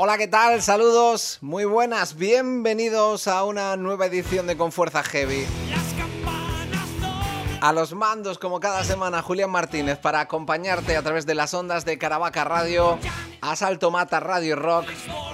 Hola, ¿qué tal? Saludos, muy buenas, bienvenidos a una nueva edición de Con Fuerza Heavy. A los mandos, como cada semana, Julián Martínez, para acompañarte a través de las ondas de Caravaca Radio, Asalto Mata Radio Rock,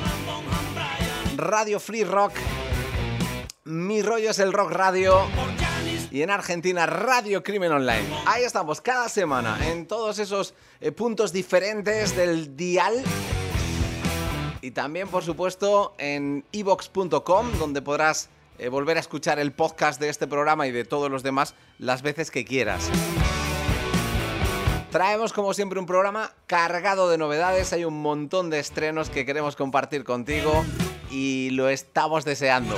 Radio Free Rock, Mi Rollo es el Rock Radio y en Argentina Radio Crimen Online. Ahí estamos cada semana en todos esos puntos diferentes del dial. Y también, por supuesto, en ivox.com, donde podrás volver a escuchar el podcast de este programa y de todos los demás las veces que quieras. Traemos, como siempre, un programa cargado de novedades. Hay un montón de estrenos que queremos compartir contigo y lo estamos deseando.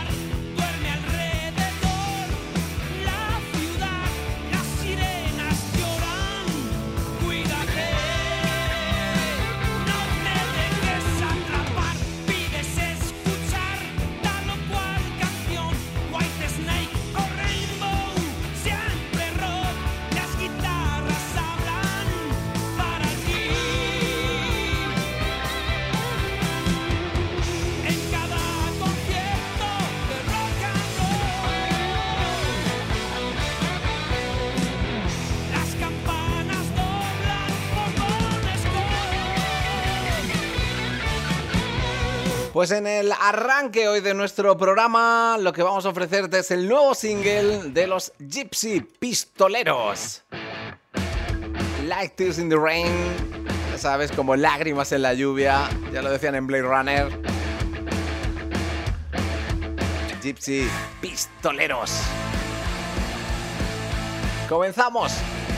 Pues en el arranque hoy de nuestro programa lo que vamos a ofrecerte es el nuevo single de los Gypsy Pistoleros. Like Tears in the Rain, ya sabes, como lágrimas en la lluvia, ya lo decían en Blade Runner. Gypsy Pistoleros. ¡Comenzamos!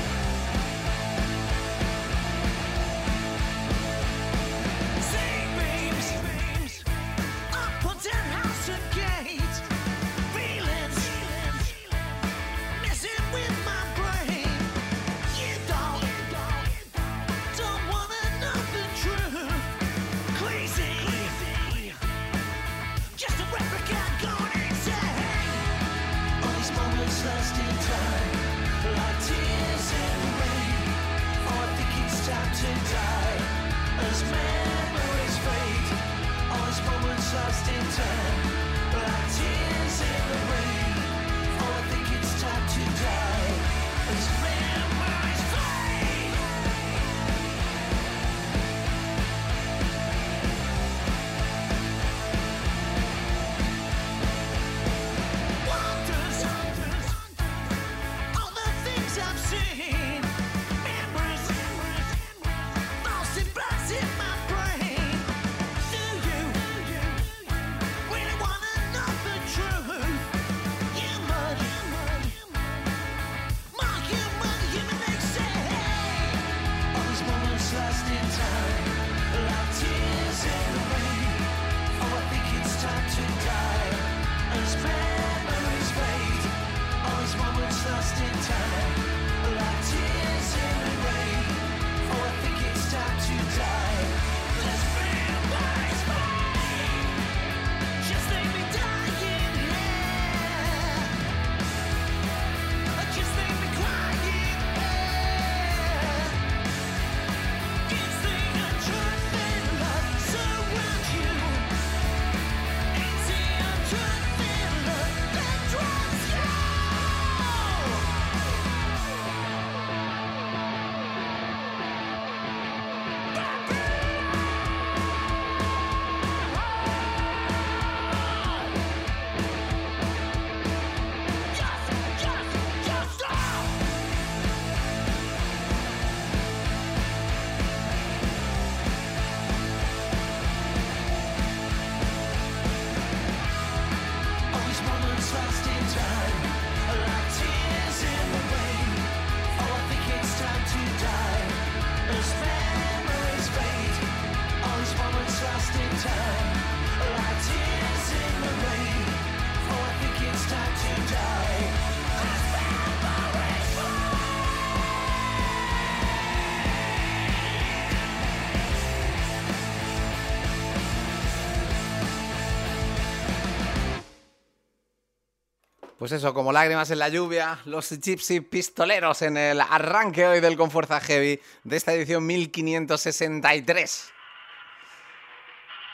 Pues eso, como lágrimas en la lluvia, los Gypsy Pistoleros en el arranque hoy del Con Fuerza Heavy de esta edición 1563.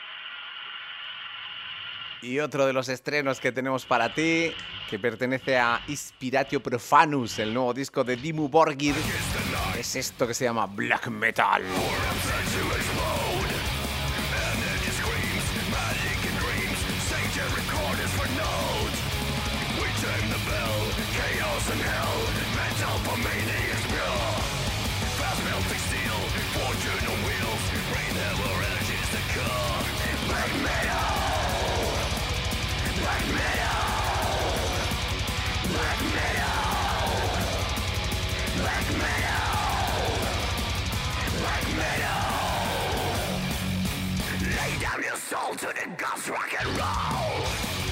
Y otro de los estrenos que tenemos para ti, que pertenece a Inspiratio Profanus, el nuevo disco de Dimmu Borgir, es esto que se llama Black Metal. Soul to the gods, rock and roll.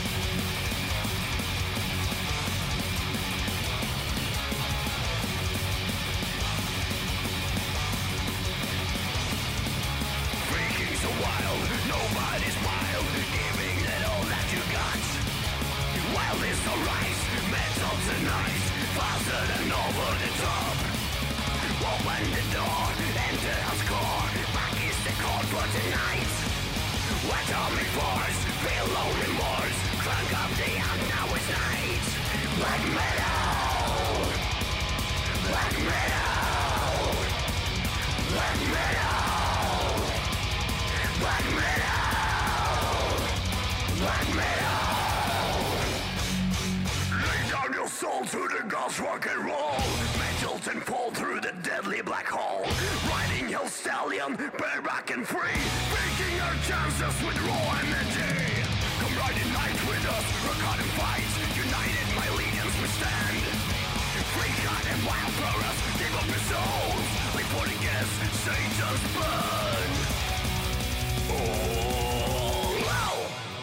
Freaking so wild, nobody's wild, giving it all that you got. Wild is the rise, metal tonight, faster than over the top. Open the door, enter our core, back is the call for tonight. Atomic force, feel no remorse, crank up the amp, now it's night. Black metal, black metal, black metal, black metal, black metal. Lay down your soul to the gods, rock and roll. Melt and fall through the deadly black hole. Riding Hell Stallion, bareback and free. Faking our chances with raw energy. Come ride in night with us, rock out and fight. United, my legions we stand. Free cut and wild for us, give up your souls. Live for the guess, Satan's blood. Oh, wow.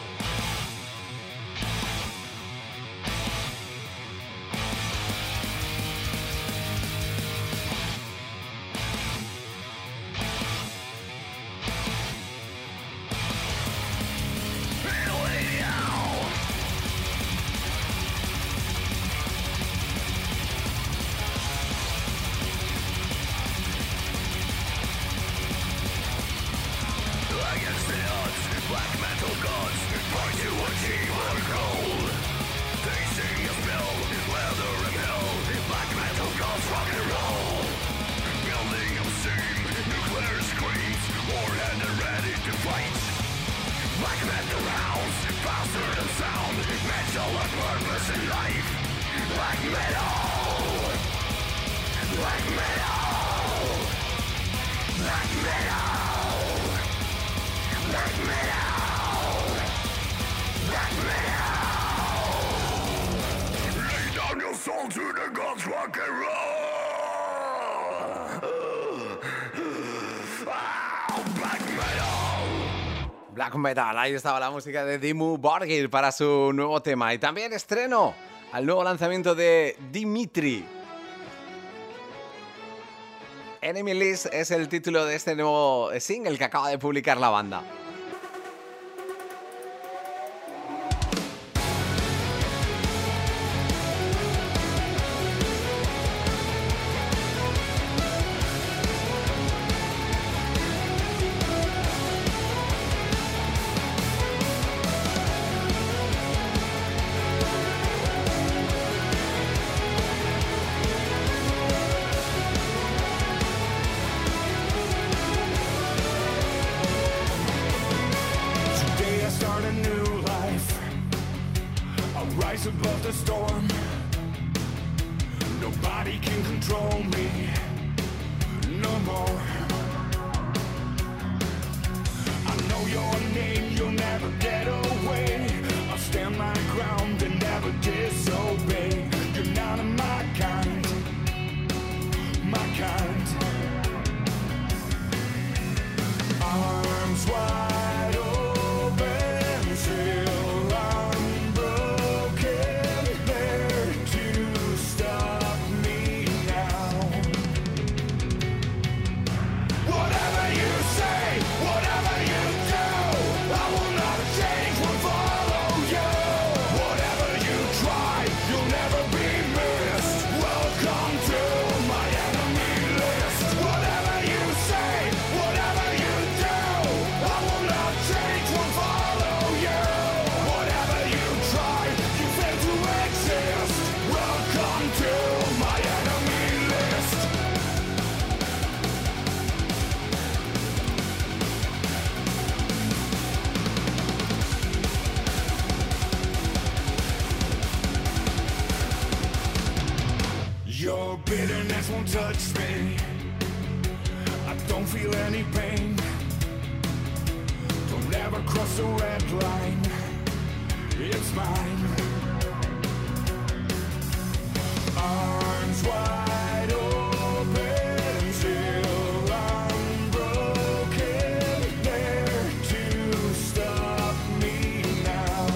Black Metal, ahí estaba la música de Dimmu Borgir para su nuevo tema. Y también estreno al nuevo lanzamiento de Dimitri. Enemy List es el título de este nuevo single que acaba de publicar la banda. Above the storm, nobody can control me no more. I know your name, you'll never get away. I'll stand my ground and never disobey. You're not of my kind, my kind. Arms wide open, still whatever you do, I will not change. won't touch me. I don't feel any pain. Don't ever cross the red line. It's mine. Arms wide open, still unbroken. There to stop me now.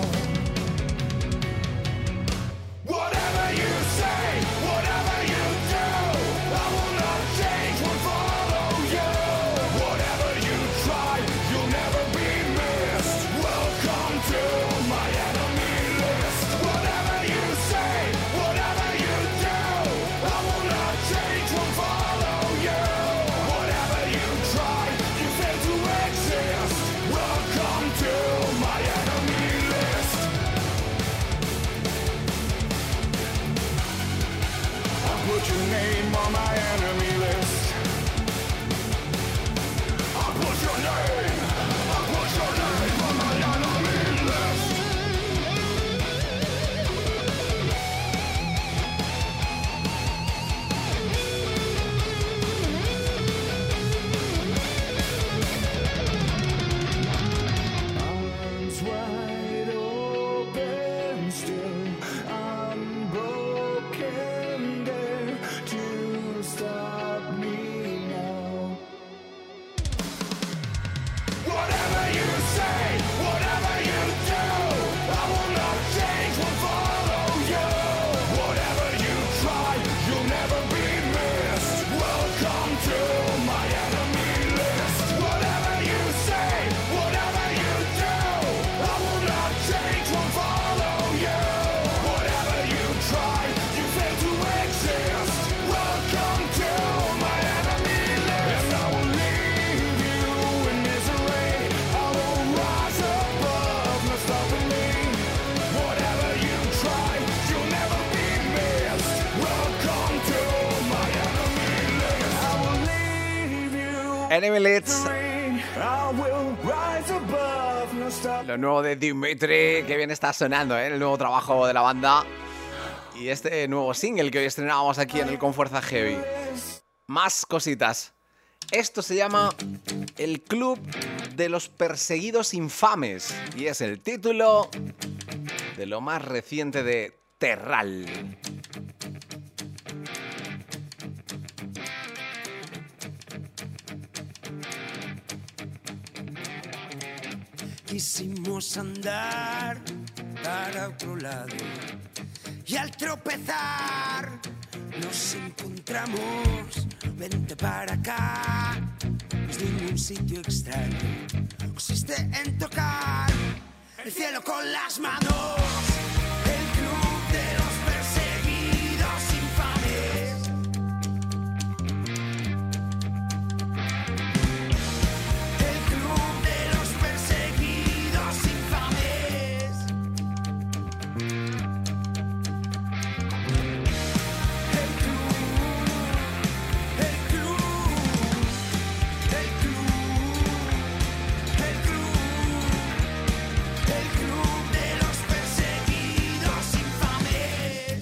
Whatever you say, whatever you do, I will not change, won't follow you. Whatever you try, you'll never be missed. Welcome to my enemy list. Whatever you say, whatever you do, I will not change, won't follow you. Whatever you try, you fail to exist. Welcome to my enemy list. I'll put your name on my enemy list. I'll put your name on my enemy list. Arms wide open, still unbroken. Dare to stop me now. Whatever you say, whatever you do, I will not change, won't follow you. Whatever you try, you'll never be missed. Welcome to my enemy list. Whatever you say, whatever you do, I will not change, won't follow you. Whatever you try, you fail to exist. Welcome to my enemy list. And I will leave you in misery. I will rise above, no stopping me. Whatever you try, you'll never be missed. Welcome to my enemy list. I will leave you Enemy Leads, I will rise above, no stopping. lo nuevo de Dimitri, que bien está sonando, ¿eh? El nuevo trabajo de la banda. Y este nuevo single que hoy estrenábamos aquí en el Con Fuerza Heavy. Más cositas. Esto se llama El Club de los Perseguidos Infames. Y es el título de lo más reciente de Terral. Quisimos andar para otro lado y al tropezar nos encontramos. Vente para acá, no es ningún sitio extraño. Consiste en tocar el cielo con las manos. El club de los perseguidos infames. El club de los perseguidos infames. El club, el club, el club, el club, el club de los perseguidos infames.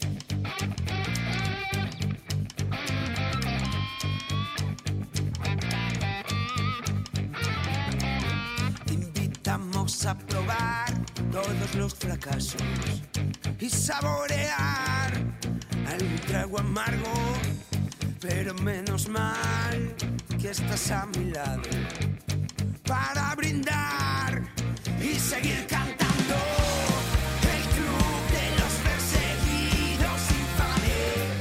Te invitamos a probar todos los fracasos y saborear algún trago amargo, pero menos mal que estás a mi lado para brindar y seguir cantando. El club de los perseguidos infames.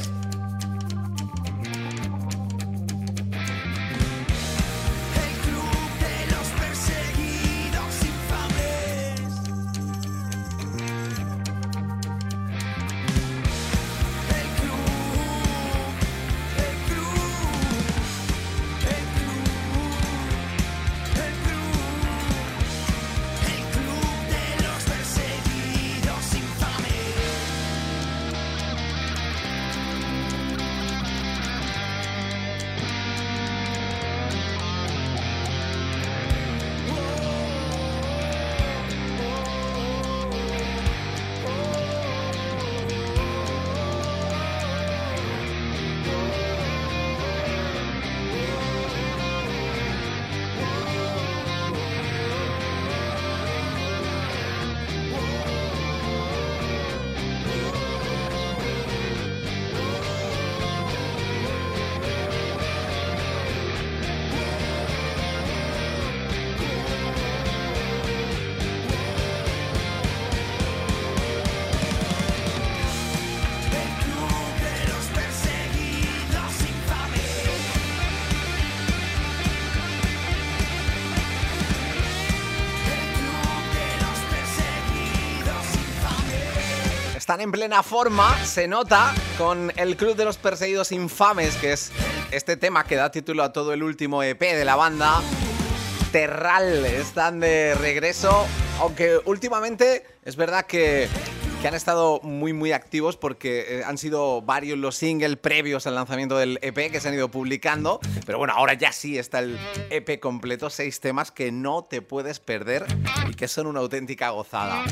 El club de los perseguidos infames. El club, el club, el club, el club, están en plena forma, se nota con el Club de los Perseguidos Infames, que es este tema que da título a todo el último EP de la banda. Terral, están de regreso, aunque últimamente es verdad que han estado muy activos porque han sido varios los singles previos al lanzamiento del EP que se han ido publicando, pero bueno, ahora ya sí está el EP completo, 6 temas que no te puedes perder y que son una auténtica gozada.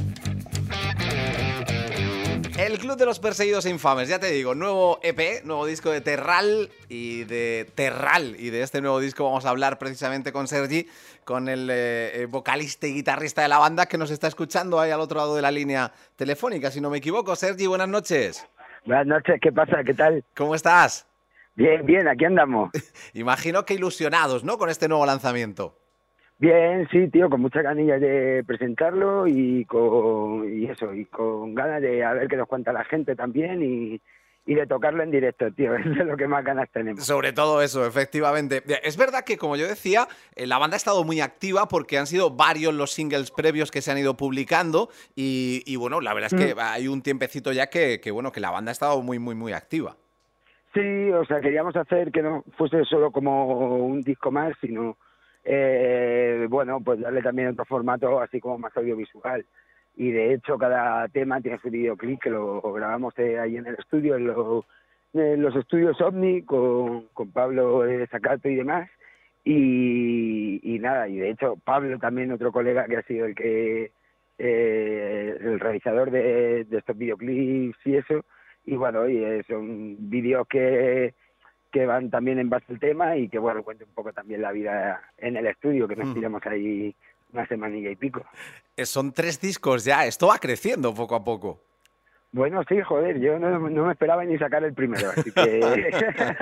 El Club de los Perseguidos Infames, ya te digo, nuevo EP, nuevo disco de Terral, y de este nuevo disco vamos a hablar precisamente con Sergi, con el vocalista y guitarrista de la banda que nos está escuchando ahí al otro lado de la línea telefónica, si no me equivoco. Sergi, buenas noches. Buenas noches, ¿qué pasa? ¿Qué tal? ¿Cómo estás? Bien, aquí andamos. Imagino que ilusionados, ¿no?, con este nuevo lanzamiento. Bien, sí, tío, con muchas ganillas de presentarlo y con ganas de a ver qué nos cuenta la gente también y de tocarlo en directo, tío, eso es lo que más ganas tenemos. Sobre todo eso, efectivamente. Es verdad que, como yo decía, la banda ha estado muy activa porque han sido varios los singles previos que se han ido publicando y bueno, la verdad es que hay un tiempecito ya que la banda ha estado muy activa. Sí, o sea, queríamos hacer que no fuese solo como un disco más, sino pues darle también otro formato así como más audiovisual. Y de hecho cada tema tiene su videoclip que lo grabamos ahí en el estudio, en los estudios OVNI con Pablo Zacato y demás. Y nada, y de hecho Pablo también, otro colega que ha sido el realizador de estos videoclips y eso. Y bueno, son vídeos que van también en base al tema y que, bueno, cuente un poco también la vida en el estudio, que nos tiramos ahí una semanilla y pico. Son 3 discos ya, esto va creciendo poco a poco. Bueno, sí, joder, yo no me esperaba ni sacar el primero, así que,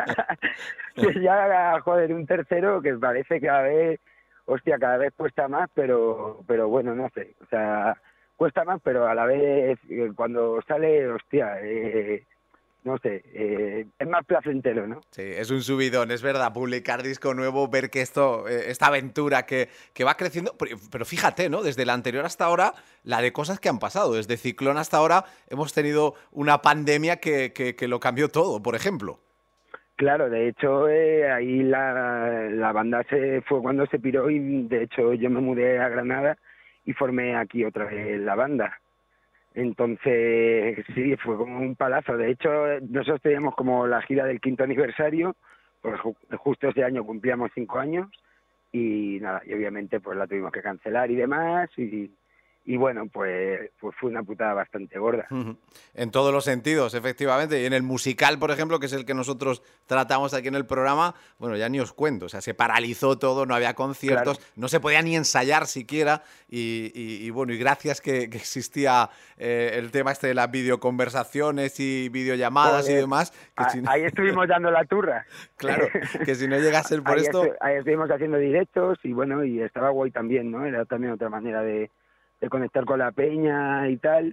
que ya, joder, un tercero que parece cada vez cuesta más, pero bueno, no sé, o sea, cuesta más, pero a la vez cuando sale, hostia, no sé, es más placentero, ¿no? Sí, es un subidón, es verdad, publicar disco nuevo, ver que esta aventura que va creciendo, pero fíjate, ¿no? Desde la anterior hasta ahora, la de cosas que han pasado, desde Ciclón hasta ahora hemos tenido una pandemia que lo cambió todo, por ejemplo. Claro, de hecho, ahí la banda fue cuando se piró y de hecho yo me mudé a Granada y formé aquí otra vez la banda. Entonces, sí, fue como un palazo. De hecho, nosotros teníamos como la gira del 5º aniversario, pues justo ese año cumplíamos 5 años y nada, y obviamente pues la tuvimos que cancelar y demás y bueno, pues fue una putada bastante gorda. En todos los sentidos, efectivamente. Y en el musical, por ejemplo, que es el que nosotros tratamos aquí en el programa, bueno, ya ni os cuento. O sea, se paralizó todo, no había conciertos, claro, no se podía ni ensayar siquiera. Y bueno, y gracias que existía el tema este de las videoconversaciones y videollamadas y demás. Que ahí estuvimos dando la turra. Claro, que si no llega a ser por esto... Ahí estuvimos haciendo directos y bueno, y estaba guay también, ¿no? Era también otra manera de conectar con la peña y tal,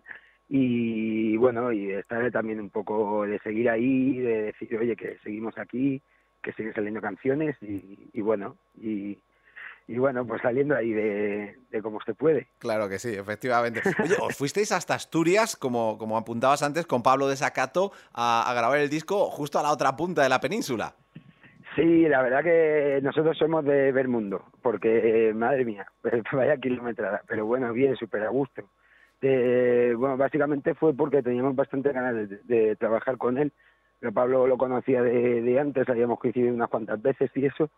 y bueno, y estar también un poco de seguir ahí, de decir, oye, que seguimos aquí, que siguen saliendo canciones, y bueno, pues saliendo ahí de cómo se puede. Claro que sí, efectivamente. Oye, os fuisteis hasta Asturias, como apuntabas antes, con Pablo de Zacato, a grabar el disco justo a la otra punta de la península. Sí, la verdad que nosotros somos de ver mundo, porque, madre mía, vaya kilometrada, pero bueno, bien, súper a gusto. Bueno, básicamente fue porque teníamos bastante ganas de trabajar con él, pero Pablo lo conocía de antes, habíamos coincidido unas cuantas veces y eso,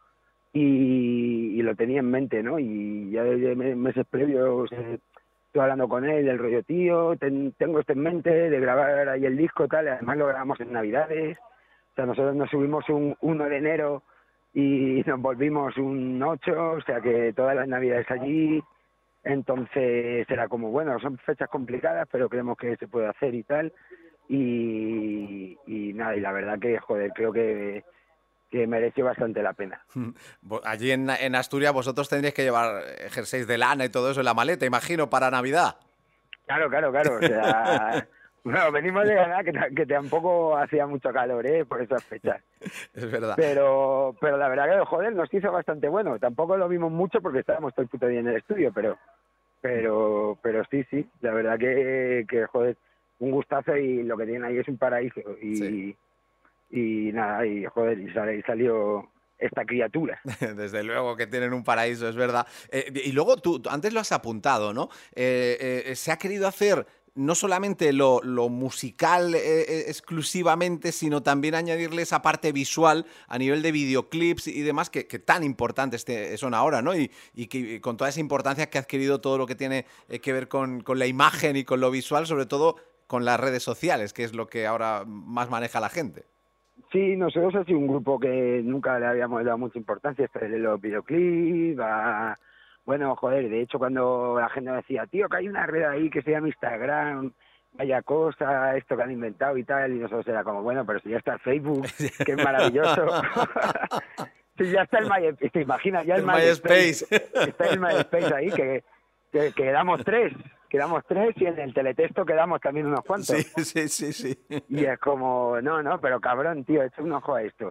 y lo tenía en mente, ¿no? Y ya desde meses previos estoy hablando con él del rollo, tío, tengo esto en mente, de grabar ahí el disco, tal, además lo grabamos en Navidades. O sea, nosotros nos subimos un 1 de enero y nos volvimos un 8, o sea que todas las navidades allí, entonces era como, bueno, son fechas complicadas, pero creemos que se puede hacer y tal, y nada, y la verdad que, joder, creo que mereció bastante la pena. Allí en Asturias vosotros tendréis que llevar jerseys de lana y todo eso en la maleta, imagino, para Navidad. Claro, o sea... Bueno, venimos de ganar que tampoco hacía mucho calor, por esas fechas. Es verdad. Pero la verdad que, joder, nos hizo bastante bueno. Tampoco lo vimos mucho porque estábamos todo el puto día en el estudio, pero sí, la verdad que joder, un gustazo y lo que tienen ahí es un paraíso. Sí. Y nada, y joder, y salió esta criatura. Desde luego que tienen un paraíso, es verdad. Y luego tú antes lo has apuntado, ¿no? Se ha querido hacer no solamente lo musical exclusivamente, sino también añadirle esa parte visual a nivel de videoclips y demás que tan importantes son ahora, ¿no? Y que con toda esa importancia que ha adquirido todo lo que tiene que ver con la imagen y con lo visual, sobre todo con las redes sociales, que es lo que ahora más maneja la gente. Sí, nosotros ha sido un grupo que nunca le habíamos dado mucha importancia, esto de los videoclips, bueno, joder, de hecho cuando la gente me decía, tío, que hay una red ahí que se llama Instagram, vaya cosa, esto que han inventado y tal, y nosotros era como, bueno, pero si ya está el Facebook, que es maravilloso. Si ya está el MySpace, te imaginas, ya el MySpace. Está el MySpace ahí, que quedamos tres y en el teletexto quedamos también unos cuantos. Sí. Y es como, no, pero cabrón, tío, echa un ojo a esto.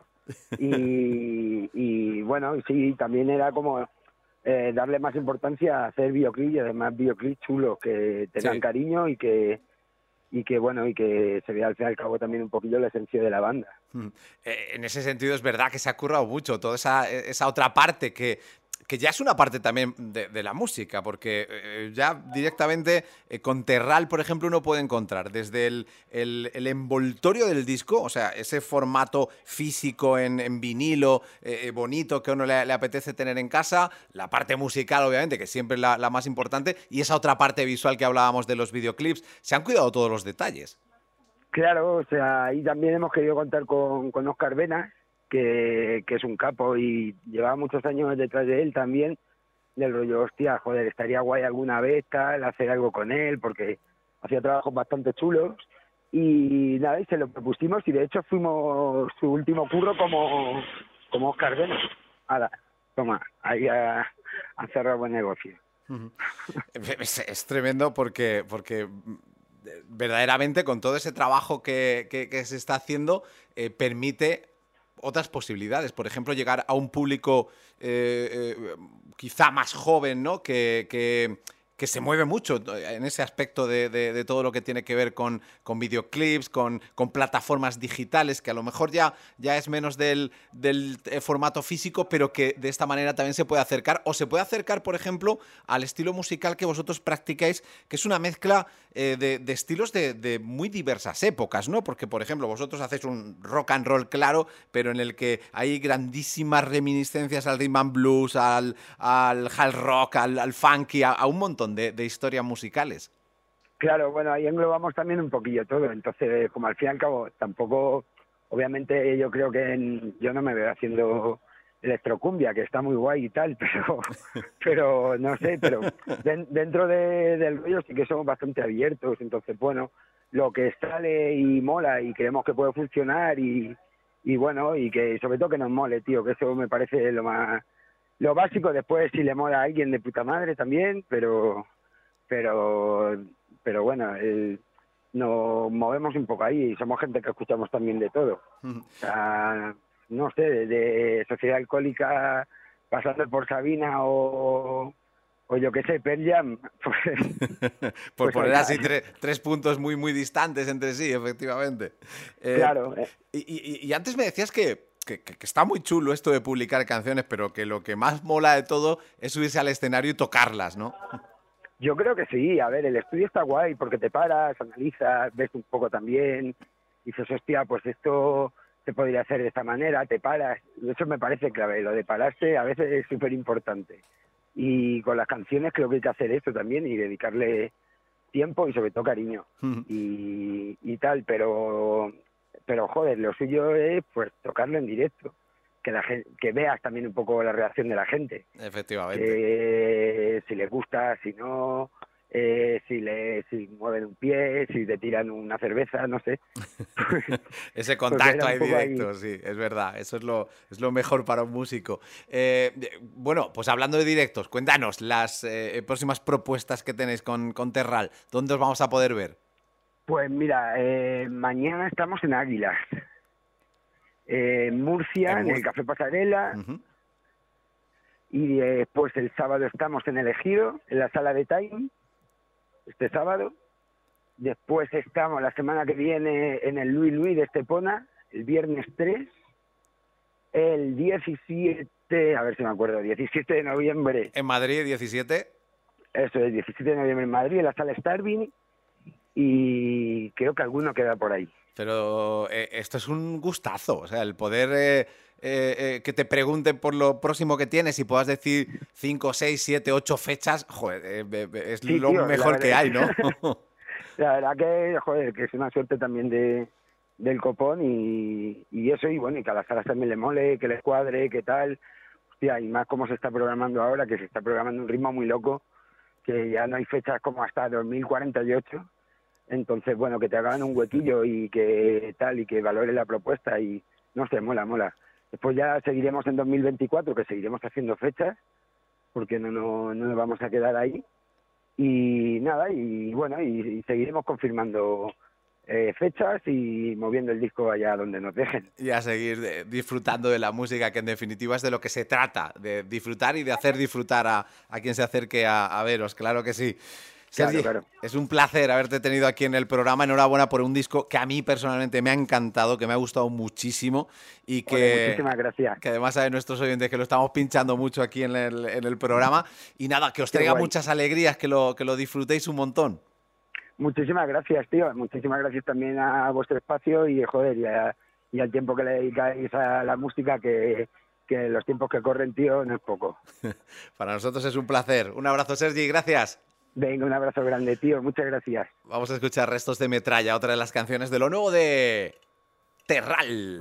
Y bueno, y sí, también era como darle más importancia a hacer videoclips y además videoclips chulos que tengan cariño y que bueno, y que se vea al fin y al cabo también un poquillo la esencia de la banda. En ese sentido es verdad que se ha currado mucho toda esa otra parte que ya es una parte también de la música, porque ya directamente con Terral, por ejemplo, uno puede encontrar desde el envoltorio del disco, o sea, ese formato físico en vinilo bonito que a uno le apetece tener en casa, la parte musical, obviamente, que siempre es la más importante, y esa otra parte visual que hablábamos de los videoclips. Se han cuidado todos los detalles. Claro, o sea, ahí también hemos querido contar con Óscar Venas, que es un capo y llevaba muchos años detrás de él también, del rollo, hostia, joder, estaría guay alguna vez tal, hacer algo con él, porque hacía trabajos bastante chulos, y nada, y se lo propusimos, y de hecho fuimos su último curro como Óscar Venas. Ahora, toma, ahí ha cerrado buen negocio. Es tremendo porque verdaderamente con todo ese trabajo que se está haciendo permite otras posibilidades. Por ejemplo, llegar a un público quizá más joven, ¿no? Que se mueve mucho en ese aspecto de todo lo que tiene que ver con videoclips, con plataformas digitales, que a lo mejor ya es menos del formato físico, pero que de esta manera también se puede acercar, o se puede acercar, por ejemplo, al estilo musical que vosotros practicáis, que es una mezcla de estilos de muy diversas épocas, ¿no? Porque, por ejemplo, vosotros hacéis un rock and roll claro, pero en el que hay grandísimas reminiscencias al rhythm and blues, al hard rock, al funky, a un montón de historias musicales. Claro, bueno, ahí englobamos también un poquillo todo, entonces, como al fin y al cabo, tampoco, obviamente yo creo que yo no me veo haciendo electrocumbia, que está muy guay y tal, pero no sé, pero dentro del rollo sí que somos bastante abiertos, entonces, bueno, lo que sale y mola y creemos que puede funcionar y bueno, y que sobre todo que nos mole, tío, que eso me parece lo básico. Después si le mola a alguien de puta madre también, pero bueno, nos movemos un poco ahí y somos gente que escuchamos también de todo. O sea, no sé, de Sociedad Alcohólica pasando por Sabina o yo qué sé, Pearl Jam. Por poner así tres puntos muy, muy distantes entre sí, efectivamente. Claro. Y antes me decías que está muy chulo esto de publicar canciones, pero que lo que más mola de todo es subirse al escenario y tocarlas, ¿no? Yo creo que sí. A ver, el estudio está guay porque te paras, analizas, ves un poco también, dices, hostia, pues esto se podría hacer de esta manera, te paras. Eso me parece clave, lo de pararse a veces es súper importante. Y con las canciones creo que hay que hacer esto también y dedicarle tiempo y sobre todo cariño y tal, pero joder, lo suyo es pues tocarlo en directo, que la gente, que veas también un poco la reacción de la gente. Efectivamente. Si les gusta, si no, si mueven un pie, si te tiran una cerveza, no sé. Ese contacto ahí directo, sí, es verdad. Eso es lo mejor para un músico. Bueno, pues hablando de directos, cuéntanos las próximas propuestas que tenéis con Terral. ¿Dónde os vamos a poder ver? Pues mira, mañana estamos en Águilas, Murcia, en el Café Pasarela, y después el sábado estamos en El Ejido, en la Sala de Time, este sábado, Después estamos la semana que viene en el Luis Luis de Estepona, el viernes 3. El 17, a ver si me acuerdo, 17 de noviembre. En Madrid, 17. Eso es, 17 de noviembre en Madrid, en la sala Starving. Y creo que alguno queda por ahí. Pero esto es un gustazo, o sea, el poder que te pregunten por lo próximo que tienes y puedas decir 5, 6, 7, 8 fechas, joder, es Sí, lo tío, mejor la que verdad- hay, ¿no? La verdad que, joder, que es una suerte también del copón y eso, y bueno, y que a las salas también le mole, que les cuadre, que tal. Hostia, y más como se está programando ahora, que se está programando un ritmo muy loco, que ya no hay fechas como hasta 2048. Entonces, bueno, que te hagan un huequillo y que tal, y que valore la propuesta y, no sé, mola. Después ya seguiremos en 2024, que seguiremos haciendo fechas, porque no nos vamos a quedar ahí. Y nada, y bueno, y seguiremos confirmando fechas y moviendo el disco allá donde nos dejen. Y a seguir disfrutando de la música, que en definitiva es de lo que se trata, de disfrutar y de hacer disfrutar a quien se acerque a veros, claro que sí. Sergi, Claro. es un placer haberte tenido aquí en el programa. Enhorabuena por un disco que a mí personalmente me ha encantado, que me ha gustado muchísimo y Joder, muchísimas gracias. que además saben nuestros oyentes que lo estamos pinchando mucho aquí en el programa. Y nada, que os Qué traiga guay. muchas alegrías, que lo disfrutéis un montón. Muchísimas gracias, tío. Muchísimas gracias también a vuestro espacio y, joder, y al tiempo que le dedicáis a la música, que los tiempos que corren, tío, no es poco. Para nosotros es un placer. Un abrazo, Sergi, gracias. Venga, un abrazo grande, tío. Muchas gracias. Vamos a escuchar Restos de Metralla, otra de las canciones de lo nuevo de Terral.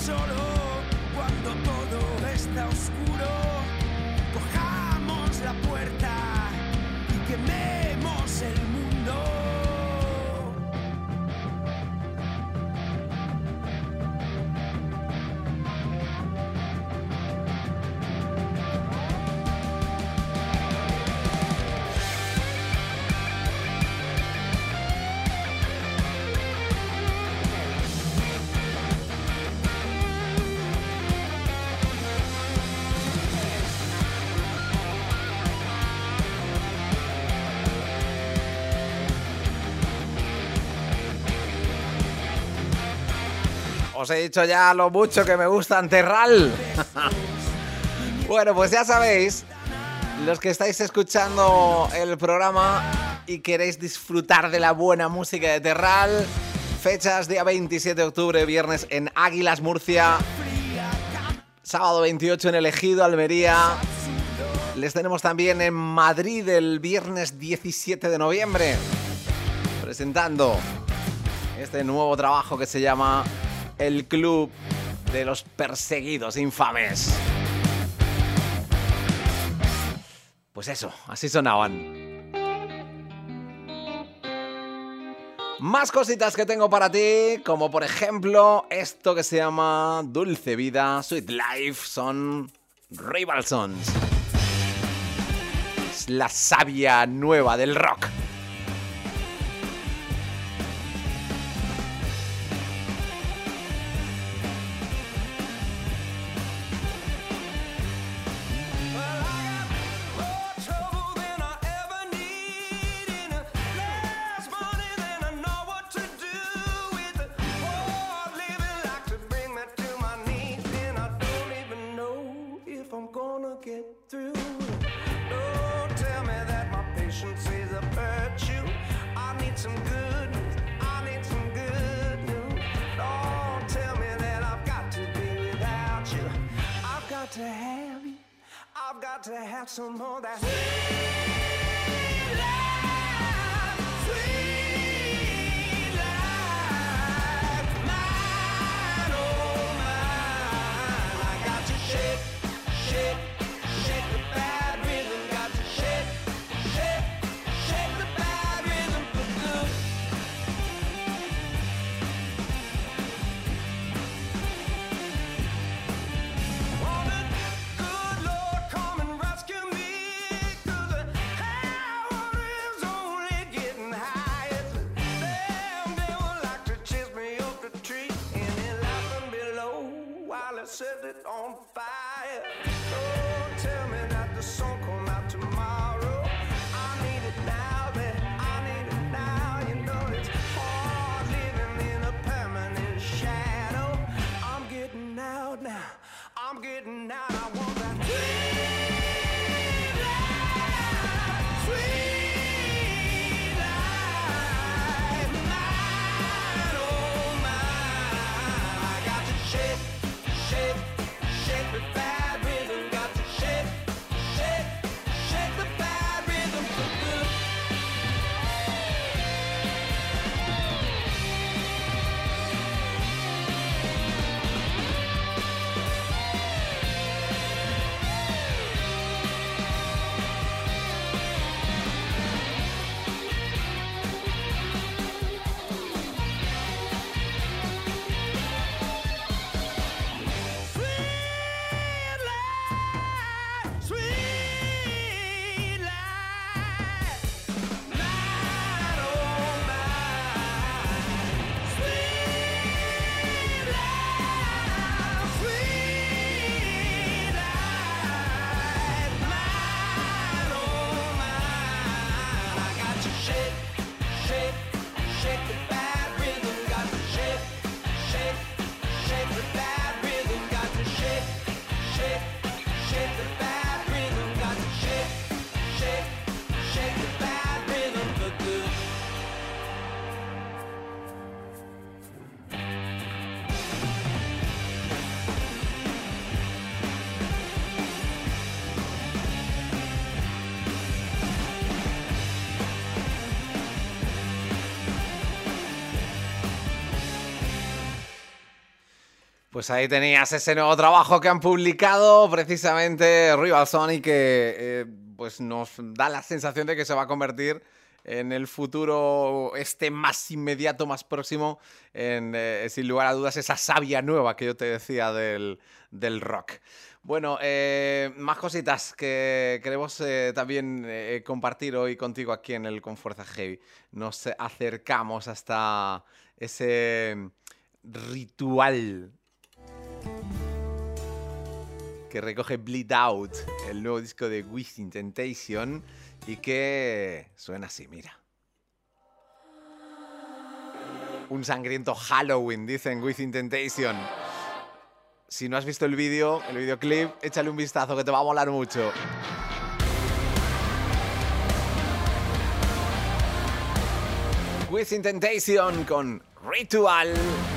solo cuando todo está oscuro. Cojamos la puerta y quememos el mundo. Os he dicho ya lo mucho que me gusta Terral. Bueno, pues ya sabéis, los que estáis escuchando el programa y queréis disfrutar de la buena música de Terral, fechas día 27 de octubre, viernes en Águilas, Murcia, sábado 28 en El Ejido, Almería. Les tenemos también en Madrid el viernes 17 de noviembre, presentando este nuevo trabajo que se llama El Club de los Perseguidos Infames. Pues eso, así sonaban. Más cositas que tengo para ti, como por ejemplo esto que se llama Dulce Vida, Sweet Life, son Rival Sons. Es la savia nueva del rock. I've got to have some more of that sweet life, mine, oh mine. I got to shake, shake, shake the bad rhythm. Got to shake, shake, shake the bad rhythm for good. Set it on fire. Oh, tell me that the song come out tomorrow. I need it now, then I need it now. You know it's hard living in a permanent shadow. I'm getting out now. I'm getting out. I want that sweet life, mine, oh mine. I got to shake. Shake the bad rhythm. Pues ahí tenías ese nuevo trabajo que han publicado precisamente Rival Sonic, que pues nos da la sensación de que se va a convertir en el futuro más inmediato, más próximo, en, sin lugar a dudas, esa savia nueva que yo te decía del rock. Bueno, más cositas que queremos también compartir hoy contigo aquí en el Con Fuerza Heavy. Nos acercamos hasta ese ritual que recoge Bleed Out, el nuevo disco de Within Temptation, y que suena así, mira. Un sangriento Halloween, dicen Within Temptation. Si no has visto el videoclip, échale un vistazo que te va a molar mucho. Within Temptation con Ritual.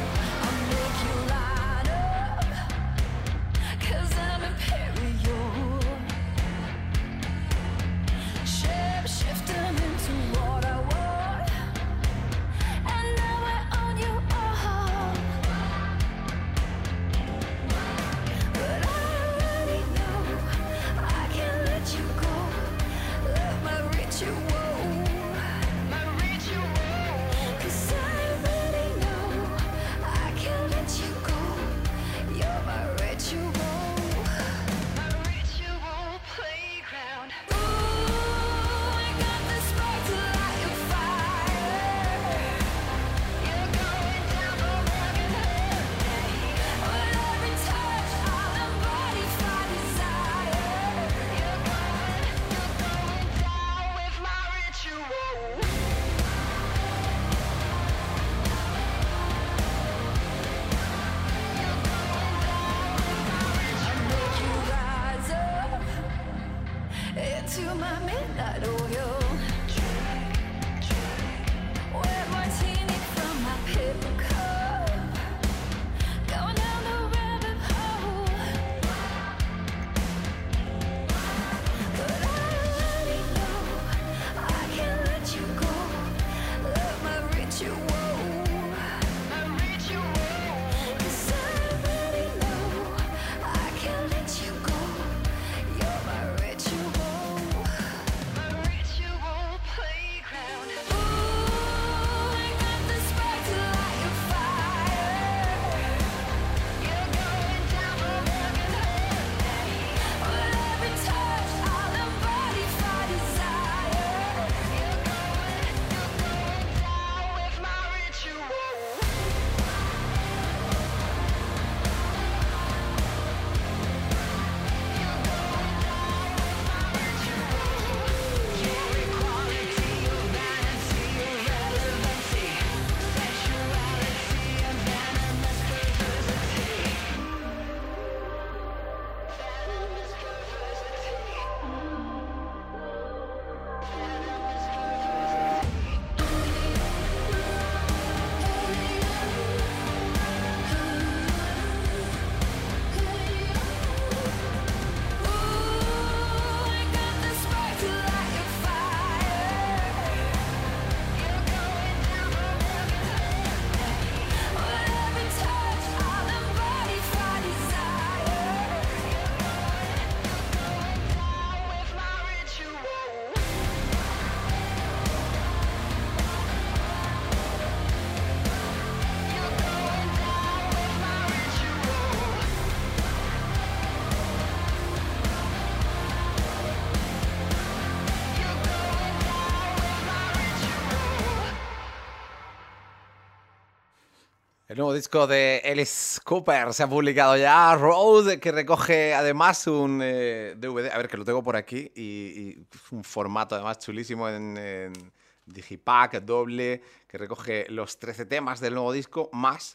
El nuevo disco de Alice Cooper se ha publicado ya, Road, que recoge además un DVD, a ver, que lo tengo por aquí, y un formato además chulísimo en digipack doble, que recoge los 13 temas del nuevo disco, más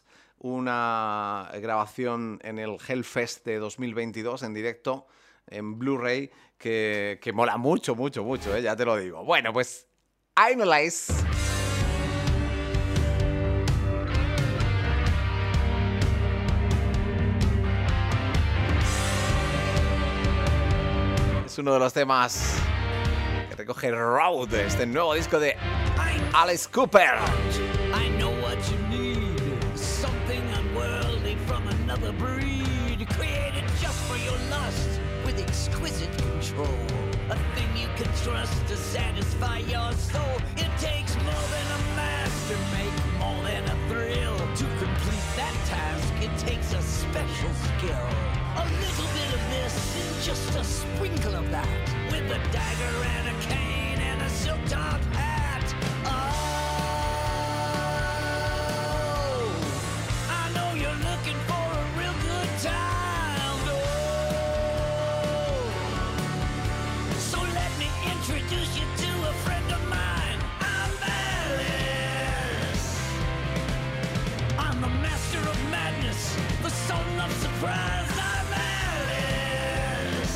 una grabación en el Hellfest de 2022 en directo, en Blu-ray, que mola mucho, mucho, mucho, ya te lo digo. Bueno, pues, Analyze. Uno de los temas que recoge Road, este nuevo disco de Alice Cooper. I know what you need, something unworldly from another another breed, created just for your lust, with exquisite control. A thing you can trust to satisfy your soul. It takes more than a master, make more than a thrill. To complete that task, it takes a special skill. A little bit of this, just a sprinkle of that, with a dagger and a cane and a silk top hat. Oh, I know you're looking for a real good time. Oh, so let me introduce you to a friend of mine. I'm Alice. I'm the master of madness, the son of surprise. I'm Alice.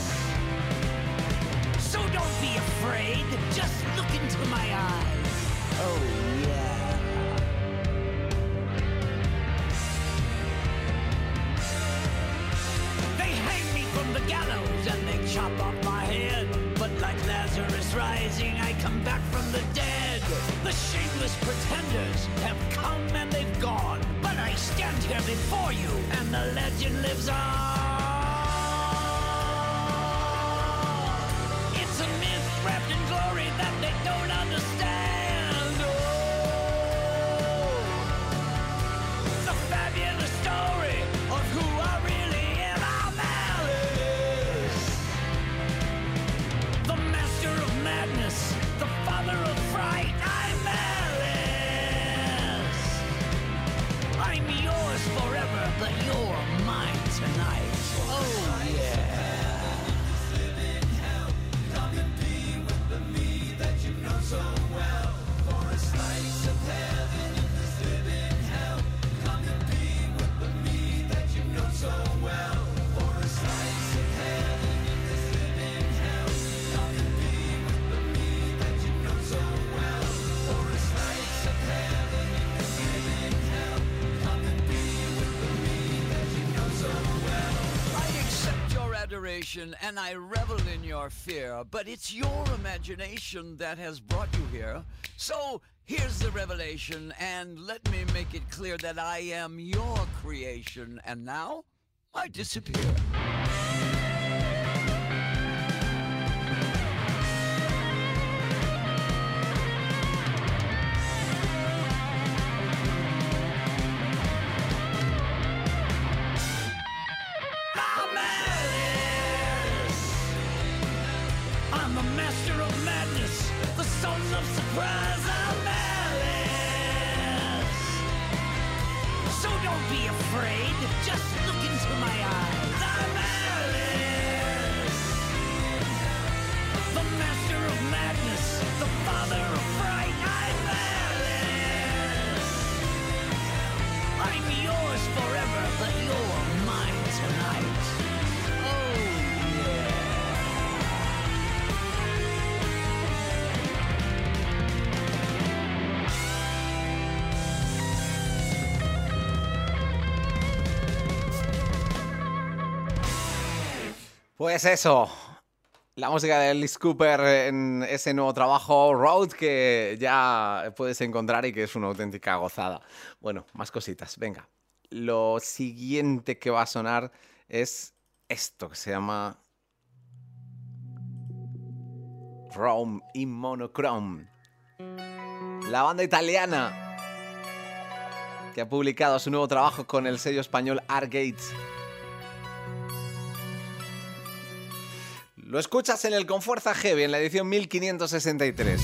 So don't be afraid, just look into my eyes. Oh yeah. They hang me from the gallows and they chop off my head. But like Lazarus rising, I come back from the dead. The shameless pretenders have come and they've gone, but I stand here before you and the legend lives on. It's a myth wrapped in glory that they don't understand. Oh, the fabulous story of who I really am. I'm Alice, the master of madness, the father of fright. I'm Alice. I'm yours forever, but you're mine tonight. Oh yeah. I accept your adoration and I revel in your fear, but it's your imagination that has brought you here. So here's the revelation, and let me make it clear that I am your creation, and now I disappear. I'm Alice. I'm the master of madness, the son of surprise. I'm Alice. So don't be afraid, just look into my eyes. I'm Alice, the master of madness, the father of fright. I'm Alice. I'm yours forever, but you're mine tonight. Oh yeah. Pues eso, la música de Alice Cooper en ese nuevo trabajo, Road, que ya puedes encontrar y que es una auténtica gozada. Bueno, más cositas, venga. Lo siguiente que va a sonar es esto, que se llama Rome in Monochrome. La banda italiana que ha publicado su nuevo trabajo con el sello español Artgates. Lo escuchas en el Con Fuerza Heavy, en la edición 1563.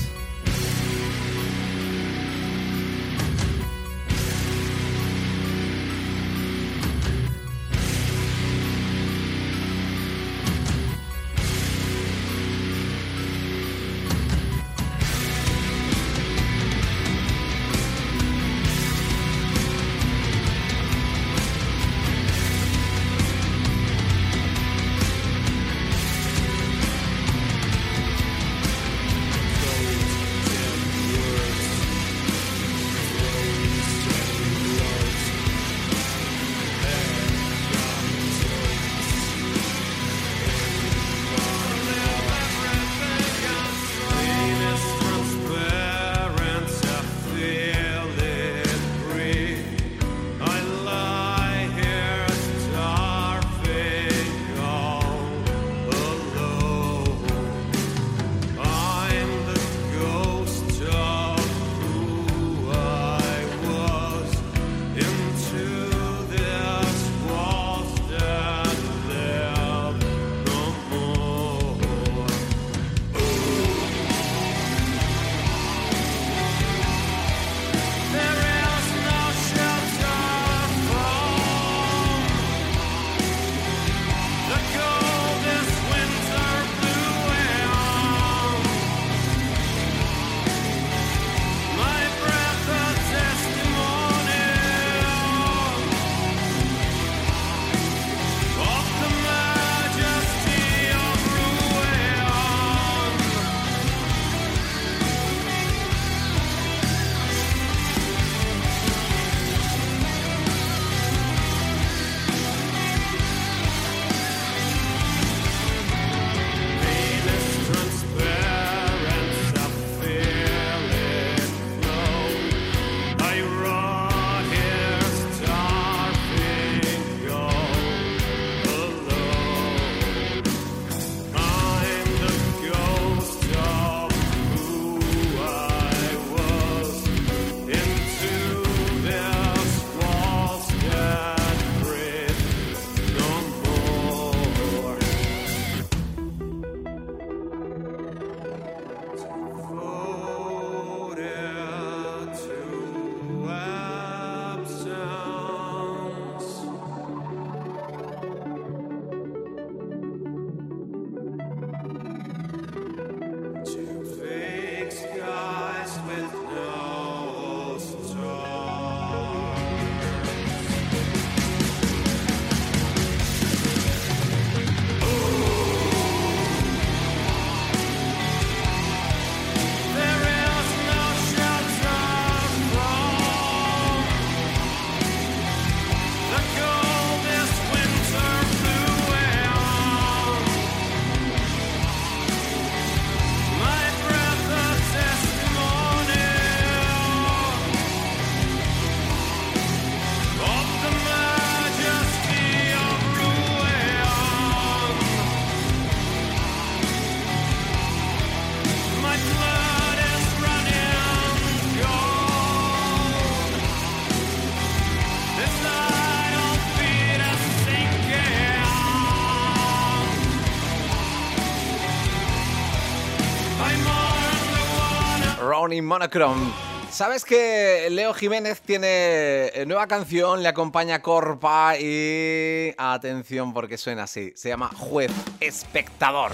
Ronnie Monochrome. ¿Sabes que Leo Jiménez tiene nueva canción? Le acompaña Corpa y... atención porque suena así. Se llama Juez Espectador.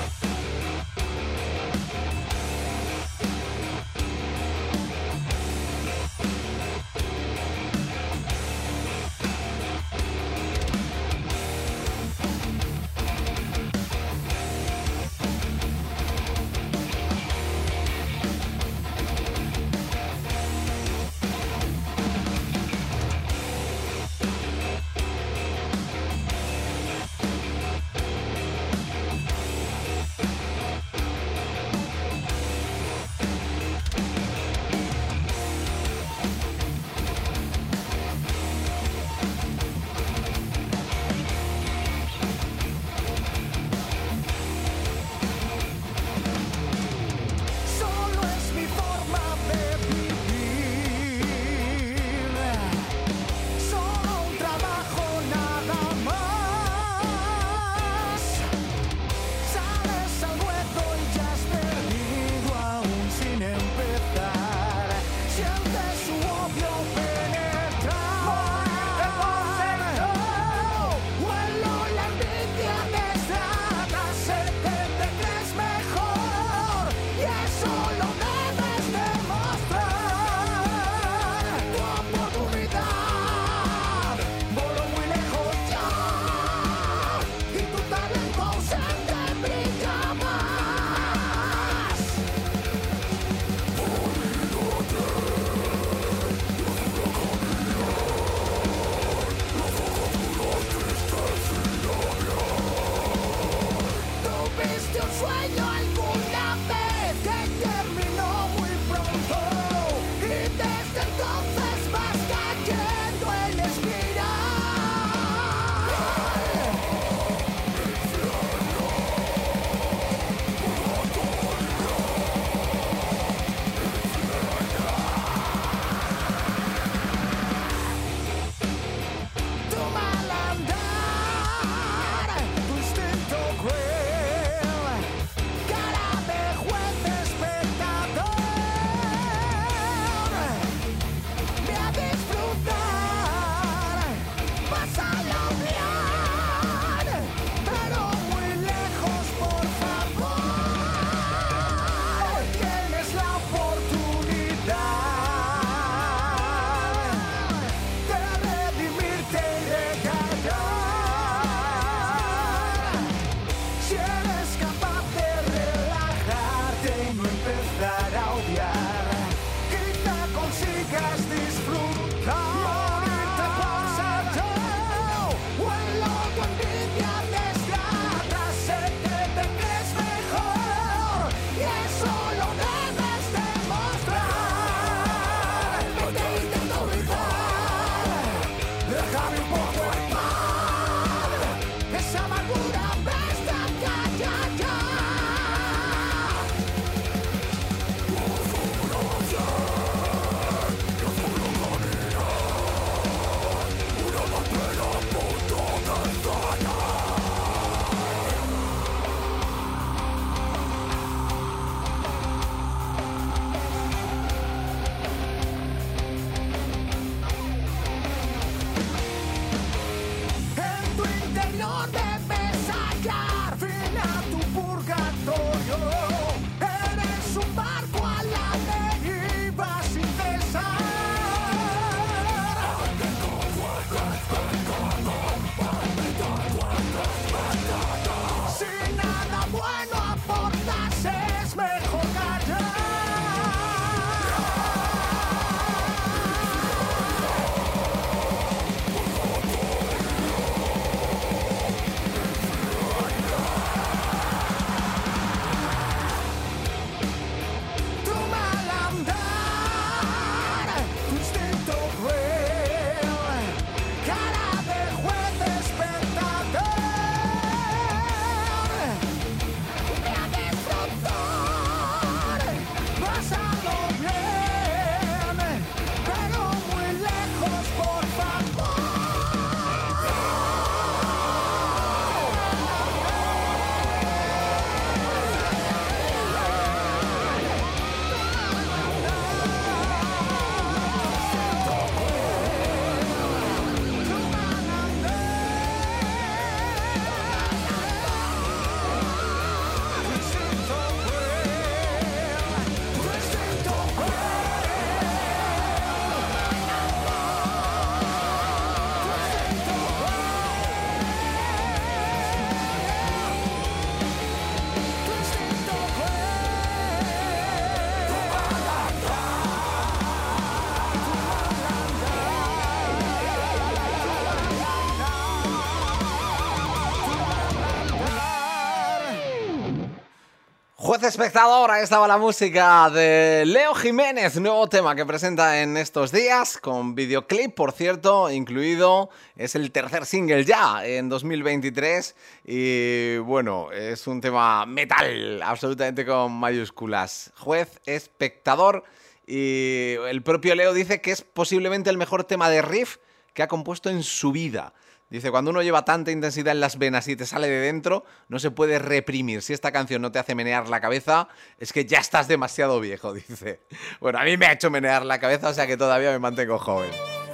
espectador, ahí estaba la música de Leo Jiménez, nuevo tema que presenta en estos días, con videoclip, por cierto, incluido. Es el tercer single ya en 2023 y bueno, es un tema metal, absolutamente con mayúsculas. Juez, espectador, y el propio Leo dice que es posiblemente el mejor tema de riff que ha compuesto en su vida. Dice, cuando uno lleva tanta intensidad en las venas y te sale de dentro, no se puede reprimir. Si esta canción no te hace menear la cabeza, es que ya estás demasiado viejo, dice. Bueno, a mí me ha hecho menear la cabeza, o sea que todavía me mantengo joven.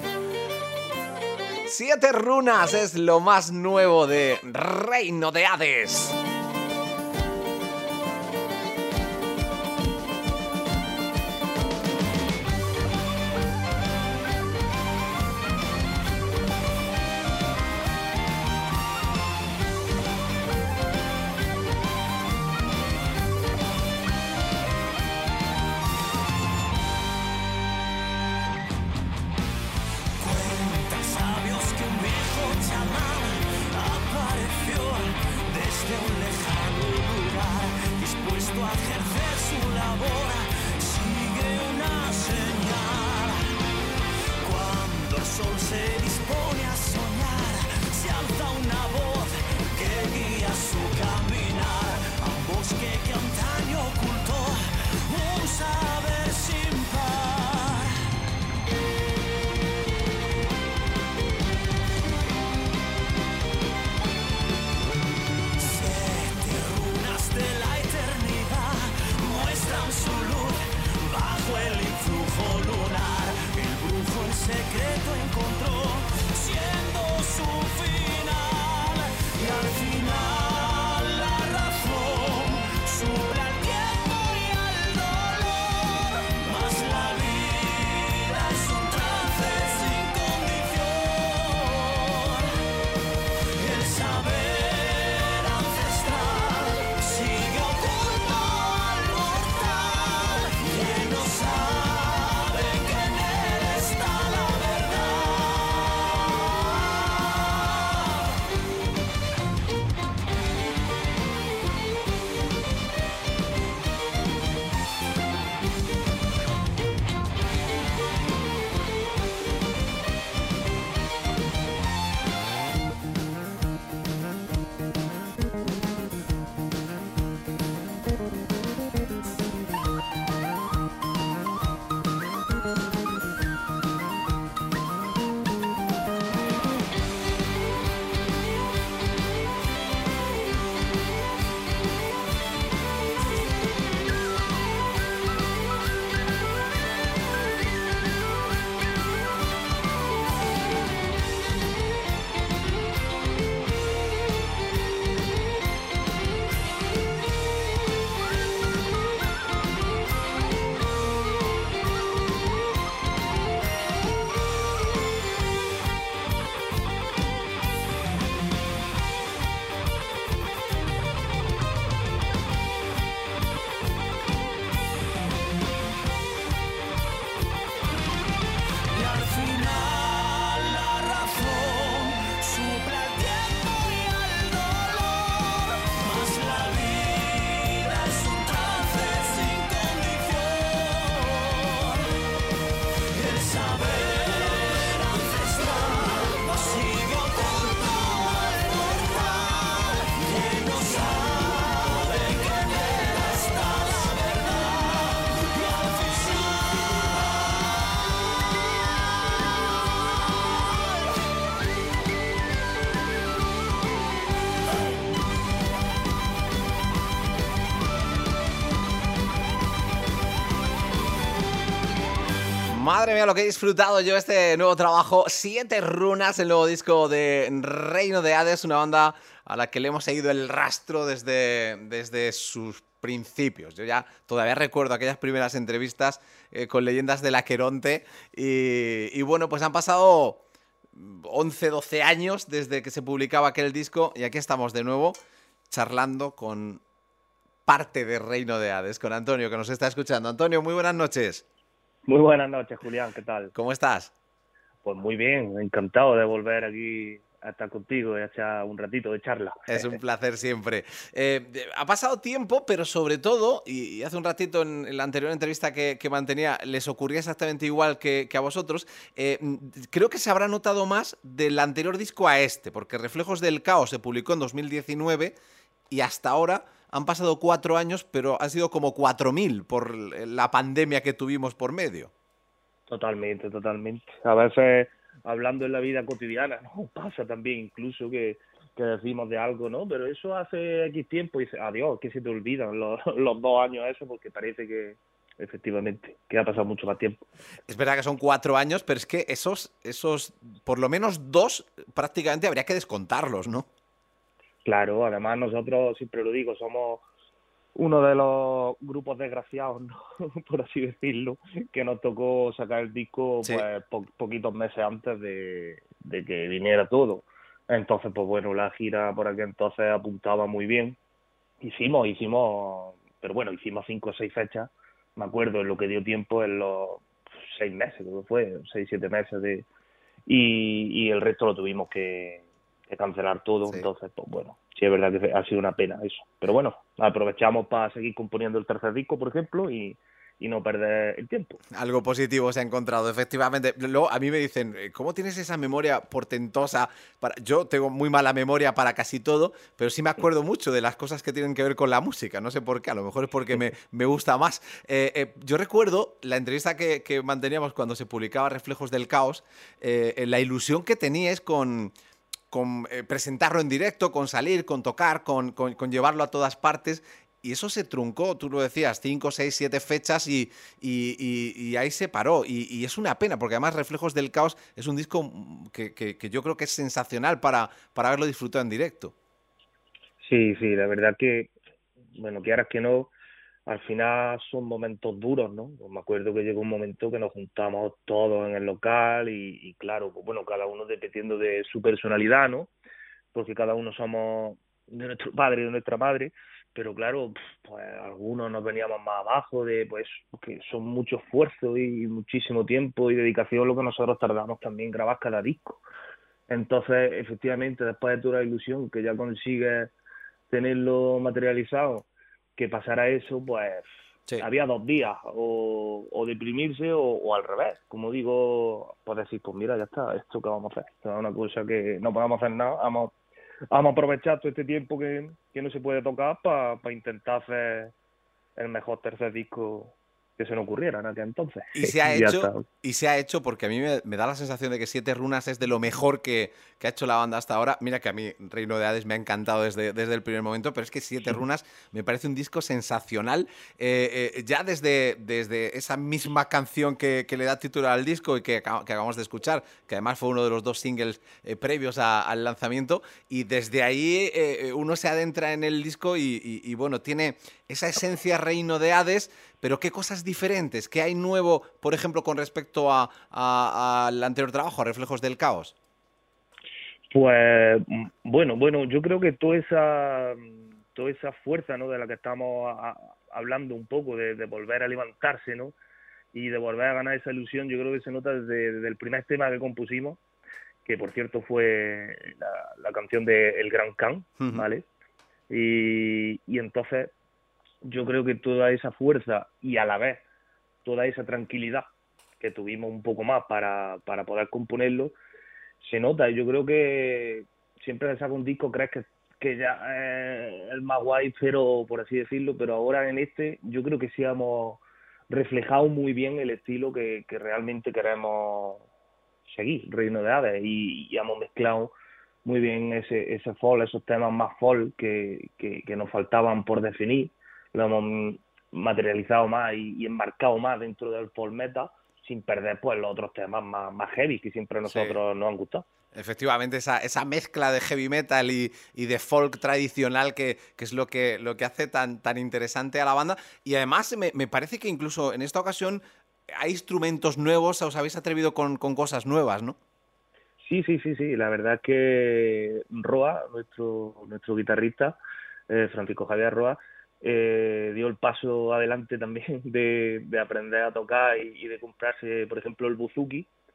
7 runas es lo más nuevo de Reino de Hades. Sabios que un viejo chamán apareció desde un lejano lugar, dispuesto a ejercer su labor. Sigue una señal. Cuando el sol se dispone a soñar, se alza una voz que guía su caminar a un bosque que antaño ocultó un saber sin par. De la eternidad muestran su luz bajo el influjo lunar. El brujo en secreto encontró siendo su final. Y al final la razón supera al tiempo y al dolor. Mas la vida es un trance sin condición. El saber sigue oculto al mortal, que no sabe que en él está la verdad. Y al final la razón supera al tiempo y al dolor. Mas la vida es un trance sin condición. El saber ancestral sigue oculto al mortal, que no sabe que en él está la verdad. Y al final Madre mía, lo que he disfrutado yo este nuevo trabajo. 7 runas, el nuevo disco de Reino de Hades, una banda a la que le hemos seguido el rastro desde sus principios. Yo ya todavía recuerdo aquellas primeras entrevistas con leyendas del Aqueronte y bueno, pues han pasado 11, 12 años desde que se publicaba aquel disco y aquí estamos de nuevo charlando con parte de Reino de Hades, con Antonio, que nos está escuchando. Antonio, muy buenas noches. Muy buenas noches, Julián, ¿qué tal? ¿Cómo estás? Pues muy bien, encantado de volver aquí a estar contigo y a echar un ratito de charla. Es un placer siempre. Ha pasado tiempo, pero sobre todo, y hace un ratito en la anterior entrevista que mantenía, les ocurría exactamente igual que a vosotros, creo que se habrá notado más del anterior disco a este, porque Reflejos del Caos se publicó en 2019 y hasta ahora han pasado 4 años, pero han sido como 4.000 por la pandemia que tuvimos por medio. Totalmente, totalmente. A veces, hablando en la vida cotidiana, ¿no? Pasa también incluso que decimos de algo, ¿no? Pero eso hace X tiempo y dices, adiós, que se te olvidan los 2 años esos, porque parece que, efectivamente, que ha pasado mucho más tiempo. Es verdad que son 4 años, pero es que esos, por lo menos 2, prácticamente habría que descontarlos, ¿no? Claro, además nosotros, siempre lo digo, somos uno de los grupos desgraciados, ¿no? Por así decirlo, que nos tocó sacar el disco Sí. pues poquitos meses antes de que viniera todo. Entonces, pues bueno, la gira por aquel entonces apuntaba muy bien. Hicimos, pero bueno, hicimos 5 o 6 fechas, me acuerdo, en lo que dio tiempo en los 6 meses, creo que fue, 6, 7 meses y el resto lo tuvimos que cancelar todo. Sí. Entonces, pues bueno, sí es verdad que ha sido una pena eso. Pero bueno, aprovechamos para seguir componiendo el tercer disco, por ejemplo, y no perder el tiempo. Algo positivo se ha encontrado, efectivamente. Luego a mí me dicen, ¿cómo tienes esa memoria portentosa? Yo tengo muy mala memoria para casi todo, pero sí me acuerdo mucho de las cosas que tienen que ver con la música. No sé por qué, a lo mejor es porque me gusta más. Yo recuerdo la entrevista que manteníamos cuando se publicaba Reflejos del Caos, la ilusión que teníais con presentarlo en directo, con salir, con tocar, con llevarlo a todas partes. Y eso se truncó, tú lo decías, 5, 6, 7 fechas y ahí se paró. Y es una pena, porque además Reflejos del Caos es un disco que yo creo que es sensacional para haberlo disfrutado en directo. Sí, la verdad que, bueno, quieras que no, al final son momentos duros, ¿no? Pues me acuerdo que llegó un momento que nos juntamos todos en el local y claro, pues bueno, cada uno dependiendo de su personalidad, ¿no? Porque cada uno somos de nuestro padre y de nuestra madre, pero claro, pues algunos nos veníamos más abajo pues que son mucho esfuerzo y muchísimo tiempo y dedicación lo que nosotros tardamos también en grabar cada disco. Entonces, efectivamente, después de toda la ilusión que ya consigues tenerlo materializado, que pasara eso, pues Sí. había 2 días, o deprimirse o al revés. Como digo, pues decir, pues mira, ya está, esto que vamos a hacer. Esto es una cosa que no podemos hacer nada, vamos a aprovechar todo este tiempo que no se puede tocar para intentar hacer el mejor tercer disco que se nos ocurriera en aquel entonces. Y se ha Ya hecho, está. porque a mí me da la sensación de que Siete Runas es de lo mejor que ha hecho la banda hasta ahora. Mira que a mí Reino de Hades me ha encantado desde el primer momento, pero es que Siete Runas me parece un disco sensacional. Ya desde esa misma canción que le da título al disco y que acabamos de escuchar, que además fue uno de los 2 singles previos al lanzamiento, y desde ahí uno se adentra en el disco y bueno, tiene esa esencia Reino de Hades, pero ¿qué cosas diferentes? ¿Qué hay nuevo, por ejemplo, con respecto al anterior trabajo, a Reflejos del Caos? Pues bueno, yo creo que toda esa fuerza, ¿no?, de la que estamos hablando un poco, de volver a levantarse, ¿no?, y de volver a ganar esa ilusión, yo creo que se nota desde el primer tema que compusimos, que por cierto fue la canción de El Gran Can, ¿vale? Y entonces yo creo que toda esa fuerza y a la vez toda esa tranquilidad que tuvimos un poco más para poder componerlo, se nota. Y yo creo que siempre que saco un disco crees que ya es el más guay, pero por así decirlo, pero ahora en yo creo que sí hemos reflejado muy bien el estilo que realmente queremos seguir, Reino de Hades, y hemos mezclado muy bien ese folk, esos temas más folk que nos faltaban por definir, lo hemos materializado más y enmarcado más dentro del folk metal, sin perder pues los otros temas más heavy que siempre a nosotros nos han gustado. Efectivamente, esa mezcla de heavy metal y de folk tradicional que es lo que hace tan interesante a la banda. Y además me parece que incluso en esta ocasión hay instrumentos nuevos, os habéis atrevido con cosas nuevas, ¿no? Sí, la verdad es que Roa, nuestro guitarrista, Francisco Javier Roa, dio el paso adelante también de aprender a tocar y de comprarse, por ejemplo, el buzuki,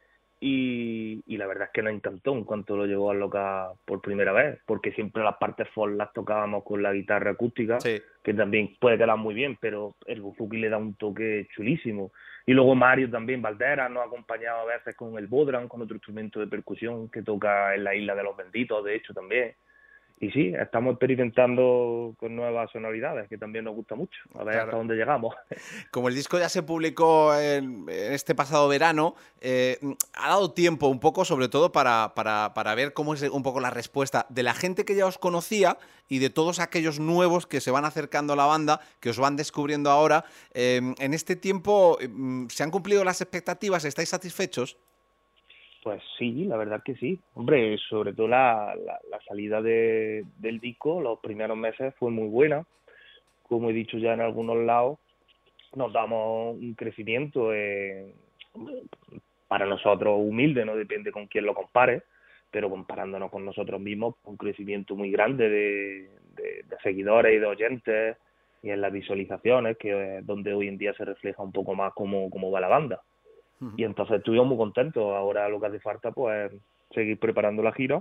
y la verdad es que nos encantó en cuanto lo llevó a Loca por primera vez, porque siempre las partes folk las tocábamos con la guitarra acústica, Sí. que también puede quedar muy bien, pero el buzuki le da un toque chulísimo. Y luego Mario también, Valdera, nos ha acompañado a veces con el bodhrán, con otro instrumento de percusión que toca en la Isla de los Benditos, de hecho, también. Y sí, estamos experimentando con nuevas sonoridades, que también nos gusta mucho, a ver Claro. hasta dónde llegamos. Como el disco ya se publicó en este pasado verano, ha dado tiempo un poco, sobre todo, para ver cómo es un poco la respuesta de la gente que ya os conocía y de todos aquellos nuevos que se van acercando a la banda, que os van descubriendo ahora. En este tiempo, ¿se han cumplido las expectativas? ¿Estáis satisfechos? Pues sí, la verdad que sí. Hombre, sobre todo la salida del disco, los primeros meses fue muy buena. Como he dicho ya en algunos lados, nos damos un crecimiento para nosotros humilde, no depende con quién lo compare, pero comparándonos con nosotros mismos, un crecimiento muy grande de seguidores y de oyentes, y en las visualizaciones, que es donde hoy en día se refleja un poco más cómo va la banda. Y entonces estuvimos muy contentos. Ahora lo que hace falta pues seguir preparando la gira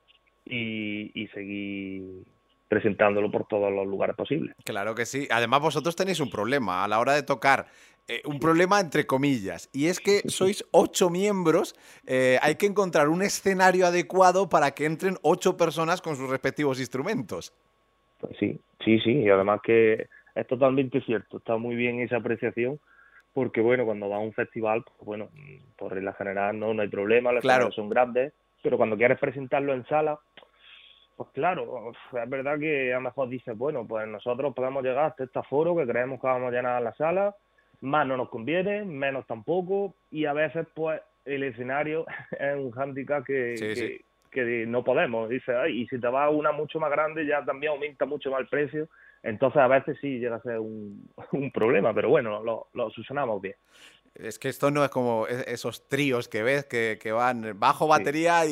y seguir presentándolo por todos los lugares posibles. Claro que sí. Además, vosotros tenéis un problema a la hora de tocar. Un problema entre comillas. Y es que sois 8 miembros. Hay que encontrar un escenario adecuado para que entren 8 personas con sus respectivos instrumentos. Pues sí. Y además que es totalmente cierto. Está muy bien esa apreciación. Porque, bueno, cuando vas a un festival, pues bueno, por regla general no hay problema, los Claro. escenarios son grandes, pero cuando quieres presentarlo en sala, pues claro, es verdad que a lo mejor dices, bueno, pues nosotros podemos llegar hasta este aforo que creemos que vamos a llenar la sala, más no nos conviene, menos tampoco, y a veces, pues, el escenario es un hándicap Sí. que no podemos. Dices, ay, y si te vas a una mucho más grande, ya también aumenta mucho más el precio. Entonces, a veces sí llega a ser un problema, pero bueno, lo solucionamos bien. Es que esto no es como esos tríos que ves que van bajo, batería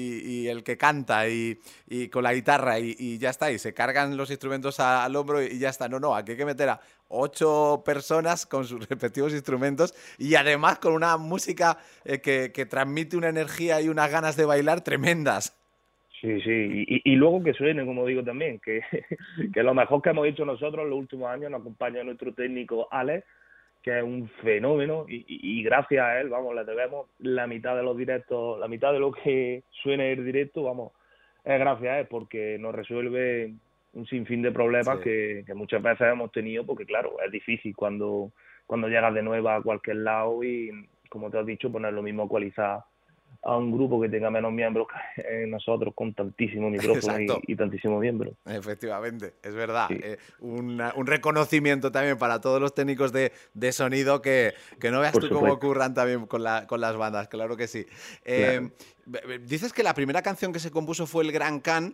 y el que canta y con la guitarra y ya está, y se cargan los instrumentos al hombro y ya está. No, aquí hay que meter a 8 personas con sus respectivos instrumentos y además con una música que transmite una energía y unas ganas de bailar tremendas. Sí, y luego que suene, como digo también, que lo mejor que hemos hecho nosotros en los últimos años, nos acompaña nuestro técnico Alex, que es un fenómeno, y gracias a él, vamos, le debemos la mitad de los directos, la mitad de lo que suena en directo, vamos, es gracias a él, porque nos resuelve un sinfín de problemas que muchas veces hemos tenido, porque claro, es difícil cuando llegas de nuevo a cualquier lado y, como te has dicho, poner lo mismo ecualizar a un grupo que tenga menos miembros que nosotros, con tantísimos micrófonos y tantísimos miembros. Efectivamente, es verdad. Sí. Un reconocimiento también para todos los técnicos de sonido que no veas Por tú cómo supuesto. ocurran también con las bandas, claro que sí. Claro. Dices que la primera canción que se compuso fue el Gran Can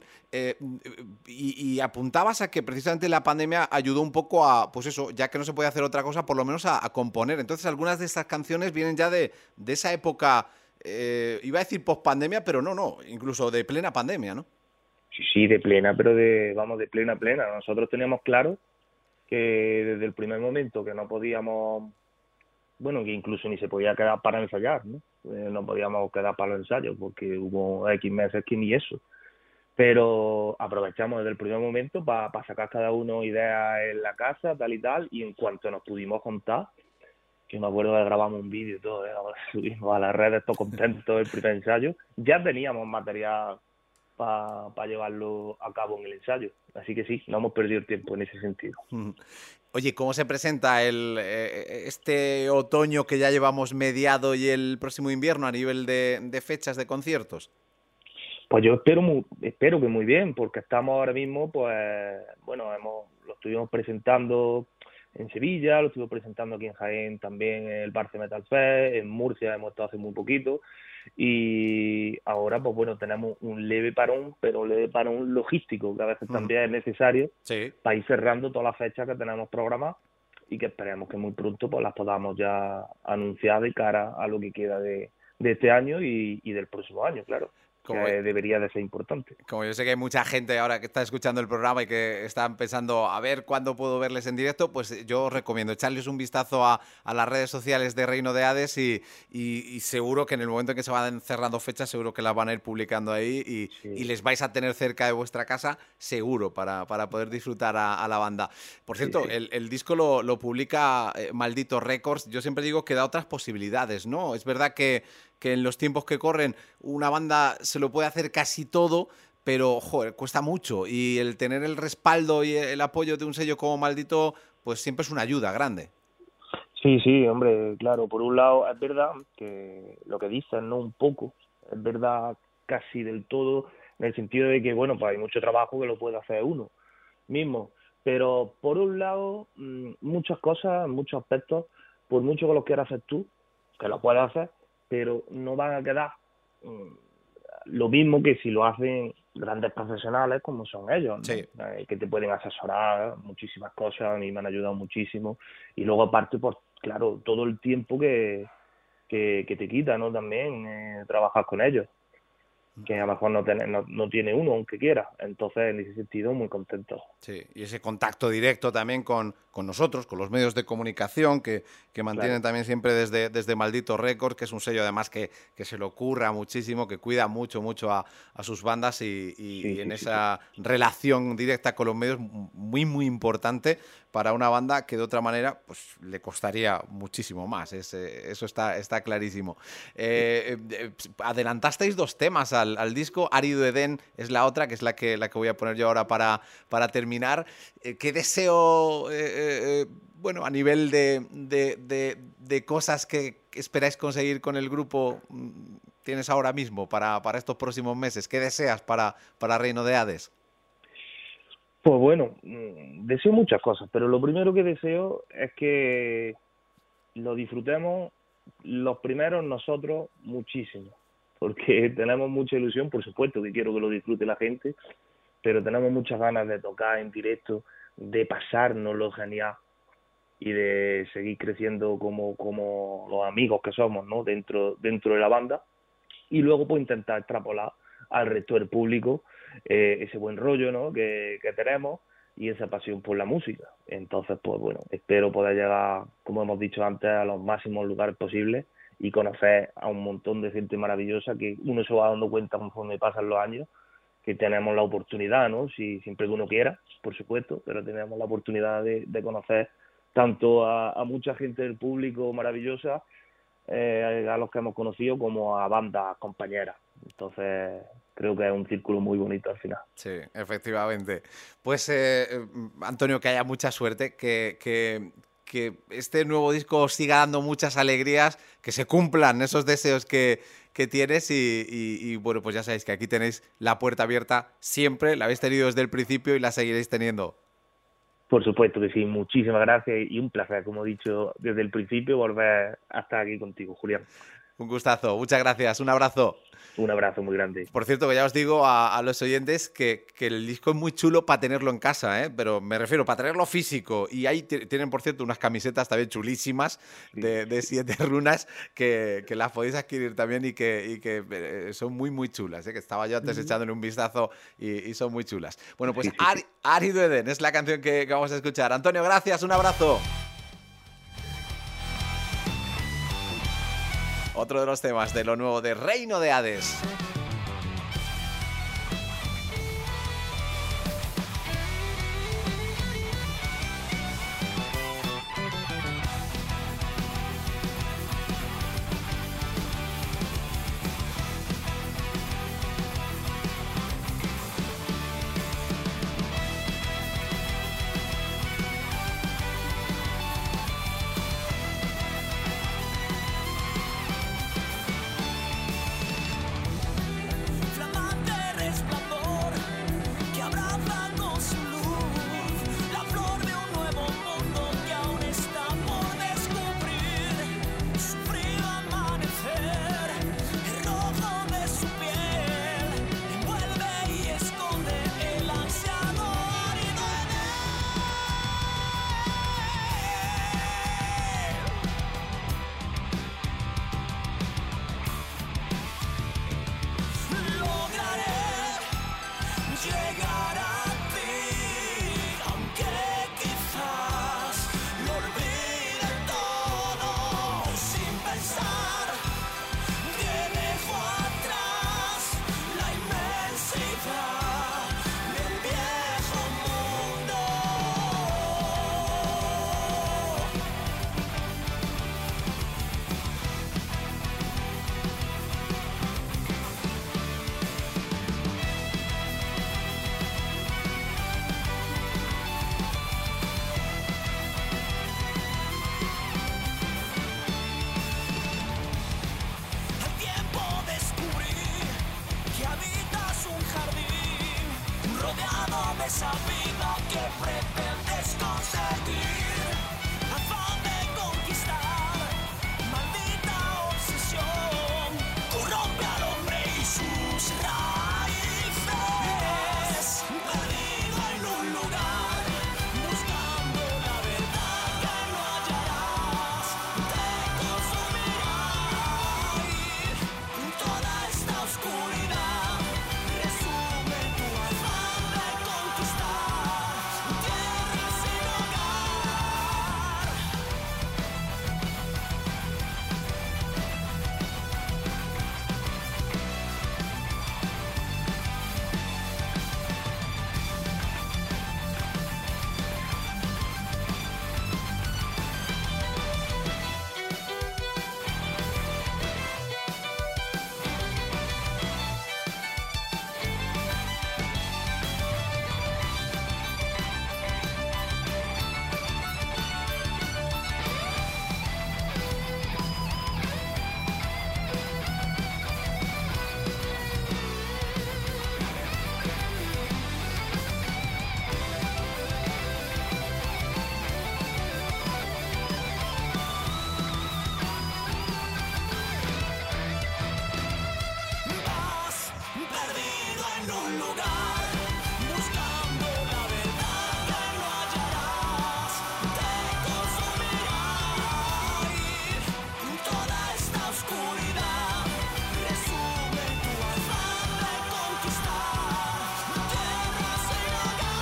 y apuntabas a que precisamente la pandemia ayudó un poco a, pues eso, ya que no se puede hacer otra cosa, por lo menos a componer. Entonces algunas de estas canciones vienen ya de esa época. Iba a decir post-pandemia, pero no, incluso de plena pandemia, ¿no? Sí, de plena, pero de plena. Nosotros teníamos claro que desde el primer momento que no podíamos, bueno, que incluso ni se podía quedar para ensayar, ¿no? No podíamos quedar para los ensayos porque hubo X meses que ni eso. Pero aprovechamos desde el primer momento para sacar cada uno ideas en la casa, tal y tal, y en cuanto nos pudimos juntar, que me acuerdo que grabamos un vídeo y todo, ahora subimos a las redes todos contentos el primer ensayo, ya teníamos material para llevarlo a cabo en el ensayo. Así que sí, no hemos perdido el tiempo en ese sentido. Oye, ¿cómo se presenta este otoño que ya llevamos mediado y el próximo invierno a nivel de fechas de conciertos? Pues yo espero que muy bien, porque estamos ahora mismo, pues, bueno, lo estuvimos presentando en Sevilla, lo estuvimos presentando aquí en Jaén también en el Barce Metal Fest, en Murcia hemos estado hace muy poquito, y ahora, pues bueno, tenemos un leve parón, pero un leve parón logístico, que a veces también es necesario para ir cerrando todas las fechas que tenemos programadas y que esperemos que muy pronto pues las podamos ya anunciar de cara a lo que queda de este año y del próximo año, claro. Como- que debería de ser importante. Como yo sé que hay mucha gente ahora que está escuchando el programa y que están pensando a ver cuándo puedo verles en directo, pues yo os recomiendo echarles un vistazo a las redes sociales de Reino de Hades y seguro que en el momento en que se van cerrando fechas, seguro que las van a ir publicando ahí y les vais a tener cerca de vuestra casa, seguro, para poder disfrutar a la banda. Por cierto, sí. el disco lo publica Maldito Records. Yo siempre digo que da otras posibilidades, ¿no? Es verdad que en los tiempos que corren una banda se lo puede hacer casi todo, pero, joder, cuesta mucho. Y el tener el respaldo y el apoyo de un sello como Maldito, pues siempre es una ayuda grande. Sí, hombre, claro, por un lado es verdad que lo que dicen, ¿no? Un poco, es verdad casi del todo, en el sentido de que, bueno, pues hay mucho trabajo que lo puede hacer uno mismo, pero por un lado, muchas cosas, muchos aspectos, por mucho que lo quieras hacer tú, que lo puedes hacer, pero no van a quedar lo mismo que si lo hacen grandes profesionales como son ellos, ¿no? Sí. Que te pueden asesorar muchísimas cosas, a mí me han ayudado muchísimo, y luego aparte, pues claro, todo el tiempo que te quita, ¿no? También trabajar con ellos, que a lo mejor no tiene uno, aunque quiera. Entonces, en ese sentido, muy contento. Sí, y ese contacto directo también con nosotros, con los medios de comunicación que mantienen Claro. también siempre desde Maldito Records, que es un sello además que se lo curra muchísimo, que cuida mucho a sus bandas y en esa relación directa con los medios muy, muy importante para una banda que de otra manera pues le costaría muchísimo más. Eso está clarísimo. Adelantasteis 2 temas al disco. Árido Edén es la otra, que es la que voy a poner yo ahora para terminar. ¿Qué deseo, bueno, a nivel de cosas que esperáis conseguir con el grupo tienes ahora mismo para estos próximos meses? ¿Qué deseas para Reino de Hades? Pues bueno, deseo muchas cosas, pero lo primero que deseo es que lo disfrutemos los primeros nosotros muchísimo, porque tenemos mucha ilusión, por supuesto que quiero que lo disfrute la gente, pero tenemos muchas ganas de tocar en directo, de pasárnoslo genial y de seguir creciendo como los amigos que somos, ¿no? dentro de la banda, y luego pues intentar extrapolar al resto del público ese buen rollo, ¿no? que tenemos y esa pasión por la música. Entonces, pues bueno, espero poder llegar, como hemos dicho antes, a los máximos lugares posibles y conocer a un montón de gente maravillosa que uno se va dando cuenta conforme pasan los años, que tenemos la oportunidad, ¿no? Siempre que uno quiera, por supuesto, pero tenemos la oportunidad de conocer tanto a mucha gente del público maravillosa, a los que hemos conocido, como a bandas compañeras. Entonces, creo que es un círculo muy bonito al final. Sí, efectivamente. Pues, Antonio, que haya mucha suerte, que este nuevo disco os siga dando muchas alegrías, que se cumplan esos deseos que tienes y bueno, pues ya sabéis que aquí tenéis la puerta abierta siempre, la habéis tenido desde el principio y la seguiréis teniendo. Por supuesto que sí, muchísimas gracias y un placer, como he dicho desde el principio, volver a estar aquí contigo, Julián. Un gustazo, muchas gracias, un abrazo. Un abrazo muy grande. Por cierto, que ya os digo a los oyentes que el disco es muy chulo para tenerlo en casa, ¿eh? Pero me refiero para tenerlo físico. Y ahí tienen, por cierto, unas camisetas también chulísimas de 7 runas que las podéis adquirir también y que son muy, muy chulas, ¿eh? Que estaba yo antes echándole un vistazo y son muy chulas. Bueno, pues Árido Edén es la canción que vamos a escuchar. Antonio, gracias, un abrazo. Otro de los temas de lo nuevo de Reino de Hades. esa vida que pretendes conseguir, afán de conquistar, maldita obsesión, corrompe al hombre y sus raíces, perdido en un lugar, buscando la verdad que no hallarás, te consumirá y toda esta oscuridad resume tu afán de conquistar tierra sin hogar. Vas perdido en un lugar, buscando la verdad que no hallarás, te consumirá y toda esta oscuridad resume tu afán de conquistar tierra sin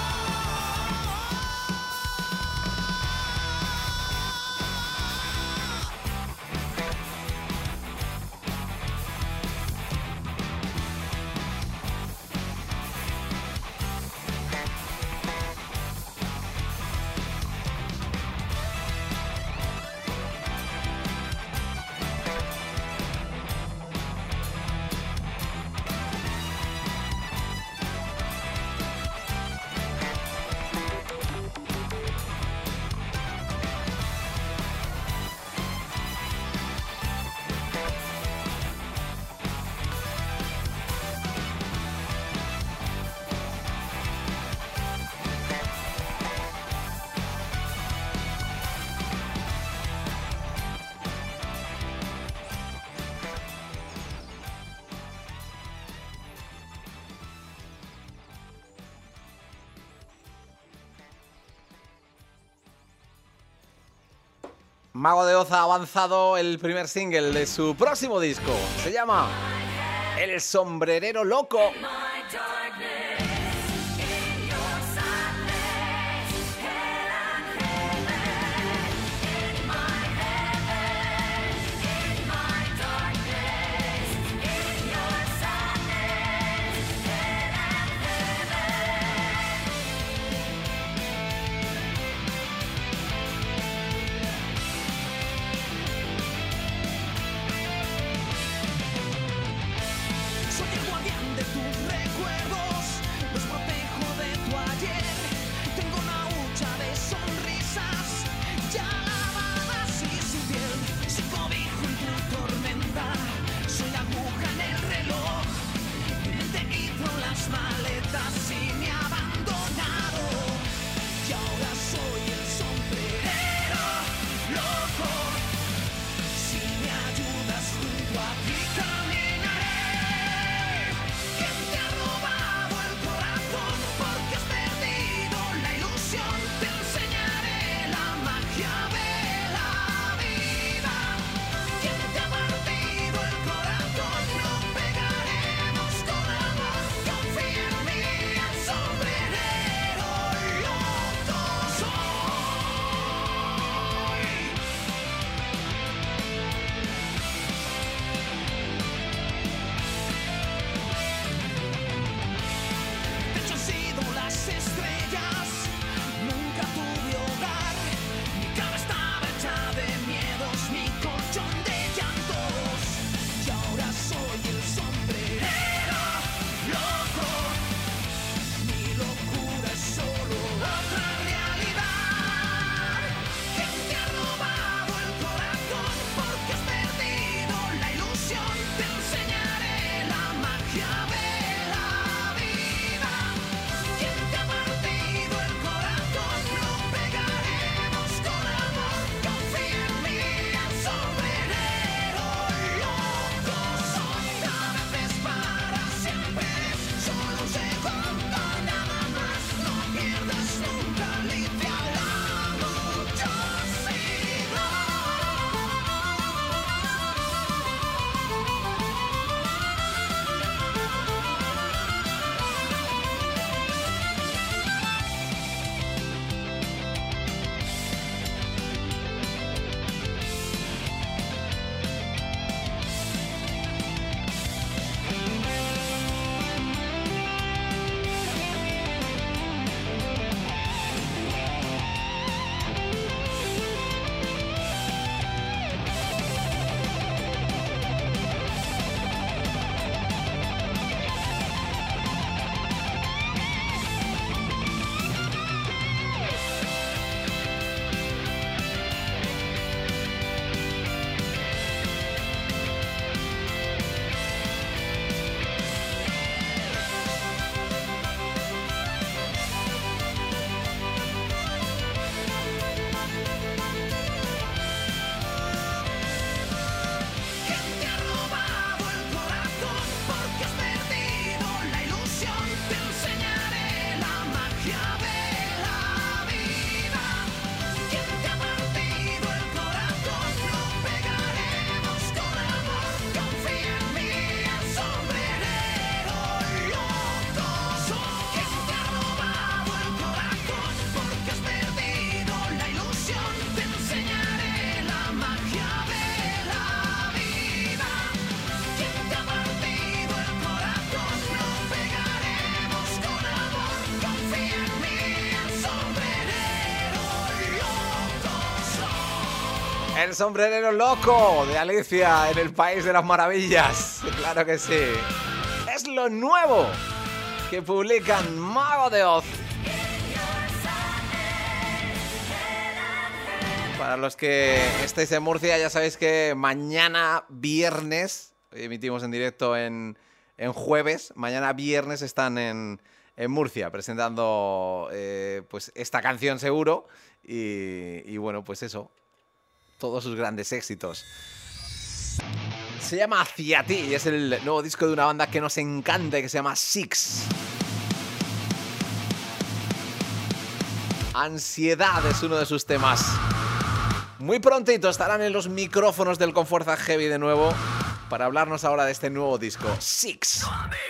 Mago de Oz ha avanzado el primer single de su próximo disco. Se llama El Sombrerero Loco. Soy el guardián de tu reino. El sombrerero loco de Alicia en el País de las Maravillas. Claro que sí. Es lo nuevo que publican Mago de Oz. Para los que estéis en Murcia, ya sabéis que mañana viernes, emitimos en directo en jueves, mañana viernes están en Murcia presentando pues esta canción seguro y bueno, pues eso, todos sus grandes éxitos. Se llama Hacia ti y es el nuevo disco de una banda que nos encanta y que se llama Six. Ansiedad es uno de sus temas. Muy prontito estarán en los micrófonos del Confuerza Heavy de nuevo para hablarnos ahora de este nuevo disco, Six.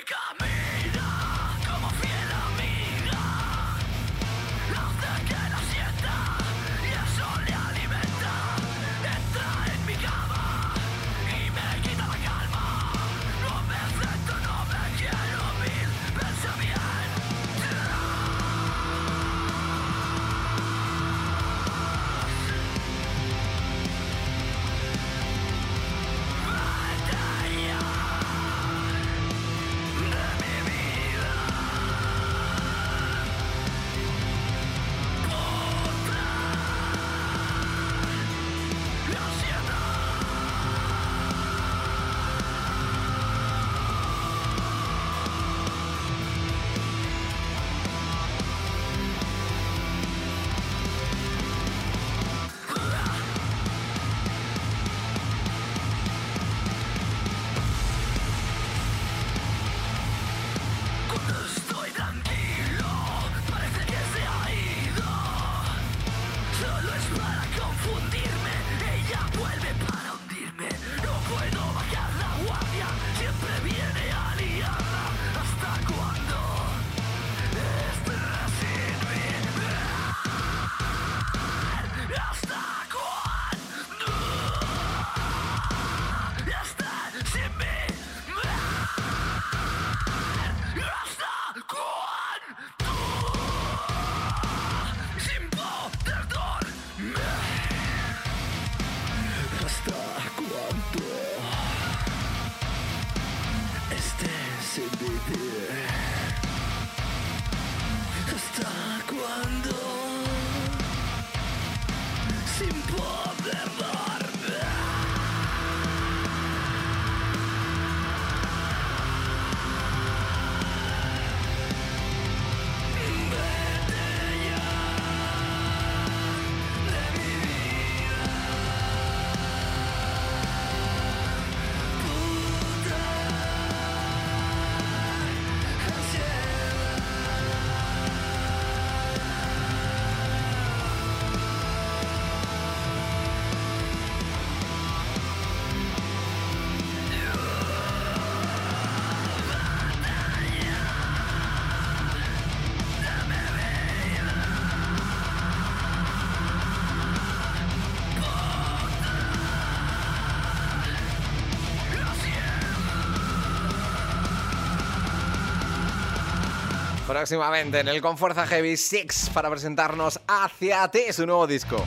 Próximamente en el Confuerza Heavy Six para presentarnos Hacia ti, su nuevo disco.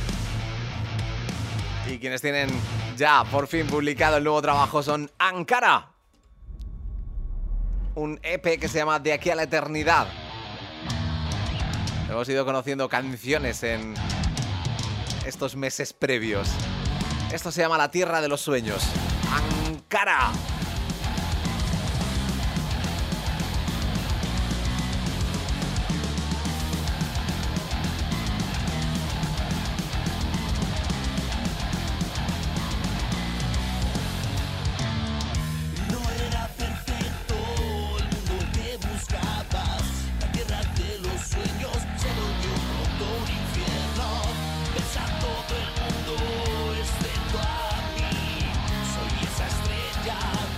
Y quienes tienen ya por fin publicado el nuevo trabajo son Ankara. Un EP que se llama De aquí a la eternidad. Hemos ido conociendo canciones en estos meses previos. Esto se llama La Tierra de los Sueños. Ankara. Todo el mundo excepto a mí. Soy esa estrella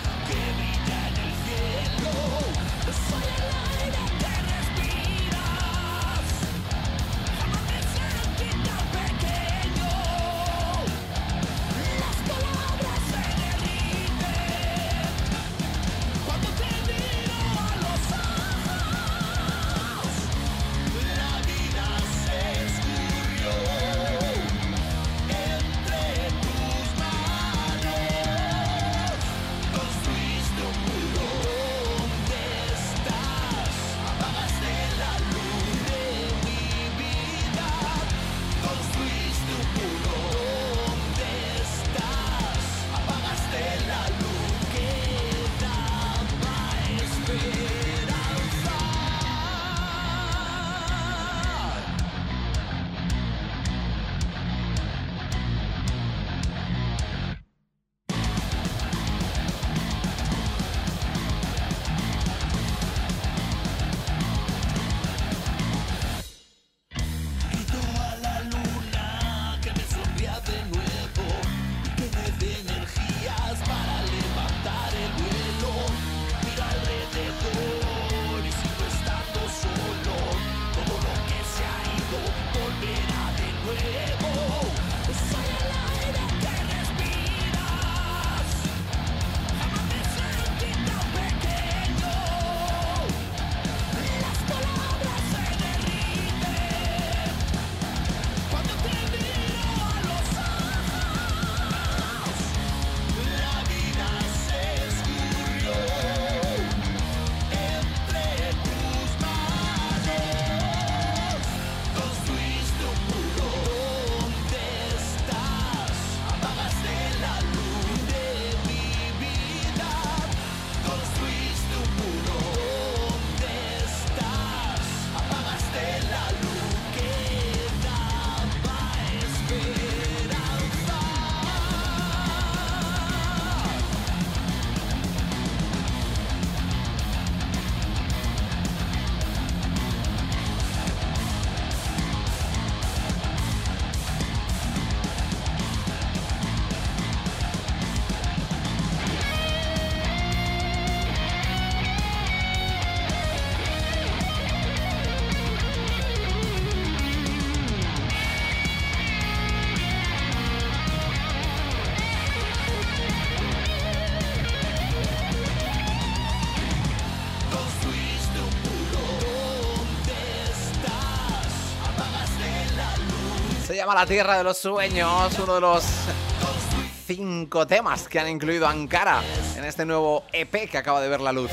llama La Tierra de los Sueños, uno de los 5 temas que han incluido Ankara en este nuevo EP que acaba de ver la luz.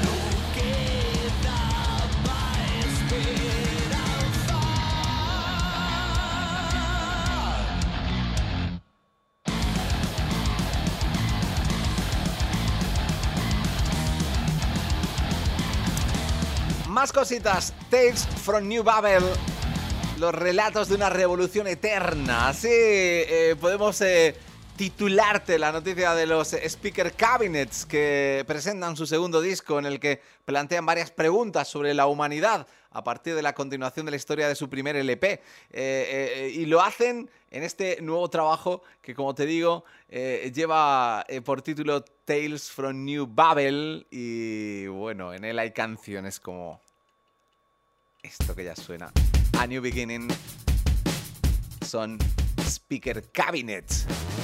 Más cositas. Tales from New Babel. Los relatos de una revolución eterna. Así podemos titularte la noticia de los Speaker Cabinets, que presentan su segundo disco en el que plantean varias preguntas sobre la humanidad a partir de la continuación de la historia de su primer LP. Y lo hacen en este nuevo trabajo que, como te digo, lleva por título Tales from New Babel. Y bueno, en él hay canciones como esto que ya suena, A New Beginning. Son Speaker Cabinets.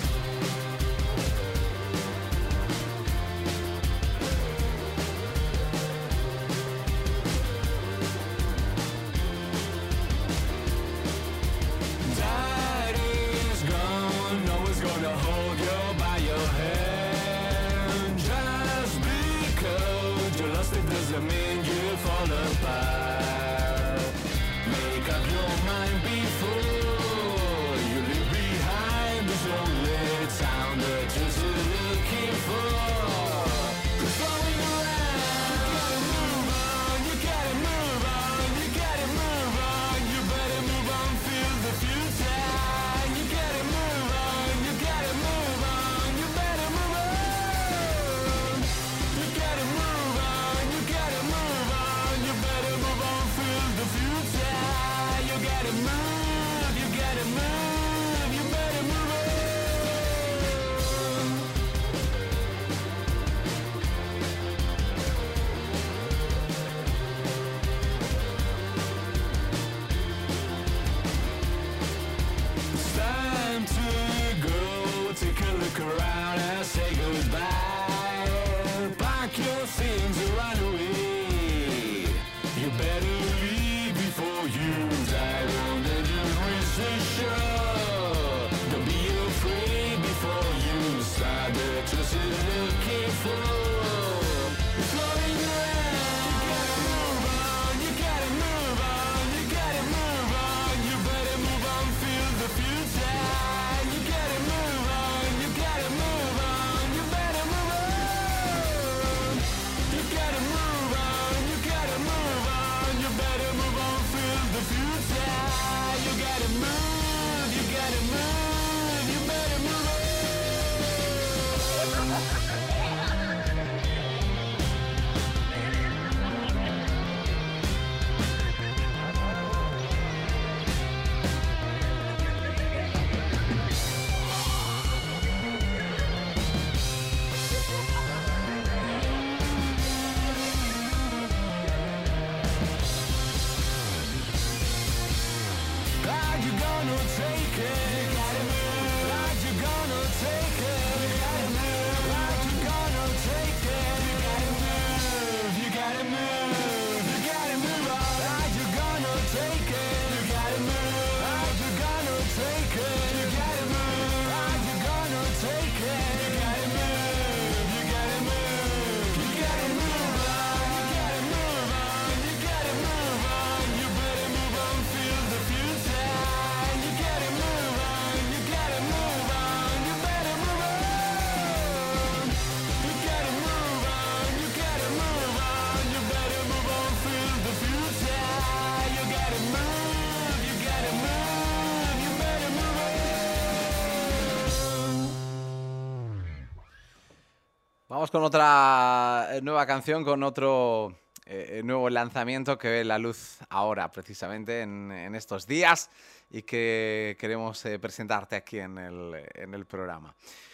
Vamos con otra nueva canción, con otro nuevo lanzamiento que ve la luz ahora, precisamente en estos días, y que queremos presentarte aquí en el programa.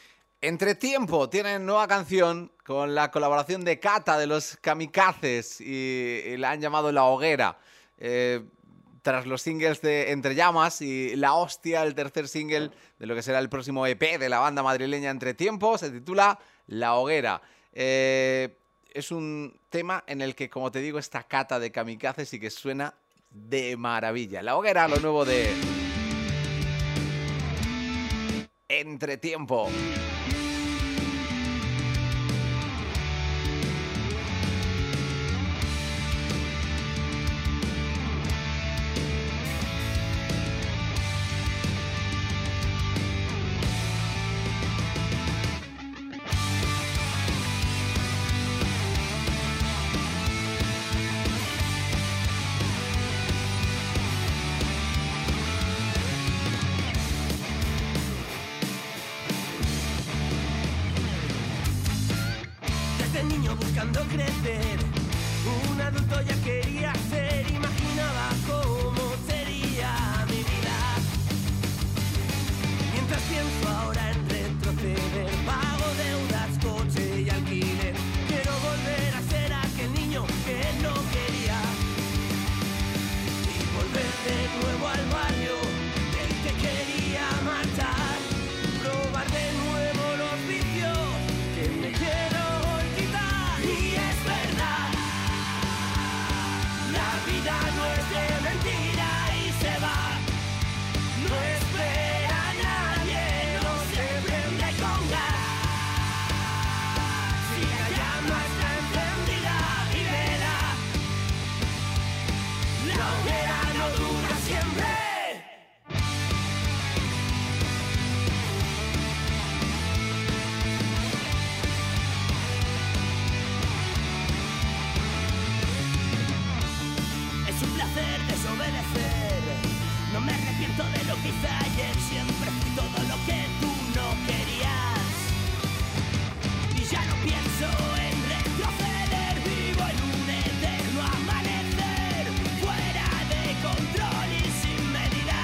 Entretiempo tienen nueva canción con la colaboración de Kata de los Kamikazes y la han llamado La Hoguera. Tras los singles de Entre Llamas y La Hostia, el tercer single de lo que será el próximo EP de la banda madrileña Entretiempo se titula La Hoguera. Es un tema en el que, como te digo, está Kata de Kamikazes y que suena de maravilla. La Hoguera, lo nuevo de Entretiempo. Desde niño buscando crecer, un adulto ya quería ser, imaginaba cómo sería mi vida. Mientras pienso ahora en retroceder, pago deudas, coche y alquiler. Quiero volver a ser aquel niño que no quería y volver de nuevo al barrio del que quería marchar, probar de nuevo los vicios que me quiero quitar. Y es verdad, la vida no es de mentira y se va. No espera a nadie, no se prende con gas. Si la llama está encendida y vela, la hoguera no dura siempre. Es un placer desobedecer. No me arrepiento de lo que hice ayer. Siempre fui todo lo que tú no querías. Y ya no pienso en retroceder. Vivo en un eterno amanecer, fuera de control y sin medida.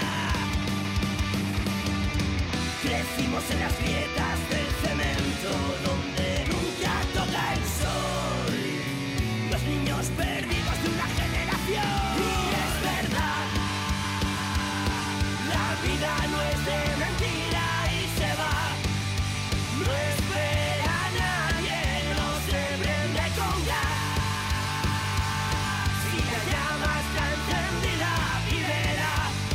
Crecimos en las grietas del cemento, donde nunca toca el sol. Los niños perdidos de una generación. Y es verdad, la vida no es de mentira y se va. No espera a nadie, no se prende con gas. Si la llama está encendida y vela.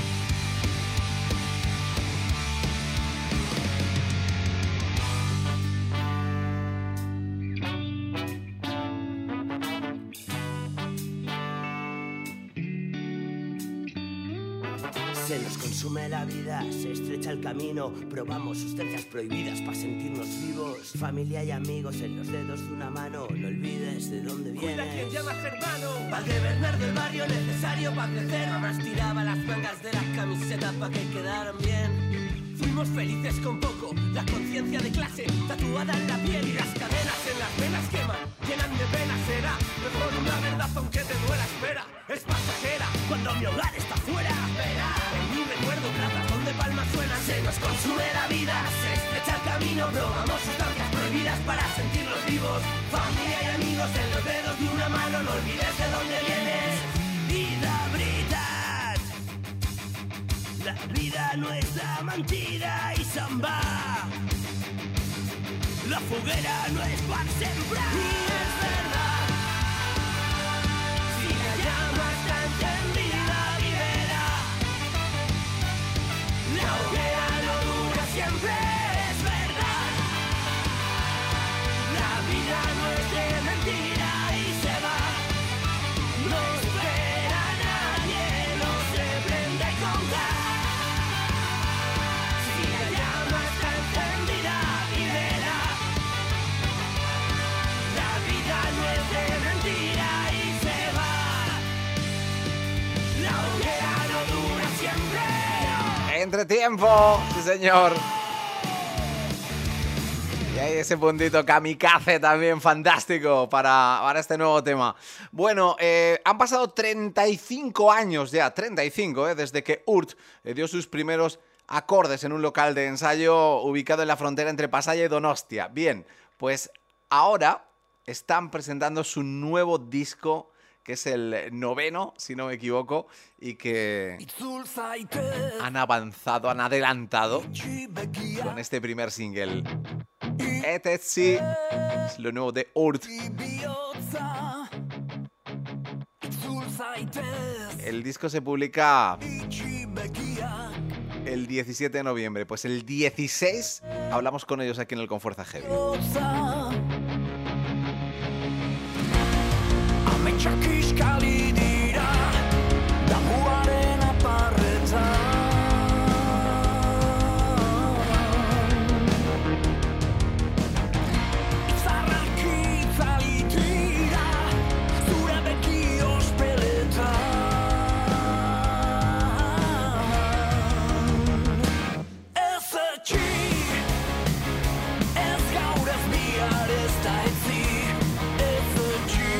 Se nos consume la vida, se estrecha el camino. Probamos sustancias prohibidas para sentirnos vivos. Familia y amigos en los dedos de una mano. No olvides de dónde vienes. Cuida quien llamas hermano. Padre Bernardo del barrio, necesario para crecer. Mamá estiraba las mangas de las camisetas para que quedaran bien. Fuimos felices con poco, la conciencia de clase tatuada en la piel. Y las cadenas en las venas queman, llenan de pena. Será mejor una verdad aunque te duela. Espera, es pasajera cuando mi hogar está fuera. Espera, en mi recuerdo plazas donde palmas suenan. Se nos consume la vida, se estrecha el camino. Probamos sustancias prohibidas para sentirnos vivos. Familia y amigos en los dedos de una mano. No olvides de dónde vienes. Y la veritat, la vida no es la mentira y samba. La foguera no es para sembrar. Y es verdad, si la llama está encendida y verá, la hoguera no dura siempre. Es verdad, la vida no es de mentira y se va. No espera a nadie, no se prende con gas. Si la llama está encendida y verá, la vida no es de mentira y se va. La hoguera no dura siempre. Entretiempo, sí señor. Y hay ese puntito kamikaze también fantástico para este nuevo tema. Bueno, han pasado 35 años ya, 35, desde que Urt dio sus primeros acordes en un local de ensayo ubicado en la frontera entre Pasaia y Donostia. Bien, pues ahora están presentando su nuevo disco, que es el 9º, si no me equivoco, y que han avanzado, han adelantado con este primer single. Etetsi es lo nuevo de Urt. El disco se publica el 17 de noviembre. Pues el 16 hablamos con ellos aquí en el Confuerza Heavy. Ametsak kiskali dira, damuaren aparretan. Itzarrak itzali dira, zure beki ospeletan. Ez etxi, ez gaur ez bihar ez da etzi, ez etxi.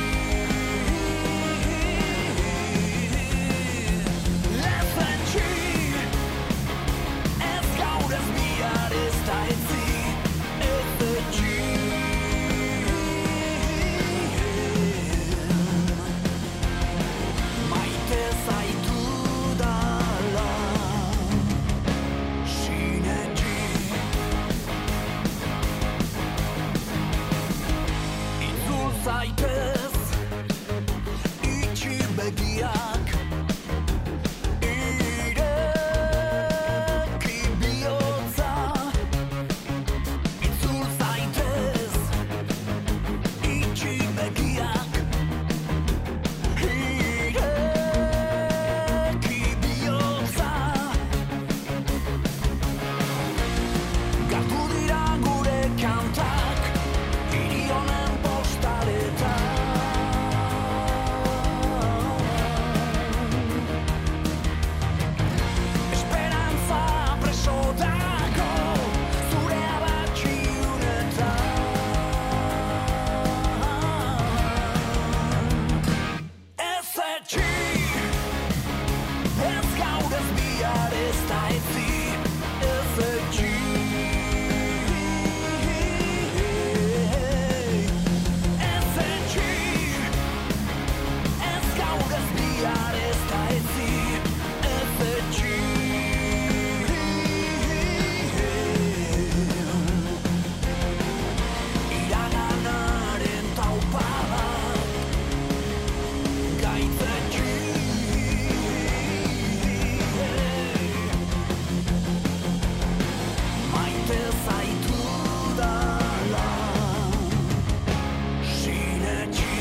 Zaitez, itxi begiak, ireki bihotza. Itzul zaitez, itxi begiak, ireki bihotza. Gartu dira gure kantak, hiri honen postaletan. Esperantza preso dago, zure abatxi unetan. Ez etxi, ez gaur ez bihar ez da etzi, ez etxi. Ez etxi, ez gaur ez bihar ez da etzi, ez etxi. Iraganaren taupada, gaitzetxi. Maite zaitudala, sinetxi.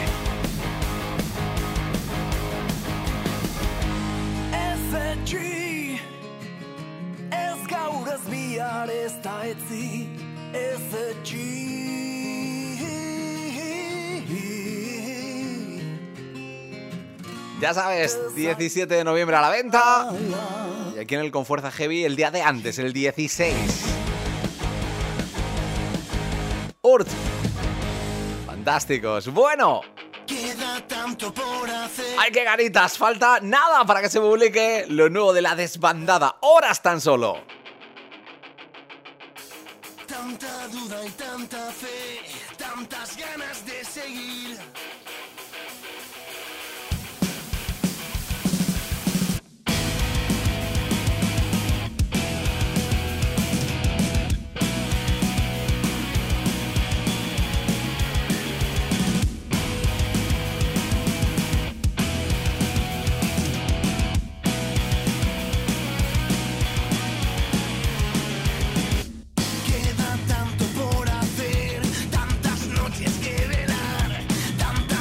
Ez etxi, ez gaur ez bihar ez da etzi, ez etxi. Ya sabes, 17 de noviembre a la venta. Y aquí en el Confuerza Heavy el día de antes, el 16. Urt. Fantásticos. Bueno. Queda tanto por hacer. ¡Ay, qué ganitas! Falta nada para que se publique lo nuevo de La Desbandada. Horas tan solo. Tanta duda y tanta fe, tantas ganas de seguir. Queda tanto por hacer, tantas noches que velar, tanta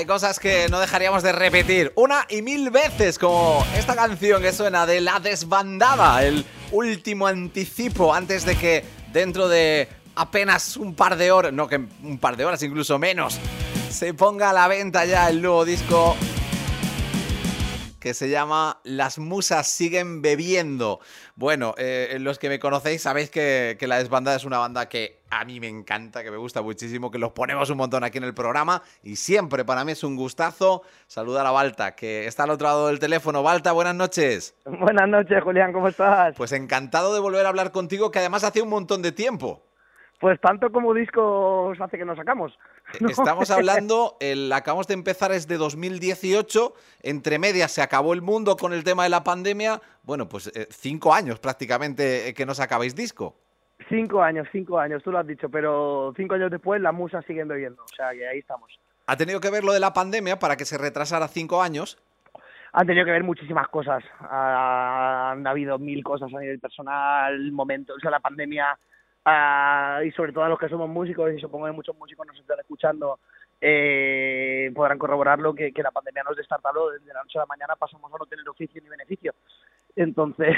cosas que no dejaríamos de repetir una y mil veces, como esta canción que suena de La Desbandada, el último anticipo antes de que dentro de apenas un par de horas, no, que un par de horas, incluso menos, se ponga a la venta ya el nuevo disco que se llama Las musas siguen bebiendo. Bueno, los que me conocéis sabéis que La Desbandada es una banda que a mí me encanta, que me gusta muchísimo, que los ponemos un montón aquí en el programa y siempre para mí es un gustazo saludar a Balta, que está al otro lado del teléfono. Balta, buenas noches. Buenas noches, Julián, ¿cómo estás? Pues encantado de volver a hablar contigo, que además hace un montón de tiempo. Pues tanto como discos hace que nos sacamos, ¿no? Estamos hablando, acabamos de empezar desde 2018, entre medias se acabó el mundo con el tema de la pandemia. Bueno, pues 5 años prácticamente que no sacabais disco. 5 años, tú lo has dicho, pero 5 años después las musas siguen bebiendo, o sea que ahí estamos. ¿Ha tenido que ver lo de la pandemia para que se retrasara 5 años? Han tenido que ver muchísimas cosas, han habido 1000 cosas a nivel personal, momentos, o sea, la pandemia... y sobre todo a los que somos músicos, y supongo que muchos músicos nos están escuchando, podrán corroborarlo, que la pandemia nos destartaló. Desde la noche a la mañana pasamos a no tener oficio ni beneficio. Entonces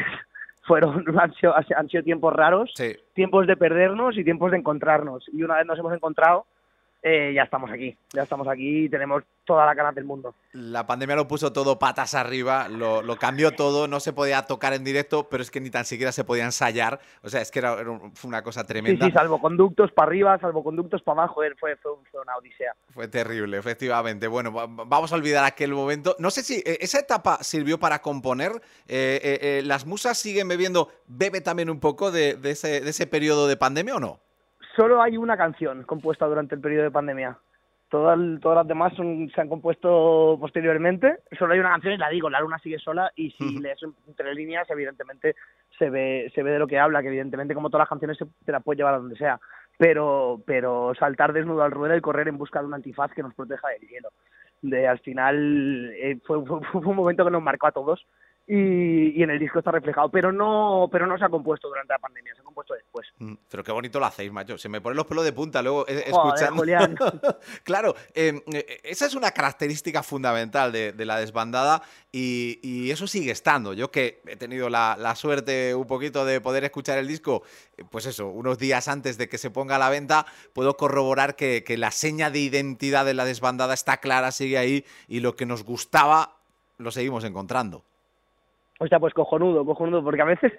han sido tiempos raros, sí. Tiempos de perdernos y tiempos de encontrarnos, y una vez nos hemos encontrado, ya estamos aquí y tenemos toda la ganas del mundo. La pandemia lo puso todo patas arriba, lo cambió todo, no se podía tocar en directo, pero es que ni tan siquiera se podía ensayar, o sea, es que fue una cosa tremenda. Sí, salvoconductos para arriba, salvoconductos para abajo, fue una odisea. Fue terrible, efectivamente. Bueno, vamos a olvidar aquel momento. No sé si esa etapa sirvió para componer. ¿Las musas siguen bebiendo? ¿Bebe también un poco de ese periodo de pandemia o no? Solo hay una canción compuesta durante el periodo de pandemia. Todas las demás se han compuesto posteriormente. Solo hay una canción y la digo, La luna sigue sola, y si lees entre líneas, evidentemente se ve de lo que habla, que evidentemente como todas las canciones te la puedes llevar a donde sea. Pero saltar desnudo al ruedo y correr en busca de un antifaz que nos proteja del hielo. Al final fue un momento que nos marcó a todos. Y en el disco está reflejado, pero no se ha compuesto durante la pandemia, se ha compuesto después. Pero qué bonito lo hacéis, macho. Se me ponen los pelos de punta luego Joder, escuchando. Julián. Claro, esa es una característica fundamental de La Desbandada y eso sigue estando. Yo que he tenido la suerte un poquito de poder escuchar el disco, pues eso, unos días antes de que se ponga a la venta, puedo corroborar que la seña de identidad de La Desbandada está clara, sigue ahí, y lo que nos gustaba lo seguimos encontrando. O sea, pues cojonudo, porque a veces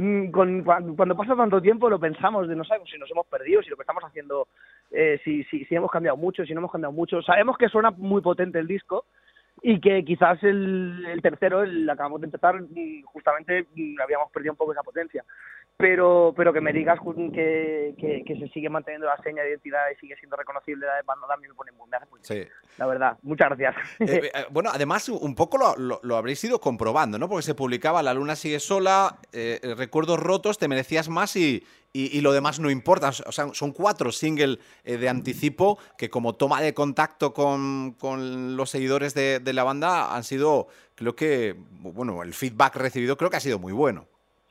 cuando pasa tanto tiempo lo pensamos, no sabemos si nos hemos perdido, si lo que estamos haciendo, si hemos cambiado mucho, si no hemos cambiado mucho. Sabemos que suena muy potente el disco y que quizás el tercero, el acabamos de empezar, justamente habíamos perdido un poco esa potencia. Pero que me digas que se sigue manteniendo la seña de identidad y sigue siendo reconocible la Desbandada, a mí me hace muy bien. Sí. La verdad, muchas gracias. Bueno, además un poco lo habréis ido comprobando, ¿no? Porque se publicaba La luna sigue sola, Recuerdos rotos, Te merecías más y lo demás no importa. O sea, son 4 singles de anticipo que como toma de contacto con los seguidores de la banda han sido, creo que, bueno, el feedback recibido creo que ha sido muy bueno.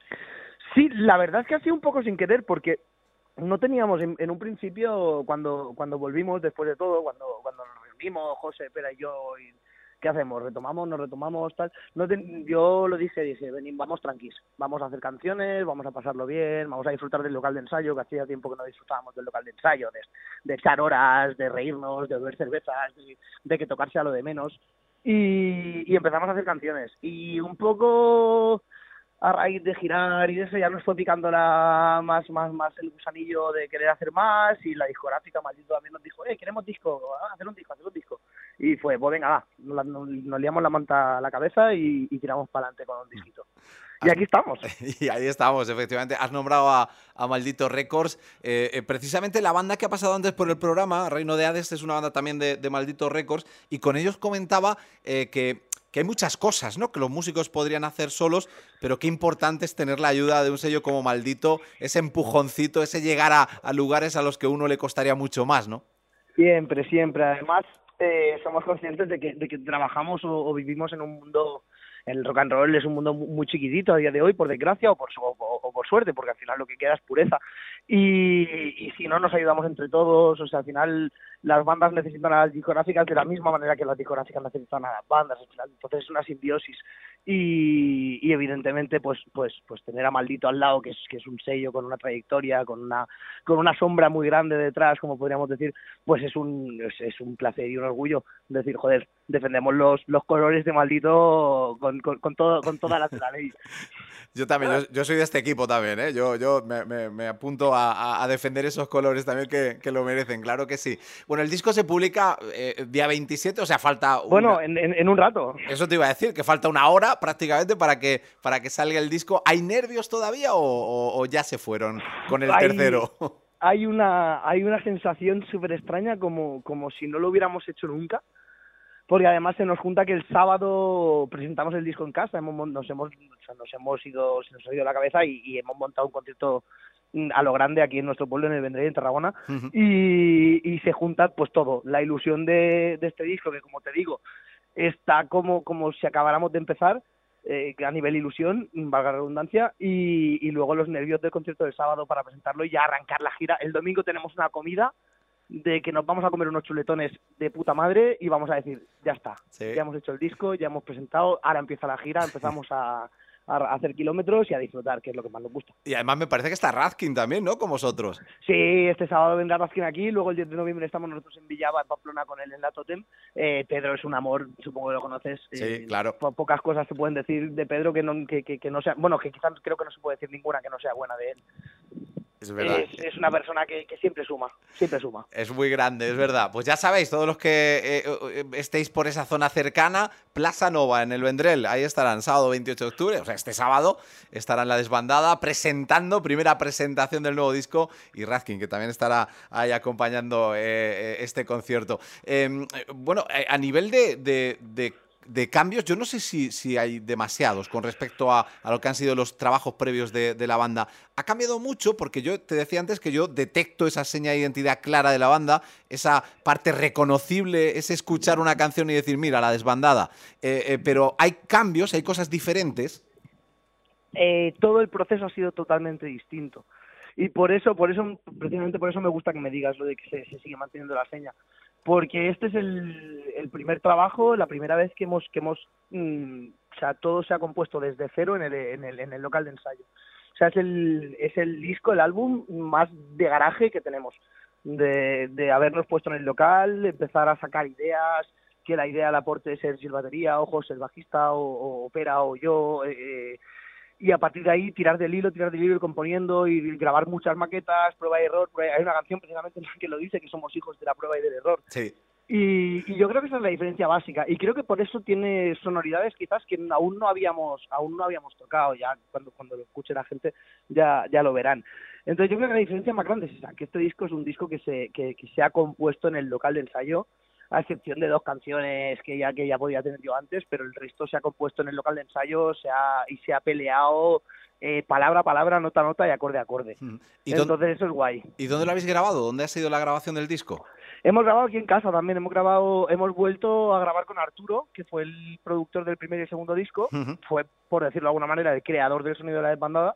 Sí, la verdad es que ha sido un poco sin querer, porque no teníamos en un principio, cuando volvimos después de todo, cuando nos reunimos, José, Pera y yo, y ¿qué hacemos? ¿Retomamos? ¿No retomamos? Tal. Yo lo dije, vamos tranquis, vamos a hacer canciones, vamos a pasarlo bien, vamos a disfrutar del local de ensayo, que hacía tiempo que no disfrutábamos del local de ensayo, de echar horas, de reírnos, de beber cervezas, de que tocar sea lo de menos, y empezamos a hacer canciones. Y un poco a raíz de girar y de eso ya nos fue picando más el gusanillo de querer hacer más, y la discográfica Maldito también nos dijo, queremos disco, hacer un disco. Y fue, pues venga, va, nos liamos la manta a la cabeza y tiramos para adelante con un disquito. Y aquí estamos. Y ahí estamos, efectivamente. Has nombrado a Maldito Records. Precisamente la banda que ha pasado antes por el programa, Reino de Hades, es una banda también de Maldito Records, y con ellos comentaba que hay muchas cosas, ¿no?, que los músicos podrían hacer solos, pero qué importante es tener la ayuda de un sello como Maldito, ese empujoncito, ese llegar a lugares a los que a uno le costaría mucho más, ¿no? Siempre. Además, somos conscientes de que trabajamos o vivimos en un mundo... El rock and roll es un mundo muy chiquitito a día de hoy, por desgracia o por suerte, porque al final lo que queda es pureza. y si no nos ayudamos entre todos, o sea, al final las bandas necesitan a las discográficas de la misma manera que las discográficas necesitan a las bandas, al final. Entonces es una simbiosis y evidentemente pues tener a Maldito al lado, que es un sello con una trayectoria, con una sombra muy grande detrás, como podríamos decir, pues es un placer y un orgullo decir, joder, defendemos los colores de Maldito con toda la ley. Yo también, yo soy de este equipo también, ¿eh? Yo me apunto a defender esos colores también que lo merecen, claro que sí. Bueno, el disco se publica día 27, o sea, falta... Bueno, en un rato. Eso te iba a decir, que falta una hora prácticamente para que salga el disco. ¿Hay nervios todavía o ya se fueron con el tercero? Hay una sensación súper extraña como si no lo hubiéramos hecho nunca. Porque además se nos junta que el sábado presentamos el disco en casa, se nos ha ido la cabeza y hemos montado un concierto a lo grande aquí en nuestro pueblo, en el Vendrell, en Tarragona, y se junta pues todo, la ilusión de este disco, que como te digo, está como si acabáramos de empezar, a nivel ilusión, valga la redundancia, y luego los nervios del concierto del sábado para presentarlo y ya arrancar la gira. El domingo tenemos una comida de que nos vamos a comer unos chuletones de puta madre y vamos a decir, ya está, ya hemos hecho el disco, ya hemos presentado, ahora empieza la gira, empezamos a hacer kilómetros y a disfrutar, que es lo que más nos gusta. Y además me parece que está Razkin también, ¿no? Con vosotros. Sí, este sábado vendrá Razkin aquí, luego el 10 de noviembre estamos nosotros en Villava, en Pamplona, con él en la Totem. Pedro es un amor, supongo que lo conoces. Sí, claro. Pocas cosas se pueden decir de Pedro que no sea, bueno, que quizás creo que no se puede decir ninguna que no sea buena de él. Es verdad. Es una persona que siempre suma, siempre suma. Es muy grande, es verdad. Pues ya sabéis, todos los que estéis por esa zona cercana, Plaza Nova en el Vendrell, ahí estarán, sábado 28 de octubre, o sea, este sábado estarán La Desbandada presentando, primera presentación del nuevo disco, y Razkin, que también estará ahí acompañando este concierto. Bueno, a nivel de cambios, yo no sé si hay demasiados con respecto a lo que han sido los trabajos previos de la banda. Ha cambiado mucho porque yo te decía antes que yo detecto esa seña de identidad clara de la banda, esa parte reconocible, ese escuchar una canción y decir, mira, La Desbandada. Pero hay cambios, hay cosas diferentes. Todo el proceso ha sido totalmente distinto. Y precisamente por eso me gusta que me digas lo de que se sigue manteniendo la seña. Porque este es el primer trabajo, la primera vez que hemos o sea, todo se ha compuesto desde cero en el local de ensayo. O sea, es el disco, el álbum más de garaje que tenemos, de habernos puesto en el local, empezar a sacar ideas, que la idea la aporte Sergi el batería, o José el bajista, o Pera, o yo, y a partir de ahí tirar del hilo, ir componiendo y grabar muchas maquetas, prueba y error. Hay una canción precisamente que lo dice, que somos hijos de la prueba y del error. Sí. Y yo creo que esa es la diferencia básica, y creo que por eso tiene sonoridades quizás que aún no habíamos tocado. Ya cuando lo escuche la gente ya lo verán. Entonces yo creo que la diferencia más grande es esa, que este disco es un disco que se ha compuesto en el local de ensayo, a excepción de 2 canciones que ya podía tener yo antes, pero el resto se ha compuesto en el local de ensayo, se ha peleado palabra a palabra, nota a nota y acorde a acorde. Entonces eso es guay. ¿Y dónde lo habéis grabado? ¿Dónde ha sido la grabación del disco? Hemos grabado aquí en casa también, hemos vuelto a grabar con Arturo, que fue el productor del primer y el segundo disco, fue, por decirlo de alguna manera, el creador del sonido de La Desbandada.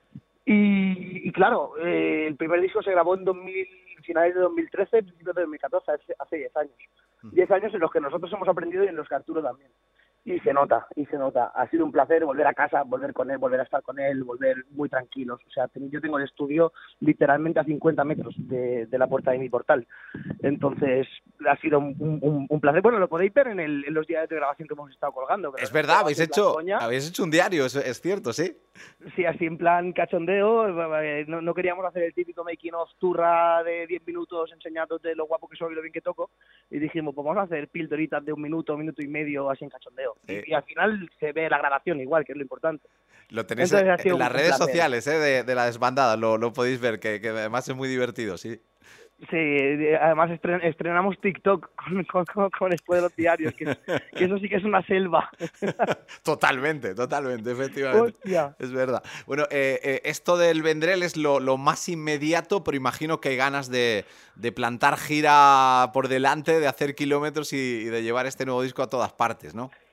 Y claro, el primer disco se grabó en finales de 2013, principios de 2014, hace 10 años. 10 años en los que nosotros hemos aprendido y en los que Arturo también. Y se nota. Ha sido un placer volver a casa, volver con él, volver a estar con él, volver muy tranquilos. O sea, yo tengo el estudio literalmente a 50 metros de la puerta de mi portal. Entonces, ha sido un placer. Bueno, lo podéis ver en los días de grabación que hemos estado colgando. Es verdad, habéis hecho un diario, es cierto, sí. Sí, así en plan cachondeo. No queríamos hacer el típico making of turra de 10 minutos enseñándote lo guapo que soy y lo bien que toco. Y dijimos, pues vamos a hacer pildoritas de 1 minuto, 1 minuto y medio, así en cachondeo. Y al final se ve la grabación igual, que es lo importante. Lo tenéis en las redes sociales de La Desbandada, lo podéis ver, que además es muy divertido, sí. Sí, además estrenamos TikTok con después de los diarios, que eso sí que es una selva. Totalmente, efectivamente. Hostia. Es verdad. Bueno, esto del Vendrell es lo más inmediato, pero imagino que hay ganas de plantar gira por delante, de hacer kilómetros y de llevar este nuevo disco a todas partes, ¿no?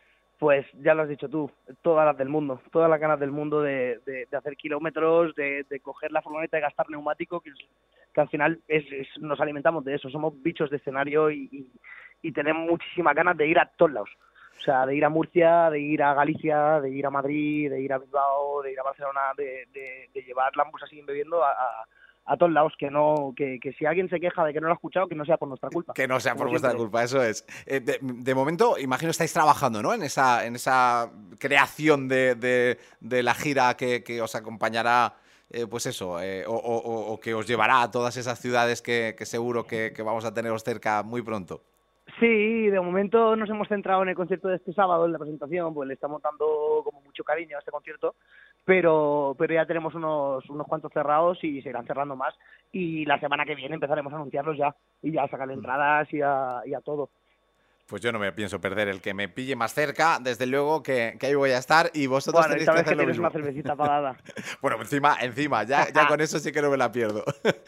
Pues ya lo has dicho tú, todas las del mundo, todas las ganas del mundo de hacer kilómetros, de coger la furgoneta y gastar neumático, que al final nos alimentamos de eso, somos bichos de escenario y tenemos muchísimas ganas de ir a todos lados. O sea, de ir a Murcia, de ir a Galicia, de ir a Madrid, de ir a Bilbao, de ir a Barcelona, de llevar la música Siguen Bebiendo a todos lados, que si alguien se queja de que no lo ha escuchado, que no sea por nuestra culpa. Que no sea por Como vuestra siempre. culpa, eso es. De momento, imagino estáis trabajando, ¿no? En esa creación de la gira que os acompañará, pues eso, o que os llevará a todas esas ciudades que seguro que vamos a teneros cerca muy pronto. Sí, de momento nos hemos centrado en el concierto de este sábado, en la presentación, pues le estamos dando como mucho cariño a este concierto, pero ya tenemos unos cuantos cerrados y se irán cerrando más, y la semana que viene empezaremos a anunciarlos ya, y ya a sacar entradas y a todo. Pues yo no me pienso perder el que me pille más cerca, desde luego que ahí voy a estar y vosotros Bueno, tenéis esta que vez hacer que lo tienes mismo. una cervecita pagada. Bueno, encima, ya con eso sí que no me la pierdo.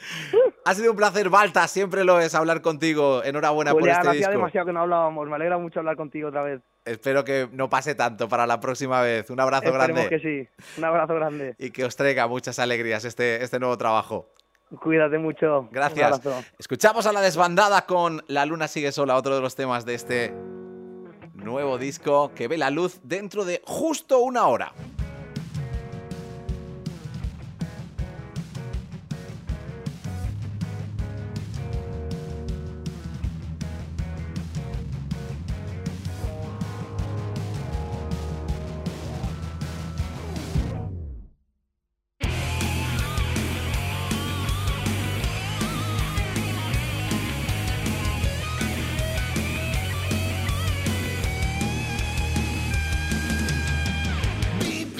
Ha sido un placer, Balta, siempre lo es hablar contigo. Enhorabuena Julián, por este hacía disco. demasiado que no hablábamos, me alegra mucho hablar contigo otra vez. Espero que no pase tanto para la próxima vez. Un abrazo Esperemos grande. que sí, un abrazo grande. Y que os traiga muchas alegrías este nuevo trabajo. Cuídate mucho. Gracias. Un abrazo. Escuchamos a La Desbandada con La Luna Sigue Sola, otro de los temas de este nuevo disco que ve la luz dentro de justo una hora. Deep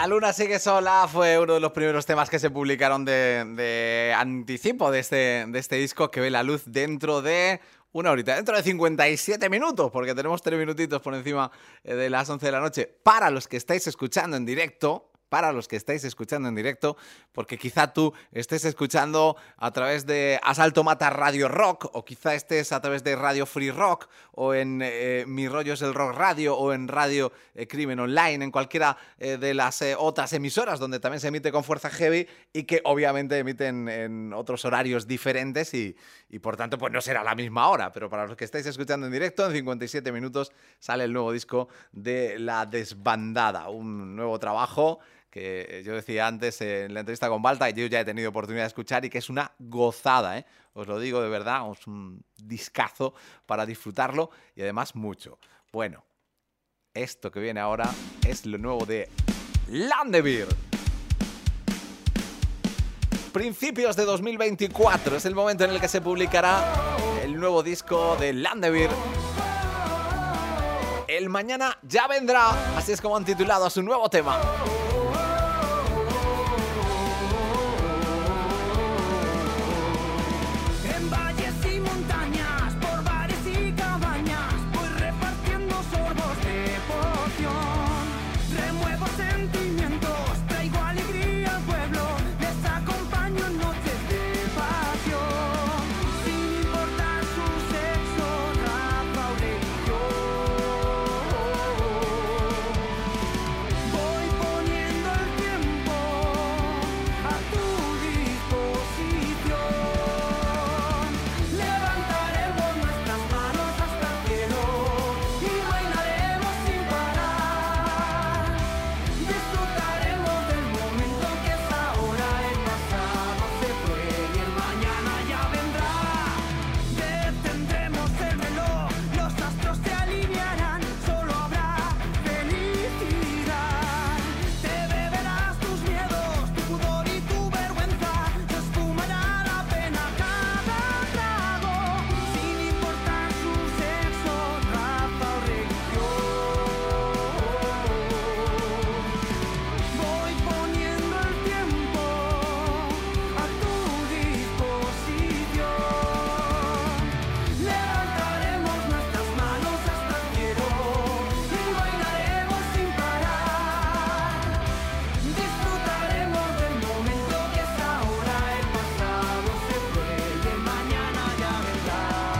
La luna sigue sola fue uno de los primeros temas que se publicaron de anticipo de este disco que ve la luz dentro de una horita, dentro de 57 minutos, porque tenemos 3 minutitos por encima de las 11 de la noche. Para los que estáis escuchando en directo, porque quizá tú estés escuchando a través de Asalto Mata Radio Rock, o quizá estés a través de Radio Free Rock, o en Mi Rollo es el Rock Radio, o en Radio Crimen Online, en cualquiera de las otras emisoras donde también se emite con fuerza heavy y que obviamente emiten en otros horarios diferentes y por tanto pues no será la misma hora, pero para los que estáis escuchando en directo, en 57 minutos sale el nuevo disco de La Desbandada, un nuevo trabajo que yo decía antes en la entrevista con Balta, y yo ya he tenido oportunidad de escuchar y que es una gozada, ¿eh? Os lo digo de verdad, es un discazo para disfrutarlo y además mucho. Bueno, esto que viene ahora es lo nuevo de Landebir. Principios de 2024 es el momento en el que se publicará el nuevo disco de Landebir. El mañana ya vendrá, así es como han titulado a su nuevo tema. En valles y montañas, por bares y cabañas, voy repartiendo sorbos de poción. Remuevo sentimientos, traigo alegría al pueblo, les acompaño en noches de pasión. Sin importar su sexo, raza o religión. Voy poniendo el tiempo a tu disposición. Levantaremos nuestras manos hasta el cielo y bailaremos sin parar. Disfrutaremos del momento que es ahora, el pasado se fue y el mañana ya vendrá. Detendremos el reloj, los astros se alinearán, solo habrá felicidad. Te beberás tus miedos, tu pudor y tu vergüenza, se esfumará la pena cada trago, sin importar su sexo, raza o religión. Voy poniendo el tiempo a tu disposición. Levantaremos nuestras manos hasta el cielo y bailaremos sin parar. Disfrutaremos del momento que es ahora, el pasado se fue y el mañana ya vendrá.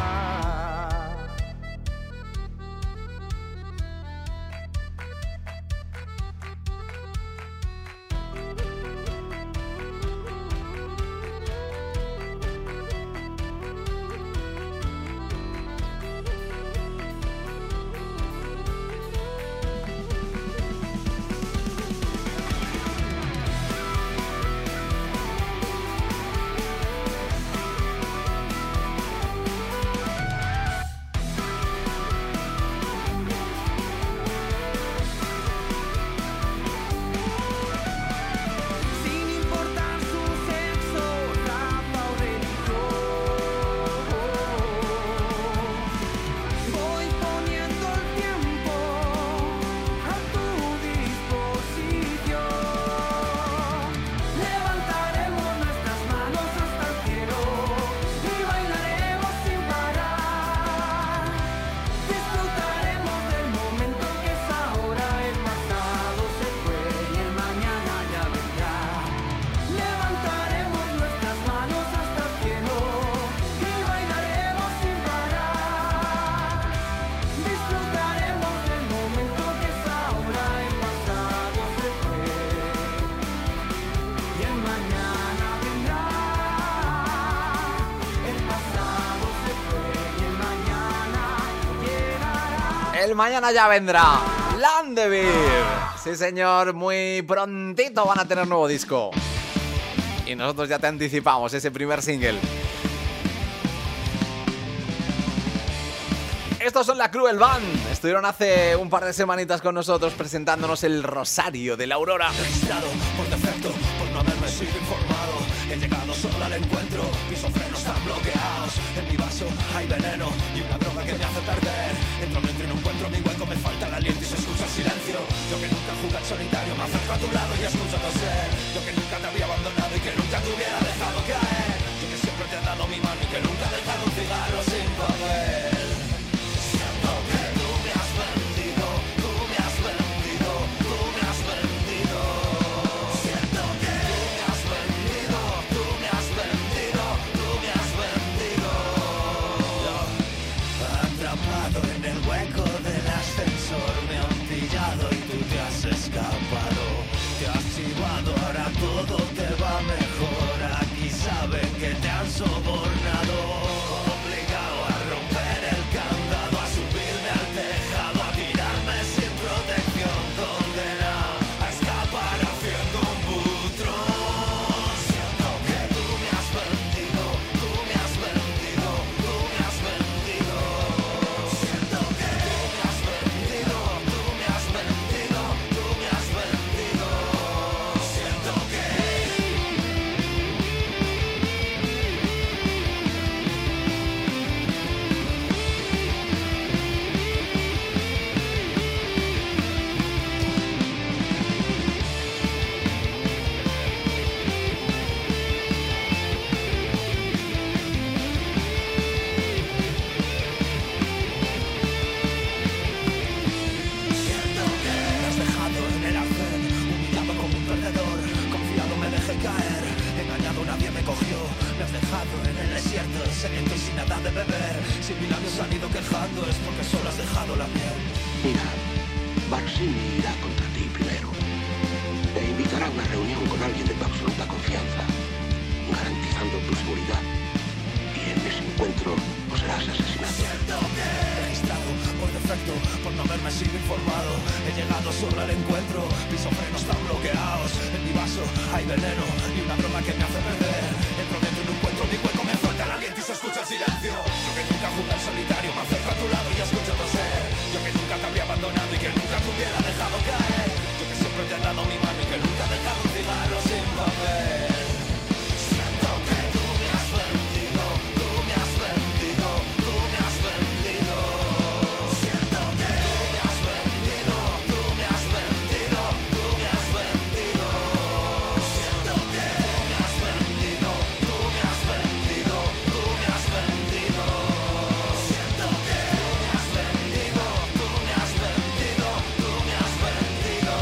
Sin importar su sexo, raza o religión. Voy poniendo el tiempo a tu disposición. Levantaremos nuestras manos hasta el cielo y bailaremos sin parar. Disfrutaremos del momento que es ahora, el pasado se fue y el mañana ya vendrá. Levantaremos nuestras manos hasta el cielo y bailaremos sin parar. Disfrutaremos del momento que es ahora, el pasado se fue y el mañana vendrá. El pasado se fue y el mañana llegará. El mañana ya vendrá. Landebir. Sí, señor, muy prontito van a tener nuevo disco. Y nosotros ya te anticipamos ese primer single. Estos son la Cruel Band. Estuvieron hace un par de semanitas con nosotros presentándonos el Rosario de la Aurora. Registrado por defecto, por no haberme sido informado. He llegado solo al encuentro, mis frenos están bloqueados. En mi vaso hay veneno y una droga que me hace perder. Entro, no entro y no encuentro mi hueco, me falta el aliento y se escucha el silencio. silencio. Yo que nunca jugué al solitario, me acerco a tu lado y escucho toser. Yo que nunca te había abandonado y que nunca te hubiera dejado caer. Yo que siempre te he dado mi mano y que nunca he dejado un cigarro sin papel. Siento que tú me has vendido, tú me has vendido, tú me has vendido. Siento que tú me has vendido, tú me has vendido, tú me has vendido. Atrapado en el hueco del ascensor, me han pillado y tú te has escapado. Te has chivado, ahora todo te va mejor. Aquí saben que te han sobornado. Obligado a romper el candado, a subirme al tejado, a tirarme sin protección. Condenado a escapar haciendo un butrón. Siento que tú me has vendido, tú me has vendido, tú me has vendido. Siento que tú me has vendido, tú me has vendido, tú me has vendido. Siento que me has dejado en el arcén, humillado como un perdedor. Confiado me dejé caer, engañado nadie me cogió. Me has dejado en el desierto, sediento y sin nada de beber. Si mis labios han ido quejando es porque solo has dejado la miel. Mira, Barsini irá contra ti primero. Te invitará a una reunión con alguien de tu absoluta confianza, garantizando tu seguridad. Y en ese encuentro o serás asesinado. Siento que registrado por defecto, por no haberme sido informado. He llegado solo al encuentro, mis frenos están bloqueados. En mi vaso hay veneno y una broma que me hace perder. Entro dentro y no encuentro mi hueco, me falta el aliento y se escucha el silencio. Yo que nunca jugué al solitario, me acerco a tu lado y escucho toser. Yo que nunca te había abandonado y que nunca te hubiera dejado caer. Yo que siempre te he dado mi mano y que nunca he dejado un cigarro sin papel. Siento que tú me has vendido, tú me has vendido, tú me has vendido. Siento que tú me has vendido, tú me has vendido, tú me has vendido. Siento que tú me has vendido, tú me has vendido, tú me has vendido. Siento que tú me has vendido, tú me has vendido, tú me has vendido.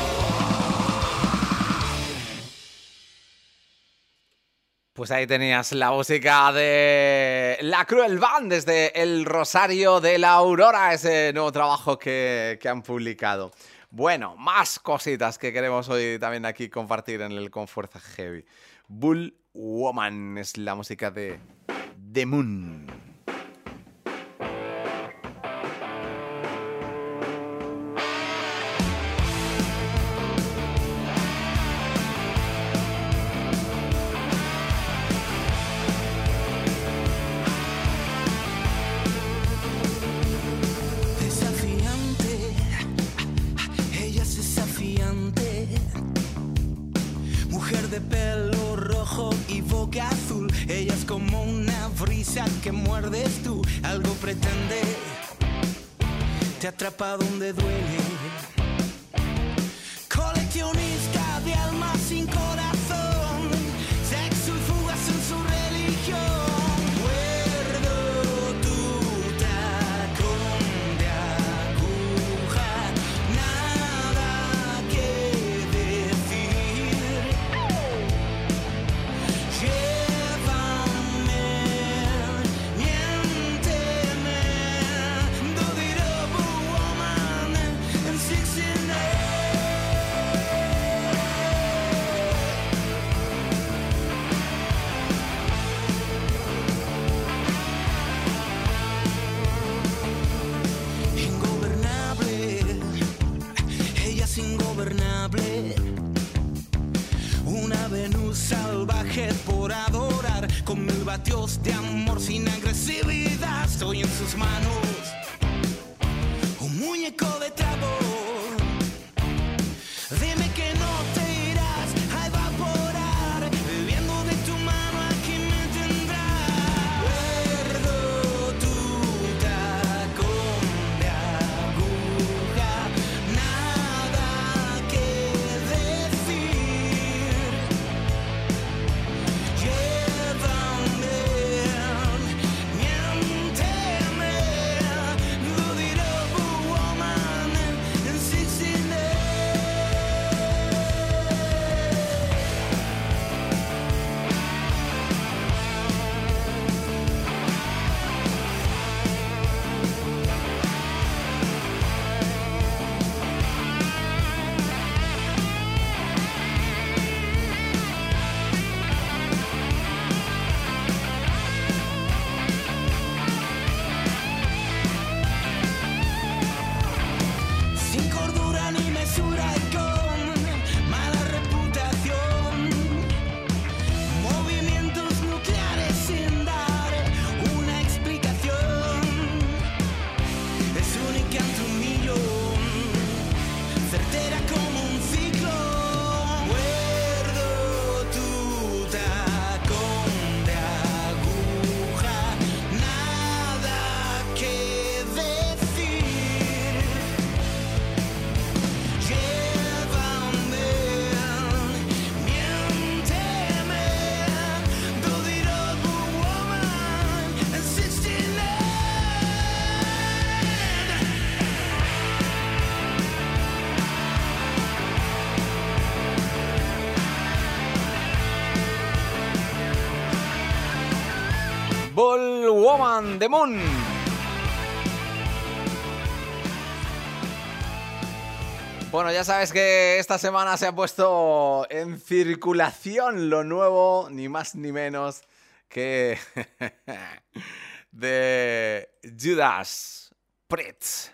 Pues ahí tenías la música de La Cruel Band desde El Rosario de la Aurora, ese nuevo trabajo que han publicado. Bueno, más cositas que queremos hoy también aquí compartir en el Con Fuerza Heavy. Bull Woman es la música de The Moon. Desafiante, ella es desafiante. Mujer de pelo rojo y boca azul. Ella es como una brisa que muerdes tú. Algo pretende, te atrapa donde duele. Coleccionista de almas sin corazón. Sexo y fugas en su religión. Muerdo tu tacón de aguja. Nada que decir. Llévame, miénteme. Do it up, woman, and 69. Ingobernable, ella es ingobernable. Una Venus salvaje por adorar, con 1000 vatios de amor sin agresividad. Estoy en sus manos, un muñeco de trapo. Dime que no te irás a evaporar, viviendo de tu mano aquí me tendrás. Muerdo tu tacón de aguja, nada Woman, The Moon. Bueno, ya sabes que esta semana se ha puesto en circulación lo nuevo, ni más ni menos que de Judas Priest.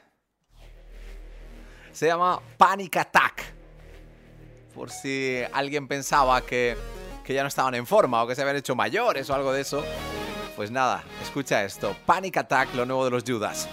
Se llama Panic Attack. Por si alguien pensaba que ya no estaban en forma o que se habían hecho mayores o algo de eso. Pues nada, escucha esto. Panic Attack, lo nuevo de los Judas.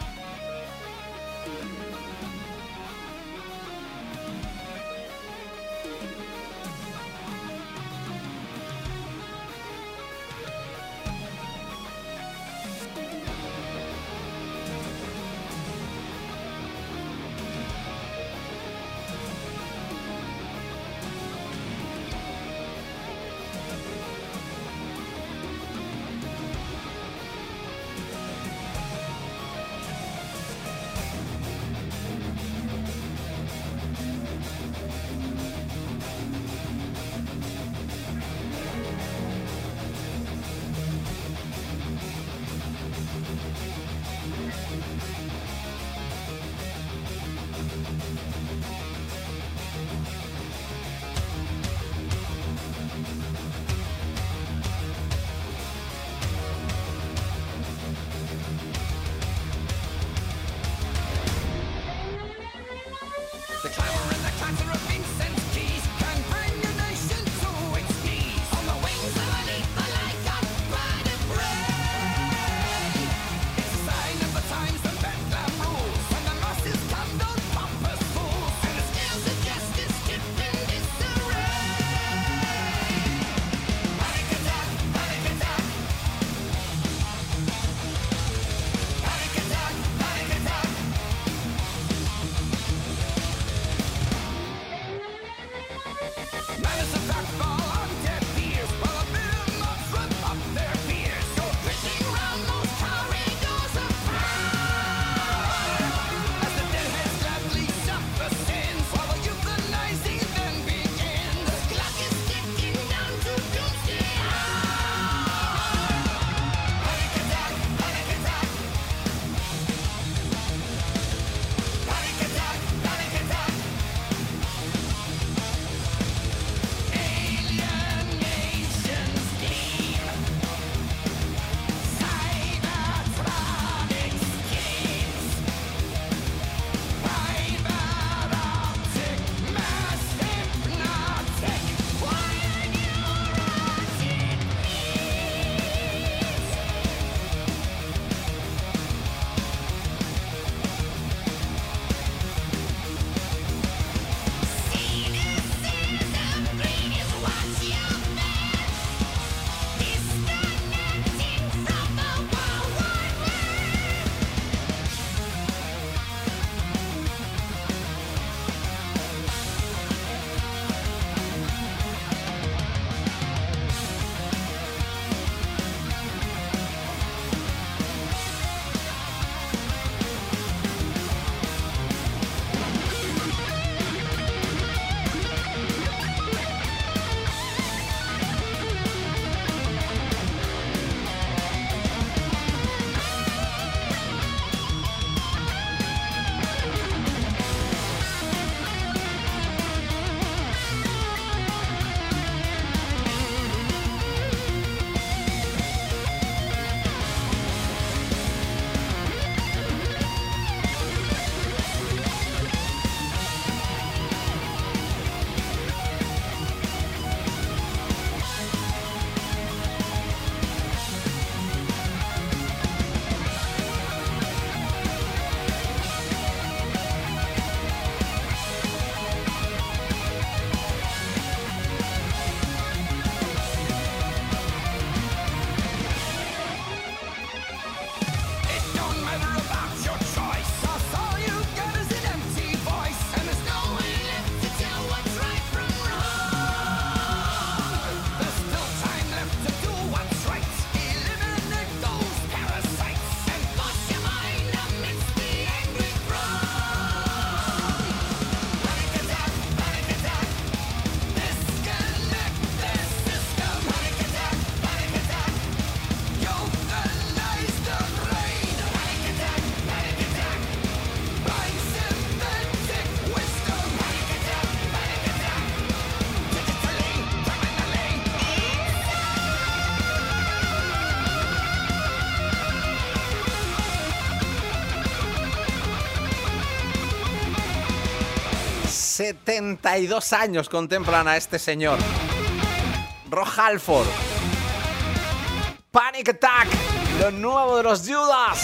72 años contemplan a este señor. Rob Halford. Panic Attack, lo nuevo de los Judas.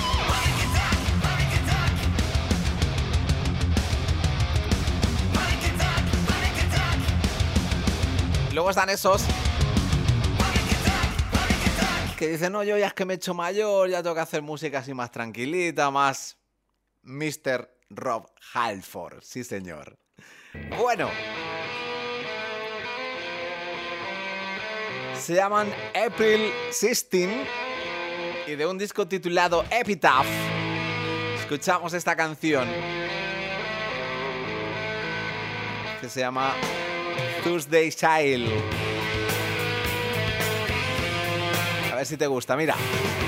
Luego están esos que dicen, no, yo ya es que me he hecho mayor, ya tengo que hacer música así más tranquilita, más Mr. Rob Halford, sí señor. Bueno, se llaman April 16 y de un disco titulado Epitaph escuchamos esta canción que se llama Tuesday Child. A ver si te gusta, mira.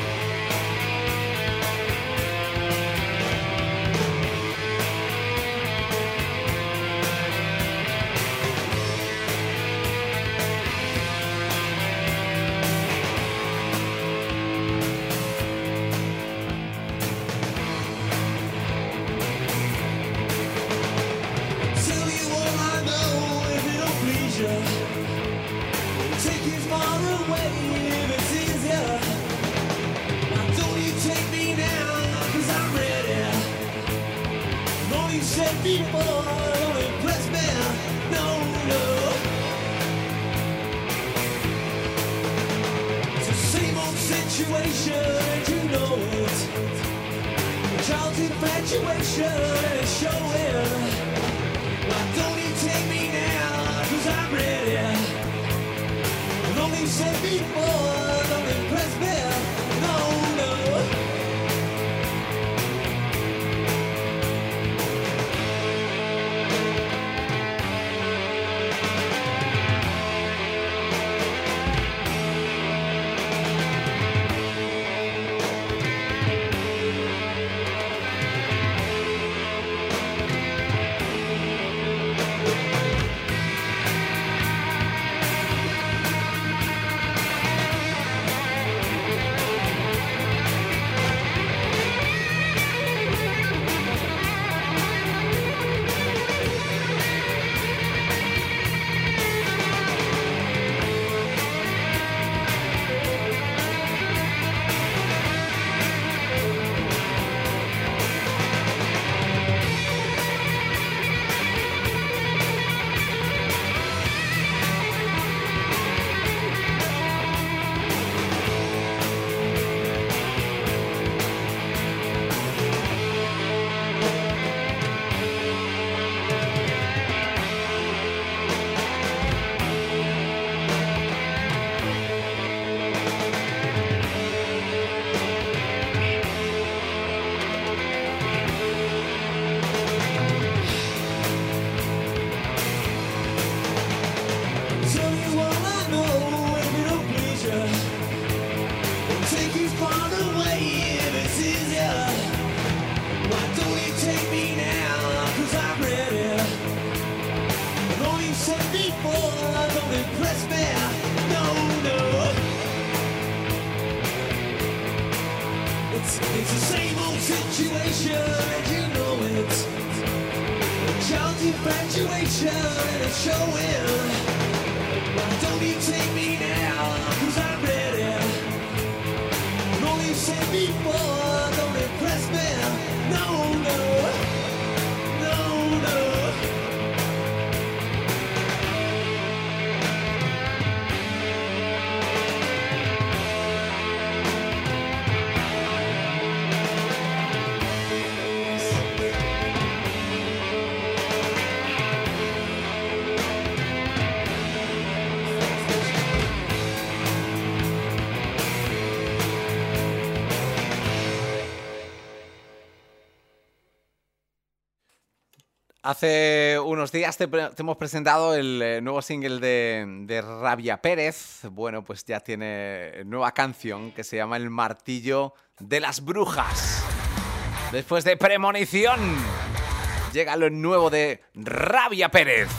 Hace unos días te hemos presentado el nuevo single de Rabia Pérez. Bueno, pues ya tiene nueva canción que se llama El Martillo de las Brujas. Después de Premonición, llega lo nuevo de Rabia Pérez.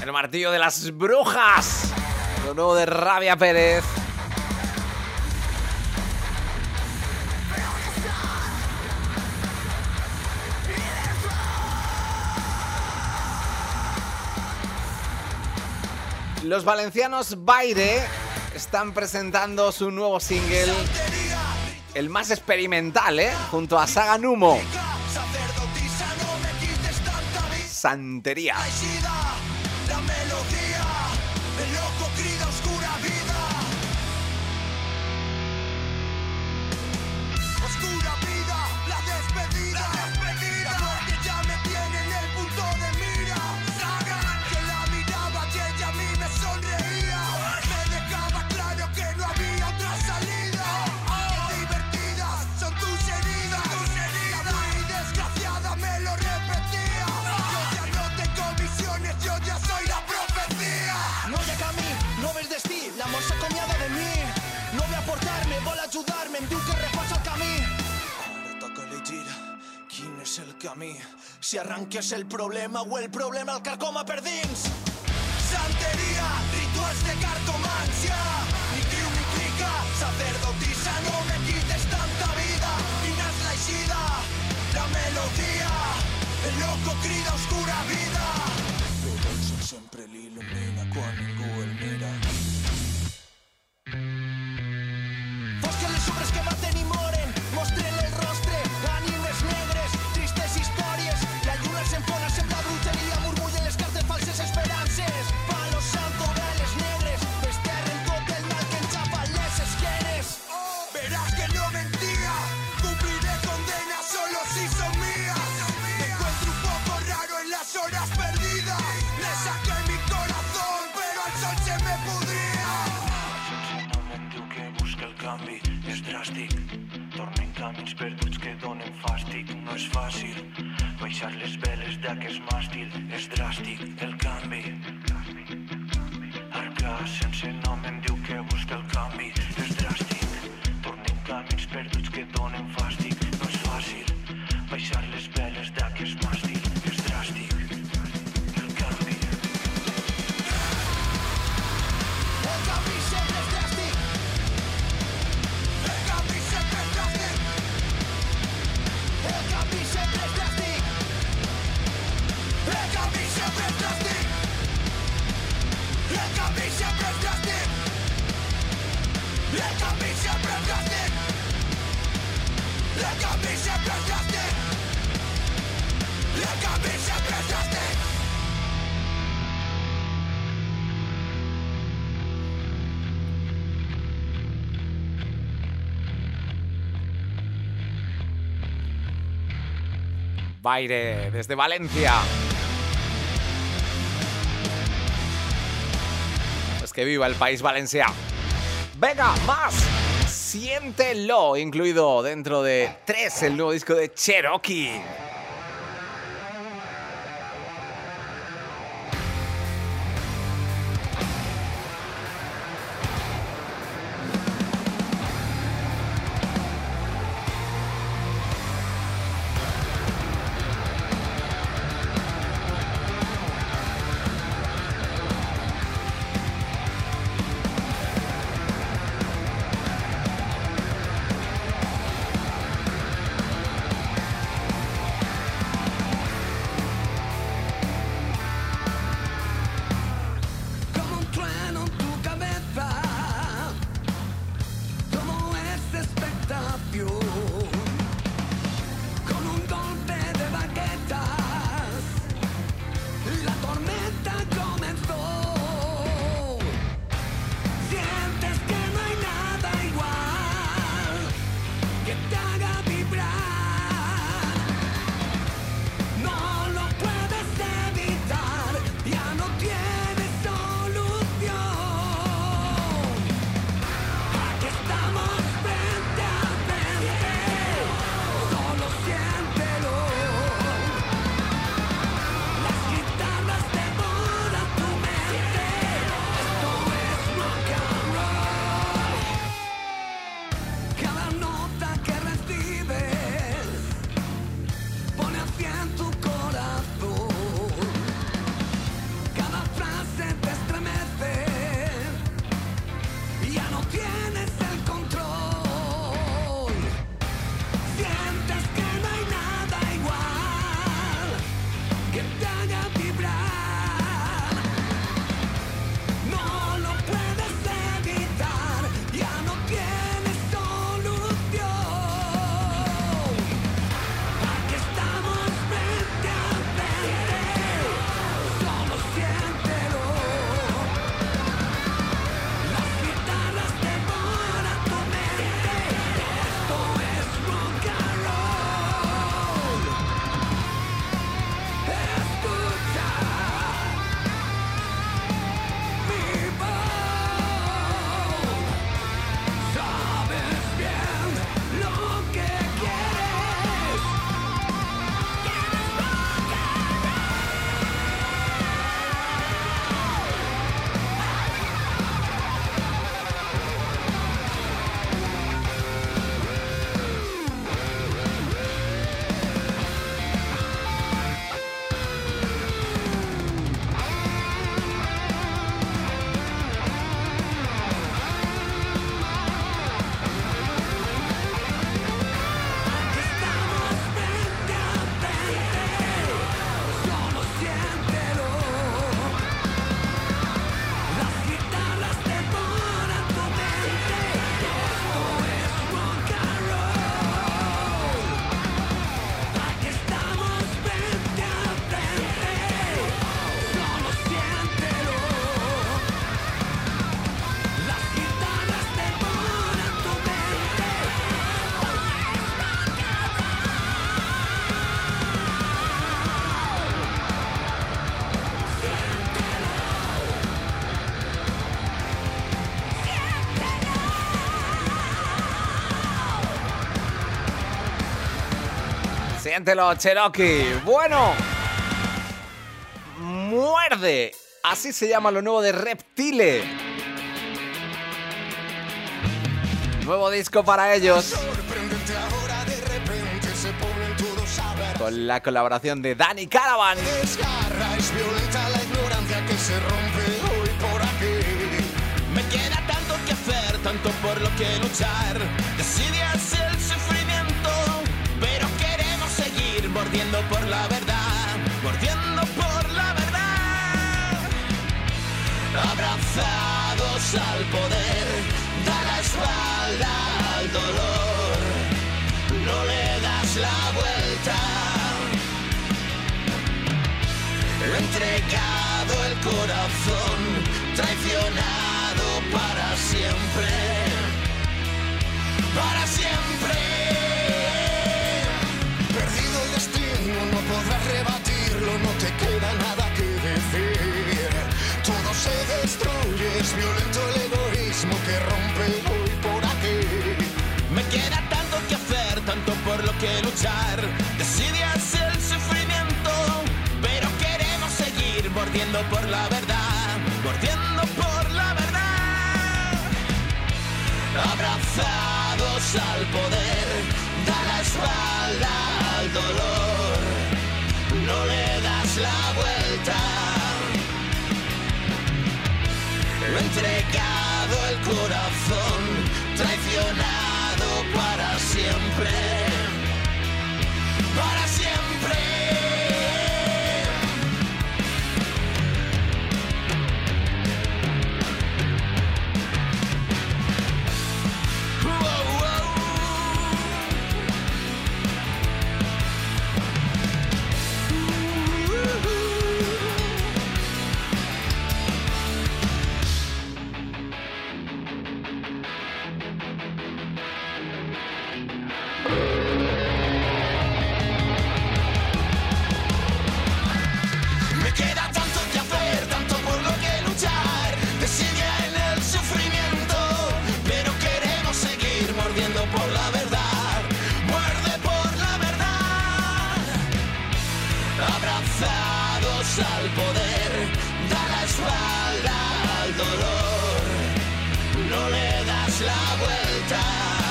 El martillo de las brujas. Lo nuevo de Rabia Pérez. Los valencianos Baire están presentando su nuevo single, el más experimental, junto a Saga Numo. Santería. La melodía, el loco grita oscura vida. Oscura vida, la despedida. La muerte ya me tiene en el punto de mira. Yo la miraba y ella a mí me sonreía. Me dejaba claro que no había otra salida. Qué divertidas son tus heridas. La muy desgraciada me lo repetía. Yo ya no tengo visiones, yo ya soy la profecía. No llega a mí, no ves destí, l'amor s'ha acomiada de mi. No ve a portar-me, vol ajudar-me, em diu que repassa el camí. Ara toca elegir quin és el camí. Si arranques el problema o el problema el carcoma per dins. Santería, rituals de cartomancia. Ni criu ni clica, sacerdotisa, no me quites tanta vida. Quina és l'eixida, la melodia, el loco crida oscura vida. Però el sol sempre l'il·lumina quan ningú el mira. Fosques les obres que maten i moren, mostren el rostre, ànimes negres, tristes històries. La lluna s'empona, sembla bruixeria, murmullen les cartes falses esperances. Palo santo, veles negres, desterren tot el mal que ens xapa les esquenes. Verás que no mentía, cumpliré condena solo si son mías. Me encuentro un poco raro en las horas perdidas. Le saqué mi corazón, pero al sol se me pudría. No me'n diu que busca el canvi, és dràstic. Tornen camins perduts que donen fàstic. No és fàcil baixar les veles d'aquest màstil. És dràstic el canvi. Arca sense nom em diu que busca el canvi. És dràstic. Tornen camins perduts que donen fàstic. No és fàcil baixar les veles d'aquest màstil. És dràstic el canvi. El canvi sempre és dràstic. El canvi sempre és dràstic. El canvi sempre és dràstic. El canvi sempre és dràstic. El canvi sempre és dràstic. El canvi sempre és dràstic. El canvi sempre és dràstic. El canvi sempre és dràstic. Baire, desde Valencia. Pues que viva el país Valencia. Venga, más. Siéntelo, incluido dentro de 3, el nuevo disco de Cherokee. Como un trueno en tu cabeza, como esta expectación, con un golpe de baquetas, la tormenta comenzó. Sientes que no hay nada igual que te haga vibrar. No lo puedes evitar, ya no tienes solución. Aquí estamos frente a frente, solo siéntelo. Las guitarras devoran tu mente, esto es rock and roll. Cada nota que recibes pone a 100 tu corazón. Cada frase Siéntelo, Cherokee. Bueno, Muerde. Así se llama lo nuevo de Reptile. Nuevo disco para ellos. Sorprendente ahora de repente se ponen todos a ver. Con la colaboración de Dani Caravan. Desgarra, es violenta la ignorancia que se rompe hoy por aquí. Me queda tanto que hacer, tanto por lo que luchar. Desidias el sufrimiento, pero queremos seguir mordiendo por la verdad, mordiendo por la verdad. Abrazados al poder, da la espalda al dolor, no le das la vuelta. Entregado el corazón, traicionado para siempre, para siempre. Perdido el destino, no podrás rebatirlo, no te queda nada que decir. Todo se destruye, es violento el egoísmo que rompe hoy por aquí. Me queda tanto que hacer, tanto por lo que luchar. Desidias el sufrimiento, pero queremos seguir mordiendo por la verdad, mordiendo por la verdad. Abrazados al poder, da la espalda al dolor, no le das la vuelta. Entregado el corazón, traicionado para siempre, para siempre. Me queda tanto que hacer, tanto por lo que luchar. Desidia en el sufrimiento, pero queremos seguir mordiendo por la verdad, muerde por la verdad. Abrazados al poder, da la espalda al dolor, no le das la vuelta.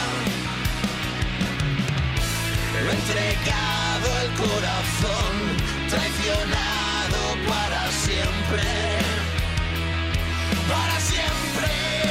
Entregado el corazón, traicionado para siempre, para siempre.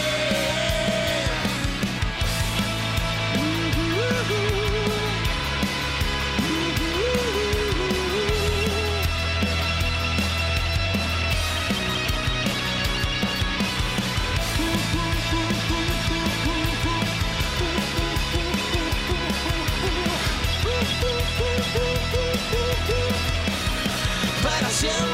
Para siempre.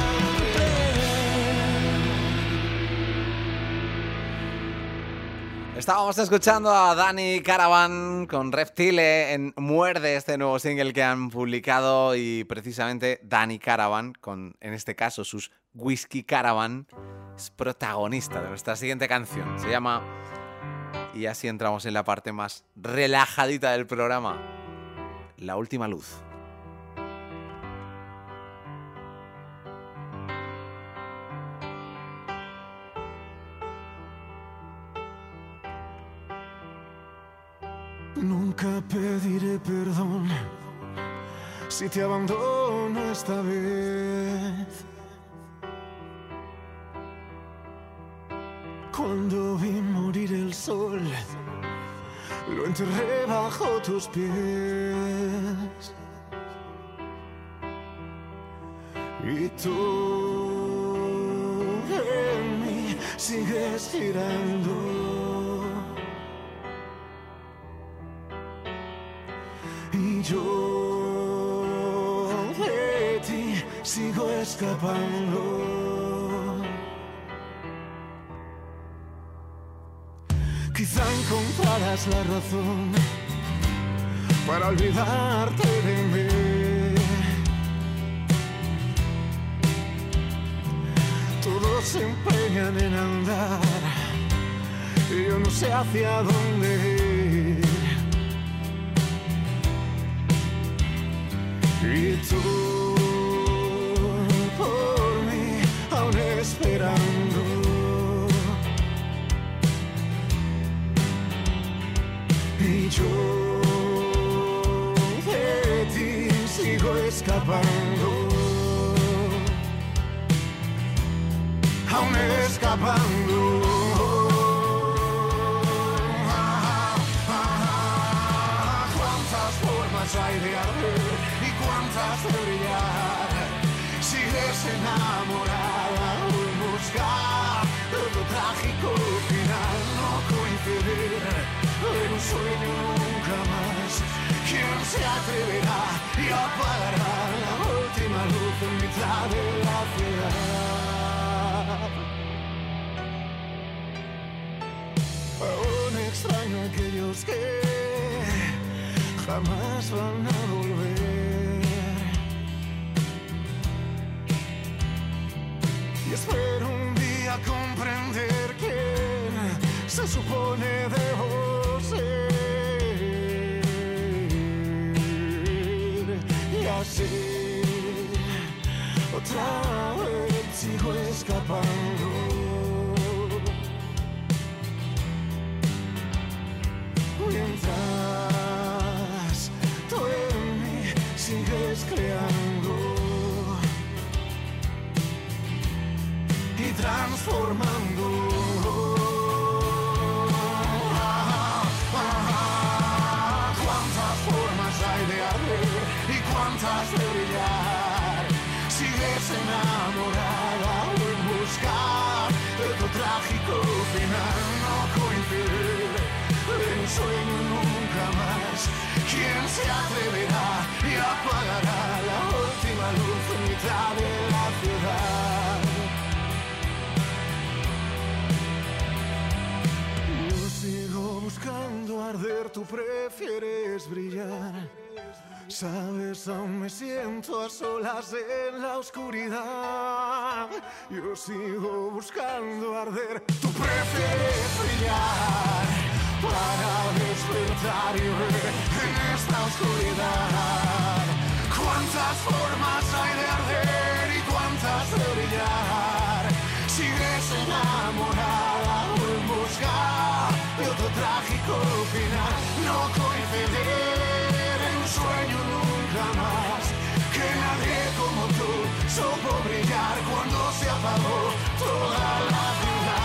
Estábamos escuchando a Dani Caravan con Reptile en Muerde, este nuevo single que han publicado, y precisamente Dani Caravan, con en este caso sus Whisky Caravan, es protagonista de nuestra siguiente canción. Se llama, y así entramos en la parte más relajadita del programa, La Última Luz. Nunca pediré perdón si te abandono esta vez. Cuando vi morir el sol, lo enterré bajo tus pies. Y tú en mí sigues girando. Y yo de ti sigo escapando. Quizá encontrarás la razón para olvidarte de mí. Todos se empeñan en andar y yo no sé hacia dónde ir. Y tú por mí aún esperando. Y yo de ti sigo escapando. Aún escapando. Cuántas formas hay de arder y cuántas de brillar. Sigues enamorada en busca de tu trágico final. No coincidir en un sueño nunca más. ¿Quién se atreverá y apagará la última luz en mitad de la ciudad? Aún extraño a aquellos que jamás van a volver. Y espero un día comprender quién se supone debo ser. Y así otra vez sigo escapando. Mientras tú en mí sigues creando y transformando. Cuántas formas hay de arder y cuántas de brillar. Sigues enamorada o en busca de tu trágico final. No coincidir en un sueño nunca más. ¿Quién se atreverá y apagará la última luz en mitad de la ciudad? Yo sigo buscando arder, tú prefieres brillar. Sabes, aún me siento a solas en la oscuridad. Yo sigo buscando arder, tú prefieres brillar. Para despertar y ver en esta oscuridad. Cuántas formas hay de arder y cuántas de brillar. Sigues enamorada o en busca de otro trágico final. No coincidir en un sueño nunca más. Que nadie como tú supo brillar cuando se apagó toda la ciudad.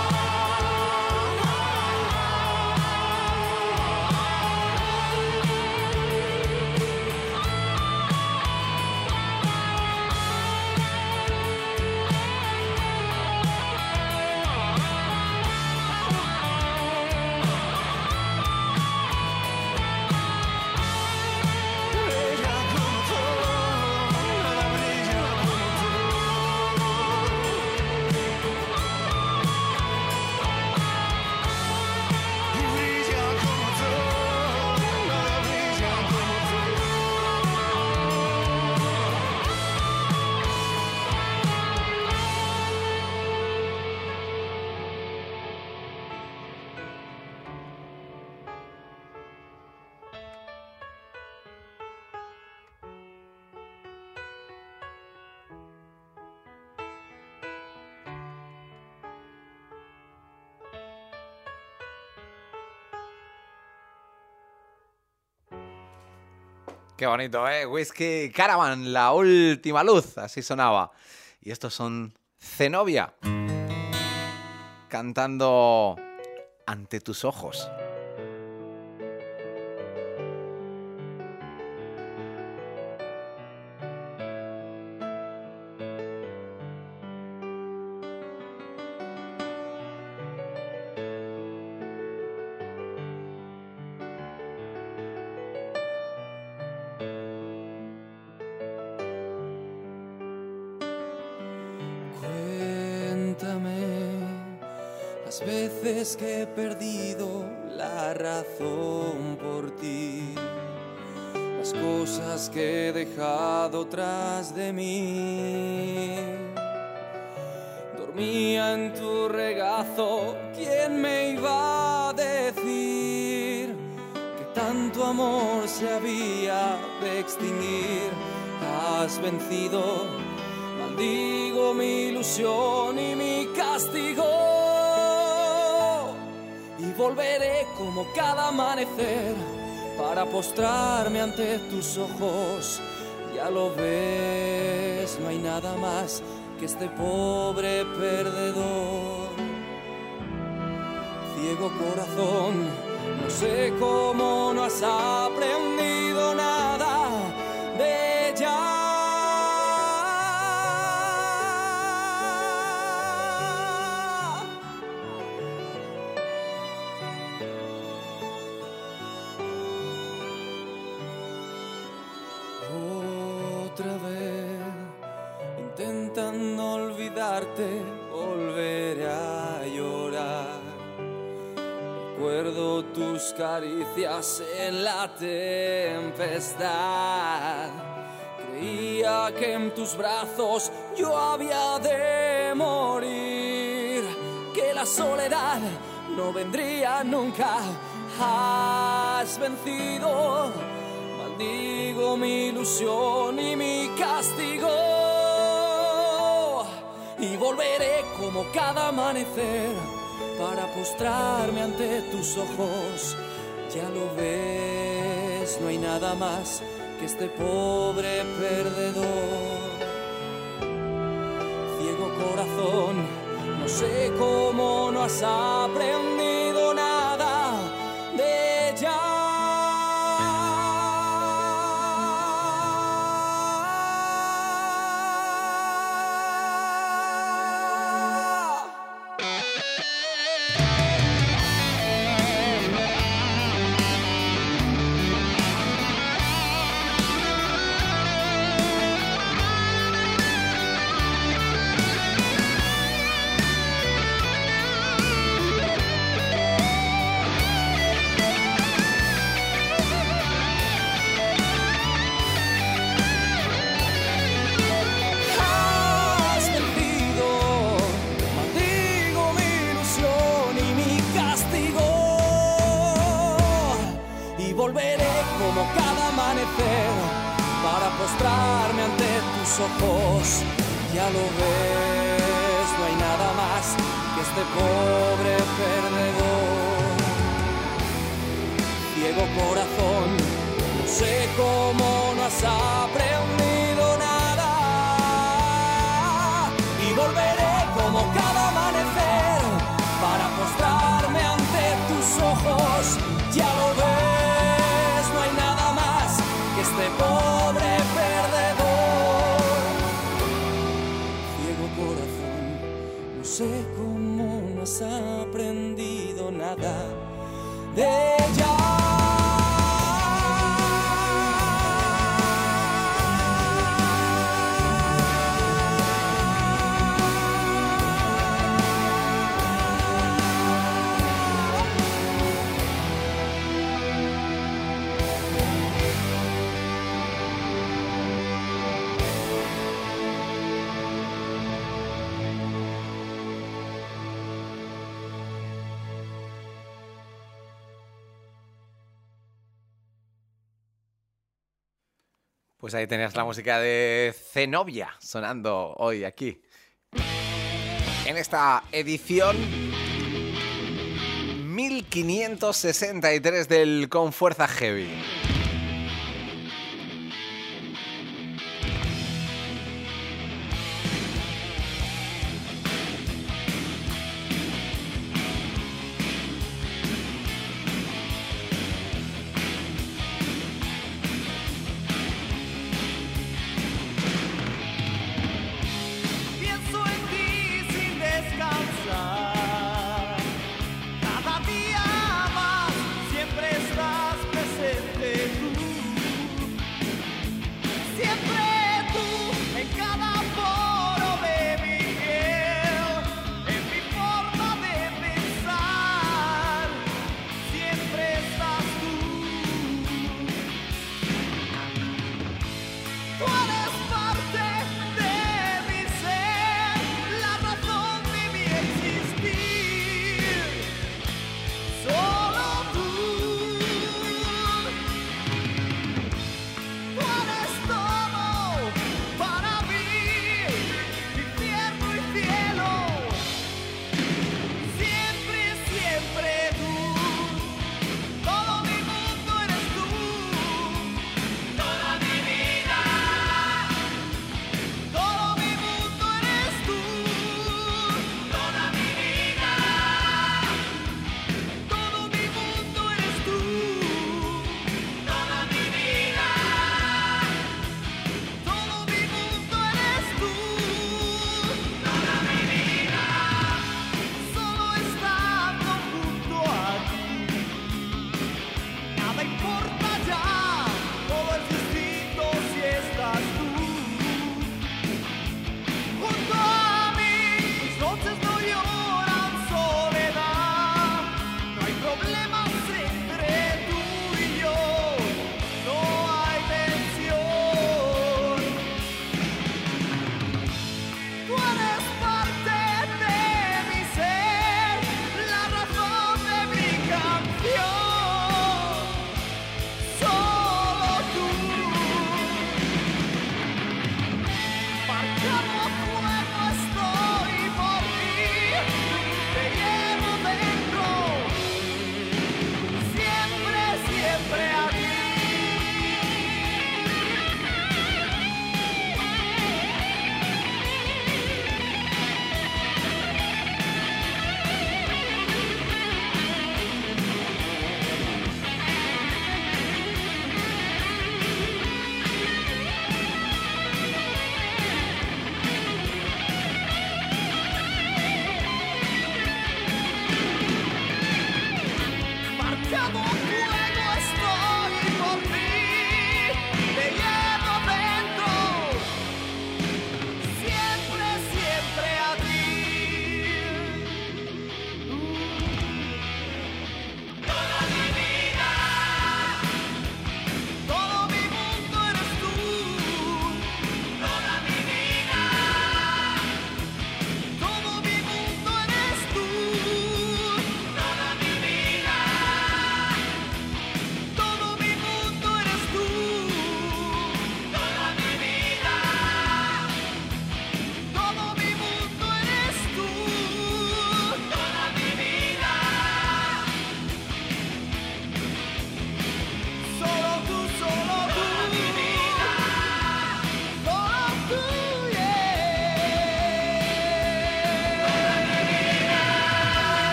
Qué bonito, ¿eh? Whisky Caravan, la última luz, así sonaba. Y estos son Zenobia, cantando Ante tus ojos. Las veces que he perdido la razón por ti, las cosas que he dejado tras de mí. Dormía en tu regazo, ¿quién me iba a decir que tanto tu amor se había de extinguir. Has vencido, maldigo mi ilusión y mi castigo. Y volveré como cada amanecer para postrarme ante tus ojos. Ya lo ves, no hay nada más que este pobre perdedor. Ciego corazón, no sé cómo no has aprendido nada de ella. Otra vez, intentando olvidarte, volveré a llorar. Recuerdo tus caricias en la tempestad. Creía que en tus brazos yo había de morir, que la soledad no vendría nunca. Has vencido, maldigo mi ilusión y mi castigo. Y volveré como cada amanecer para postrarme ante tus ojos. Ya lo ves, no hay nada más que este pobre perdedor. Ciego corazón, no sé cómo no has aprendido nada de ella. Para postrarme ante tus ojos. Ya lo ves, no hay nada más que este pobre perdedor. Ciego corazón, no sé cómo no has aprendido nada. Y volveré como cada amanecer para postrarme ante tus ojos. Ya lo ves, no hay nada más que este pobre perdedor. Ciego corazón, no sé cómo no has aprendido nada de ella. Pues ahí tenías la música de Zenobia sonando hoy aquí. En esta edición 1563 del Con Fuerza Heavy. Pienso en ti sin descansar. Cada día más siempre estás presente.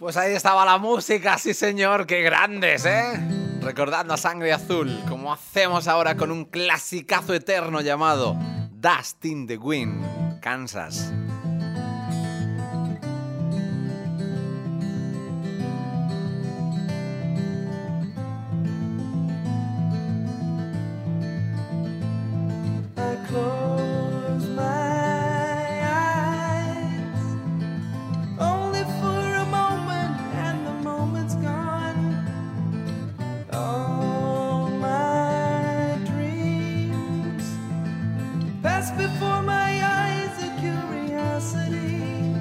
Pues ahí estaba la música, sí señor, qué grandes, ¿eh? Recordando a Sangre Azul, como hacemos ahora con un clasicazo eterno llamado Dust in the Wind, Kansas. I close my eyes only for a moment, and the moment's gone. All my dreams pass before my eyes, a curiosity.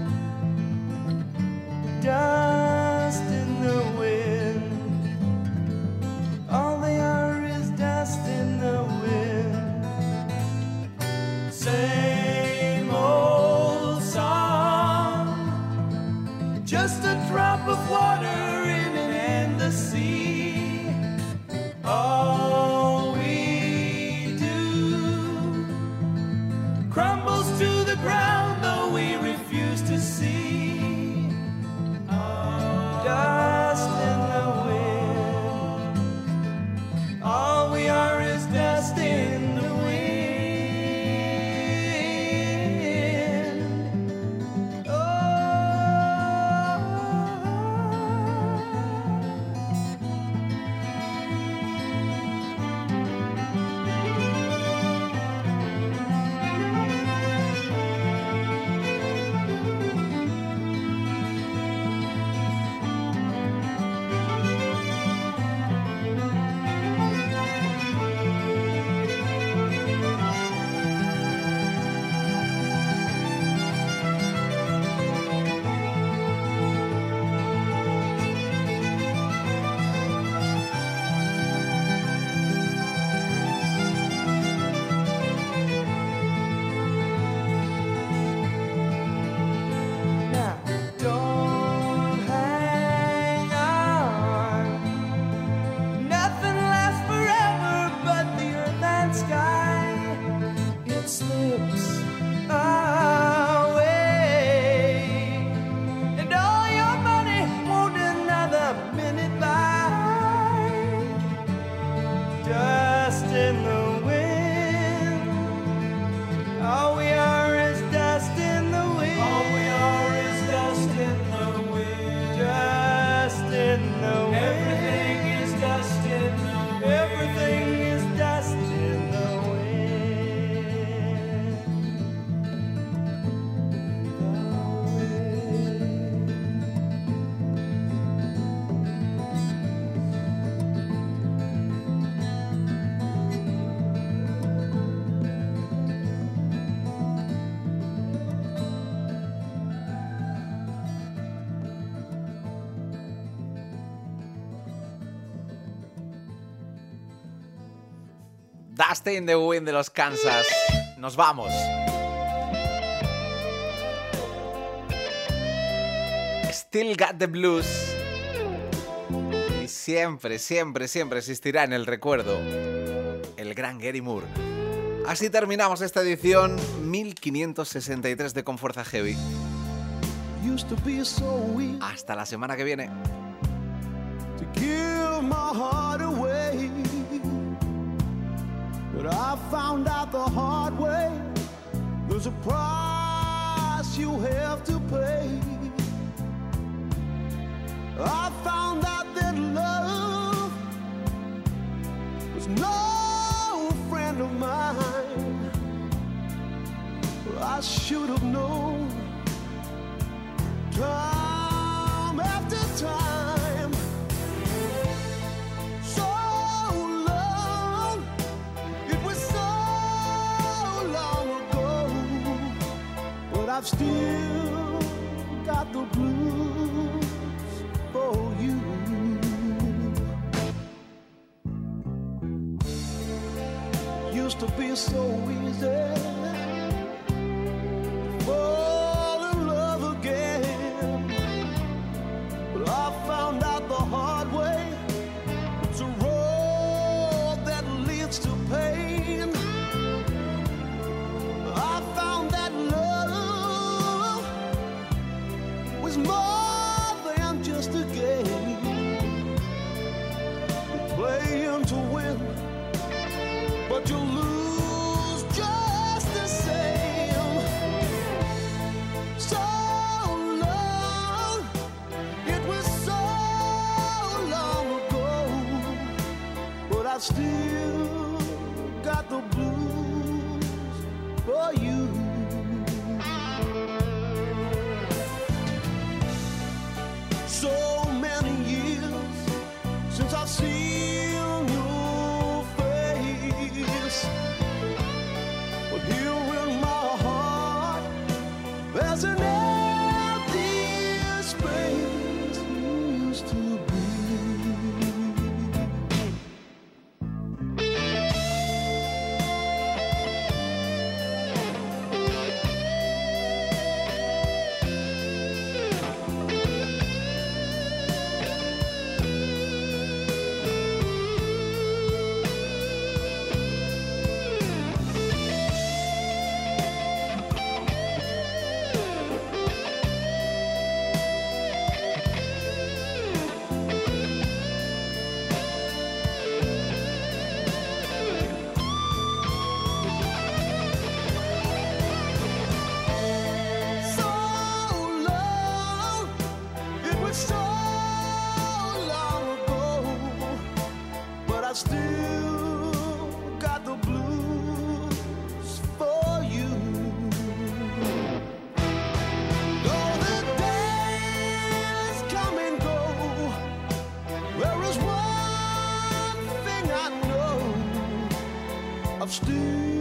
Dust in the wind. All they are is dust in the wind. Same old song, just a drop of water in an endless sea. All we do crumbles to the ground, though we refuse to see. Dust in the wind. All we are is dust in the wind. Now, don't hang on. Nothing lasts forever but the earth and sky. It slips away, and all your money won't another minute buy. Dust in the wind. All we are is dust in the wind. All we are is dust in the wind. Dust in the wind. Everything is dust in the wind. Everything is dust in the Dust in the Wind de los Kansas. Nos vamos. Still Got the Blues. Y siempre, siempre, siempre existirá en el recuerdo el gran Gary Moore. Así terminamos esta edición 1563 de Con Fuerza Heavy. Hasta la semana que viene. To give my heart away, but I found out the hard way. There's a price you have to pay. I found out that love was no friend of mine. I should have known. Time after time, so long, it was so long ago, but I've still got the blues for you. Used to be so easy. Fall in love again, but I found out the hard way. It's a road that leads to pain. I found that love was more than just playing to win, but you lose just the same. So long, it was so long ago, but I still got the blues for you. So many years since I've seen your face, but here in my heart there's an empty space you used to be. Still got the blues for you. Though the days come and go, there is one thing I know, I've still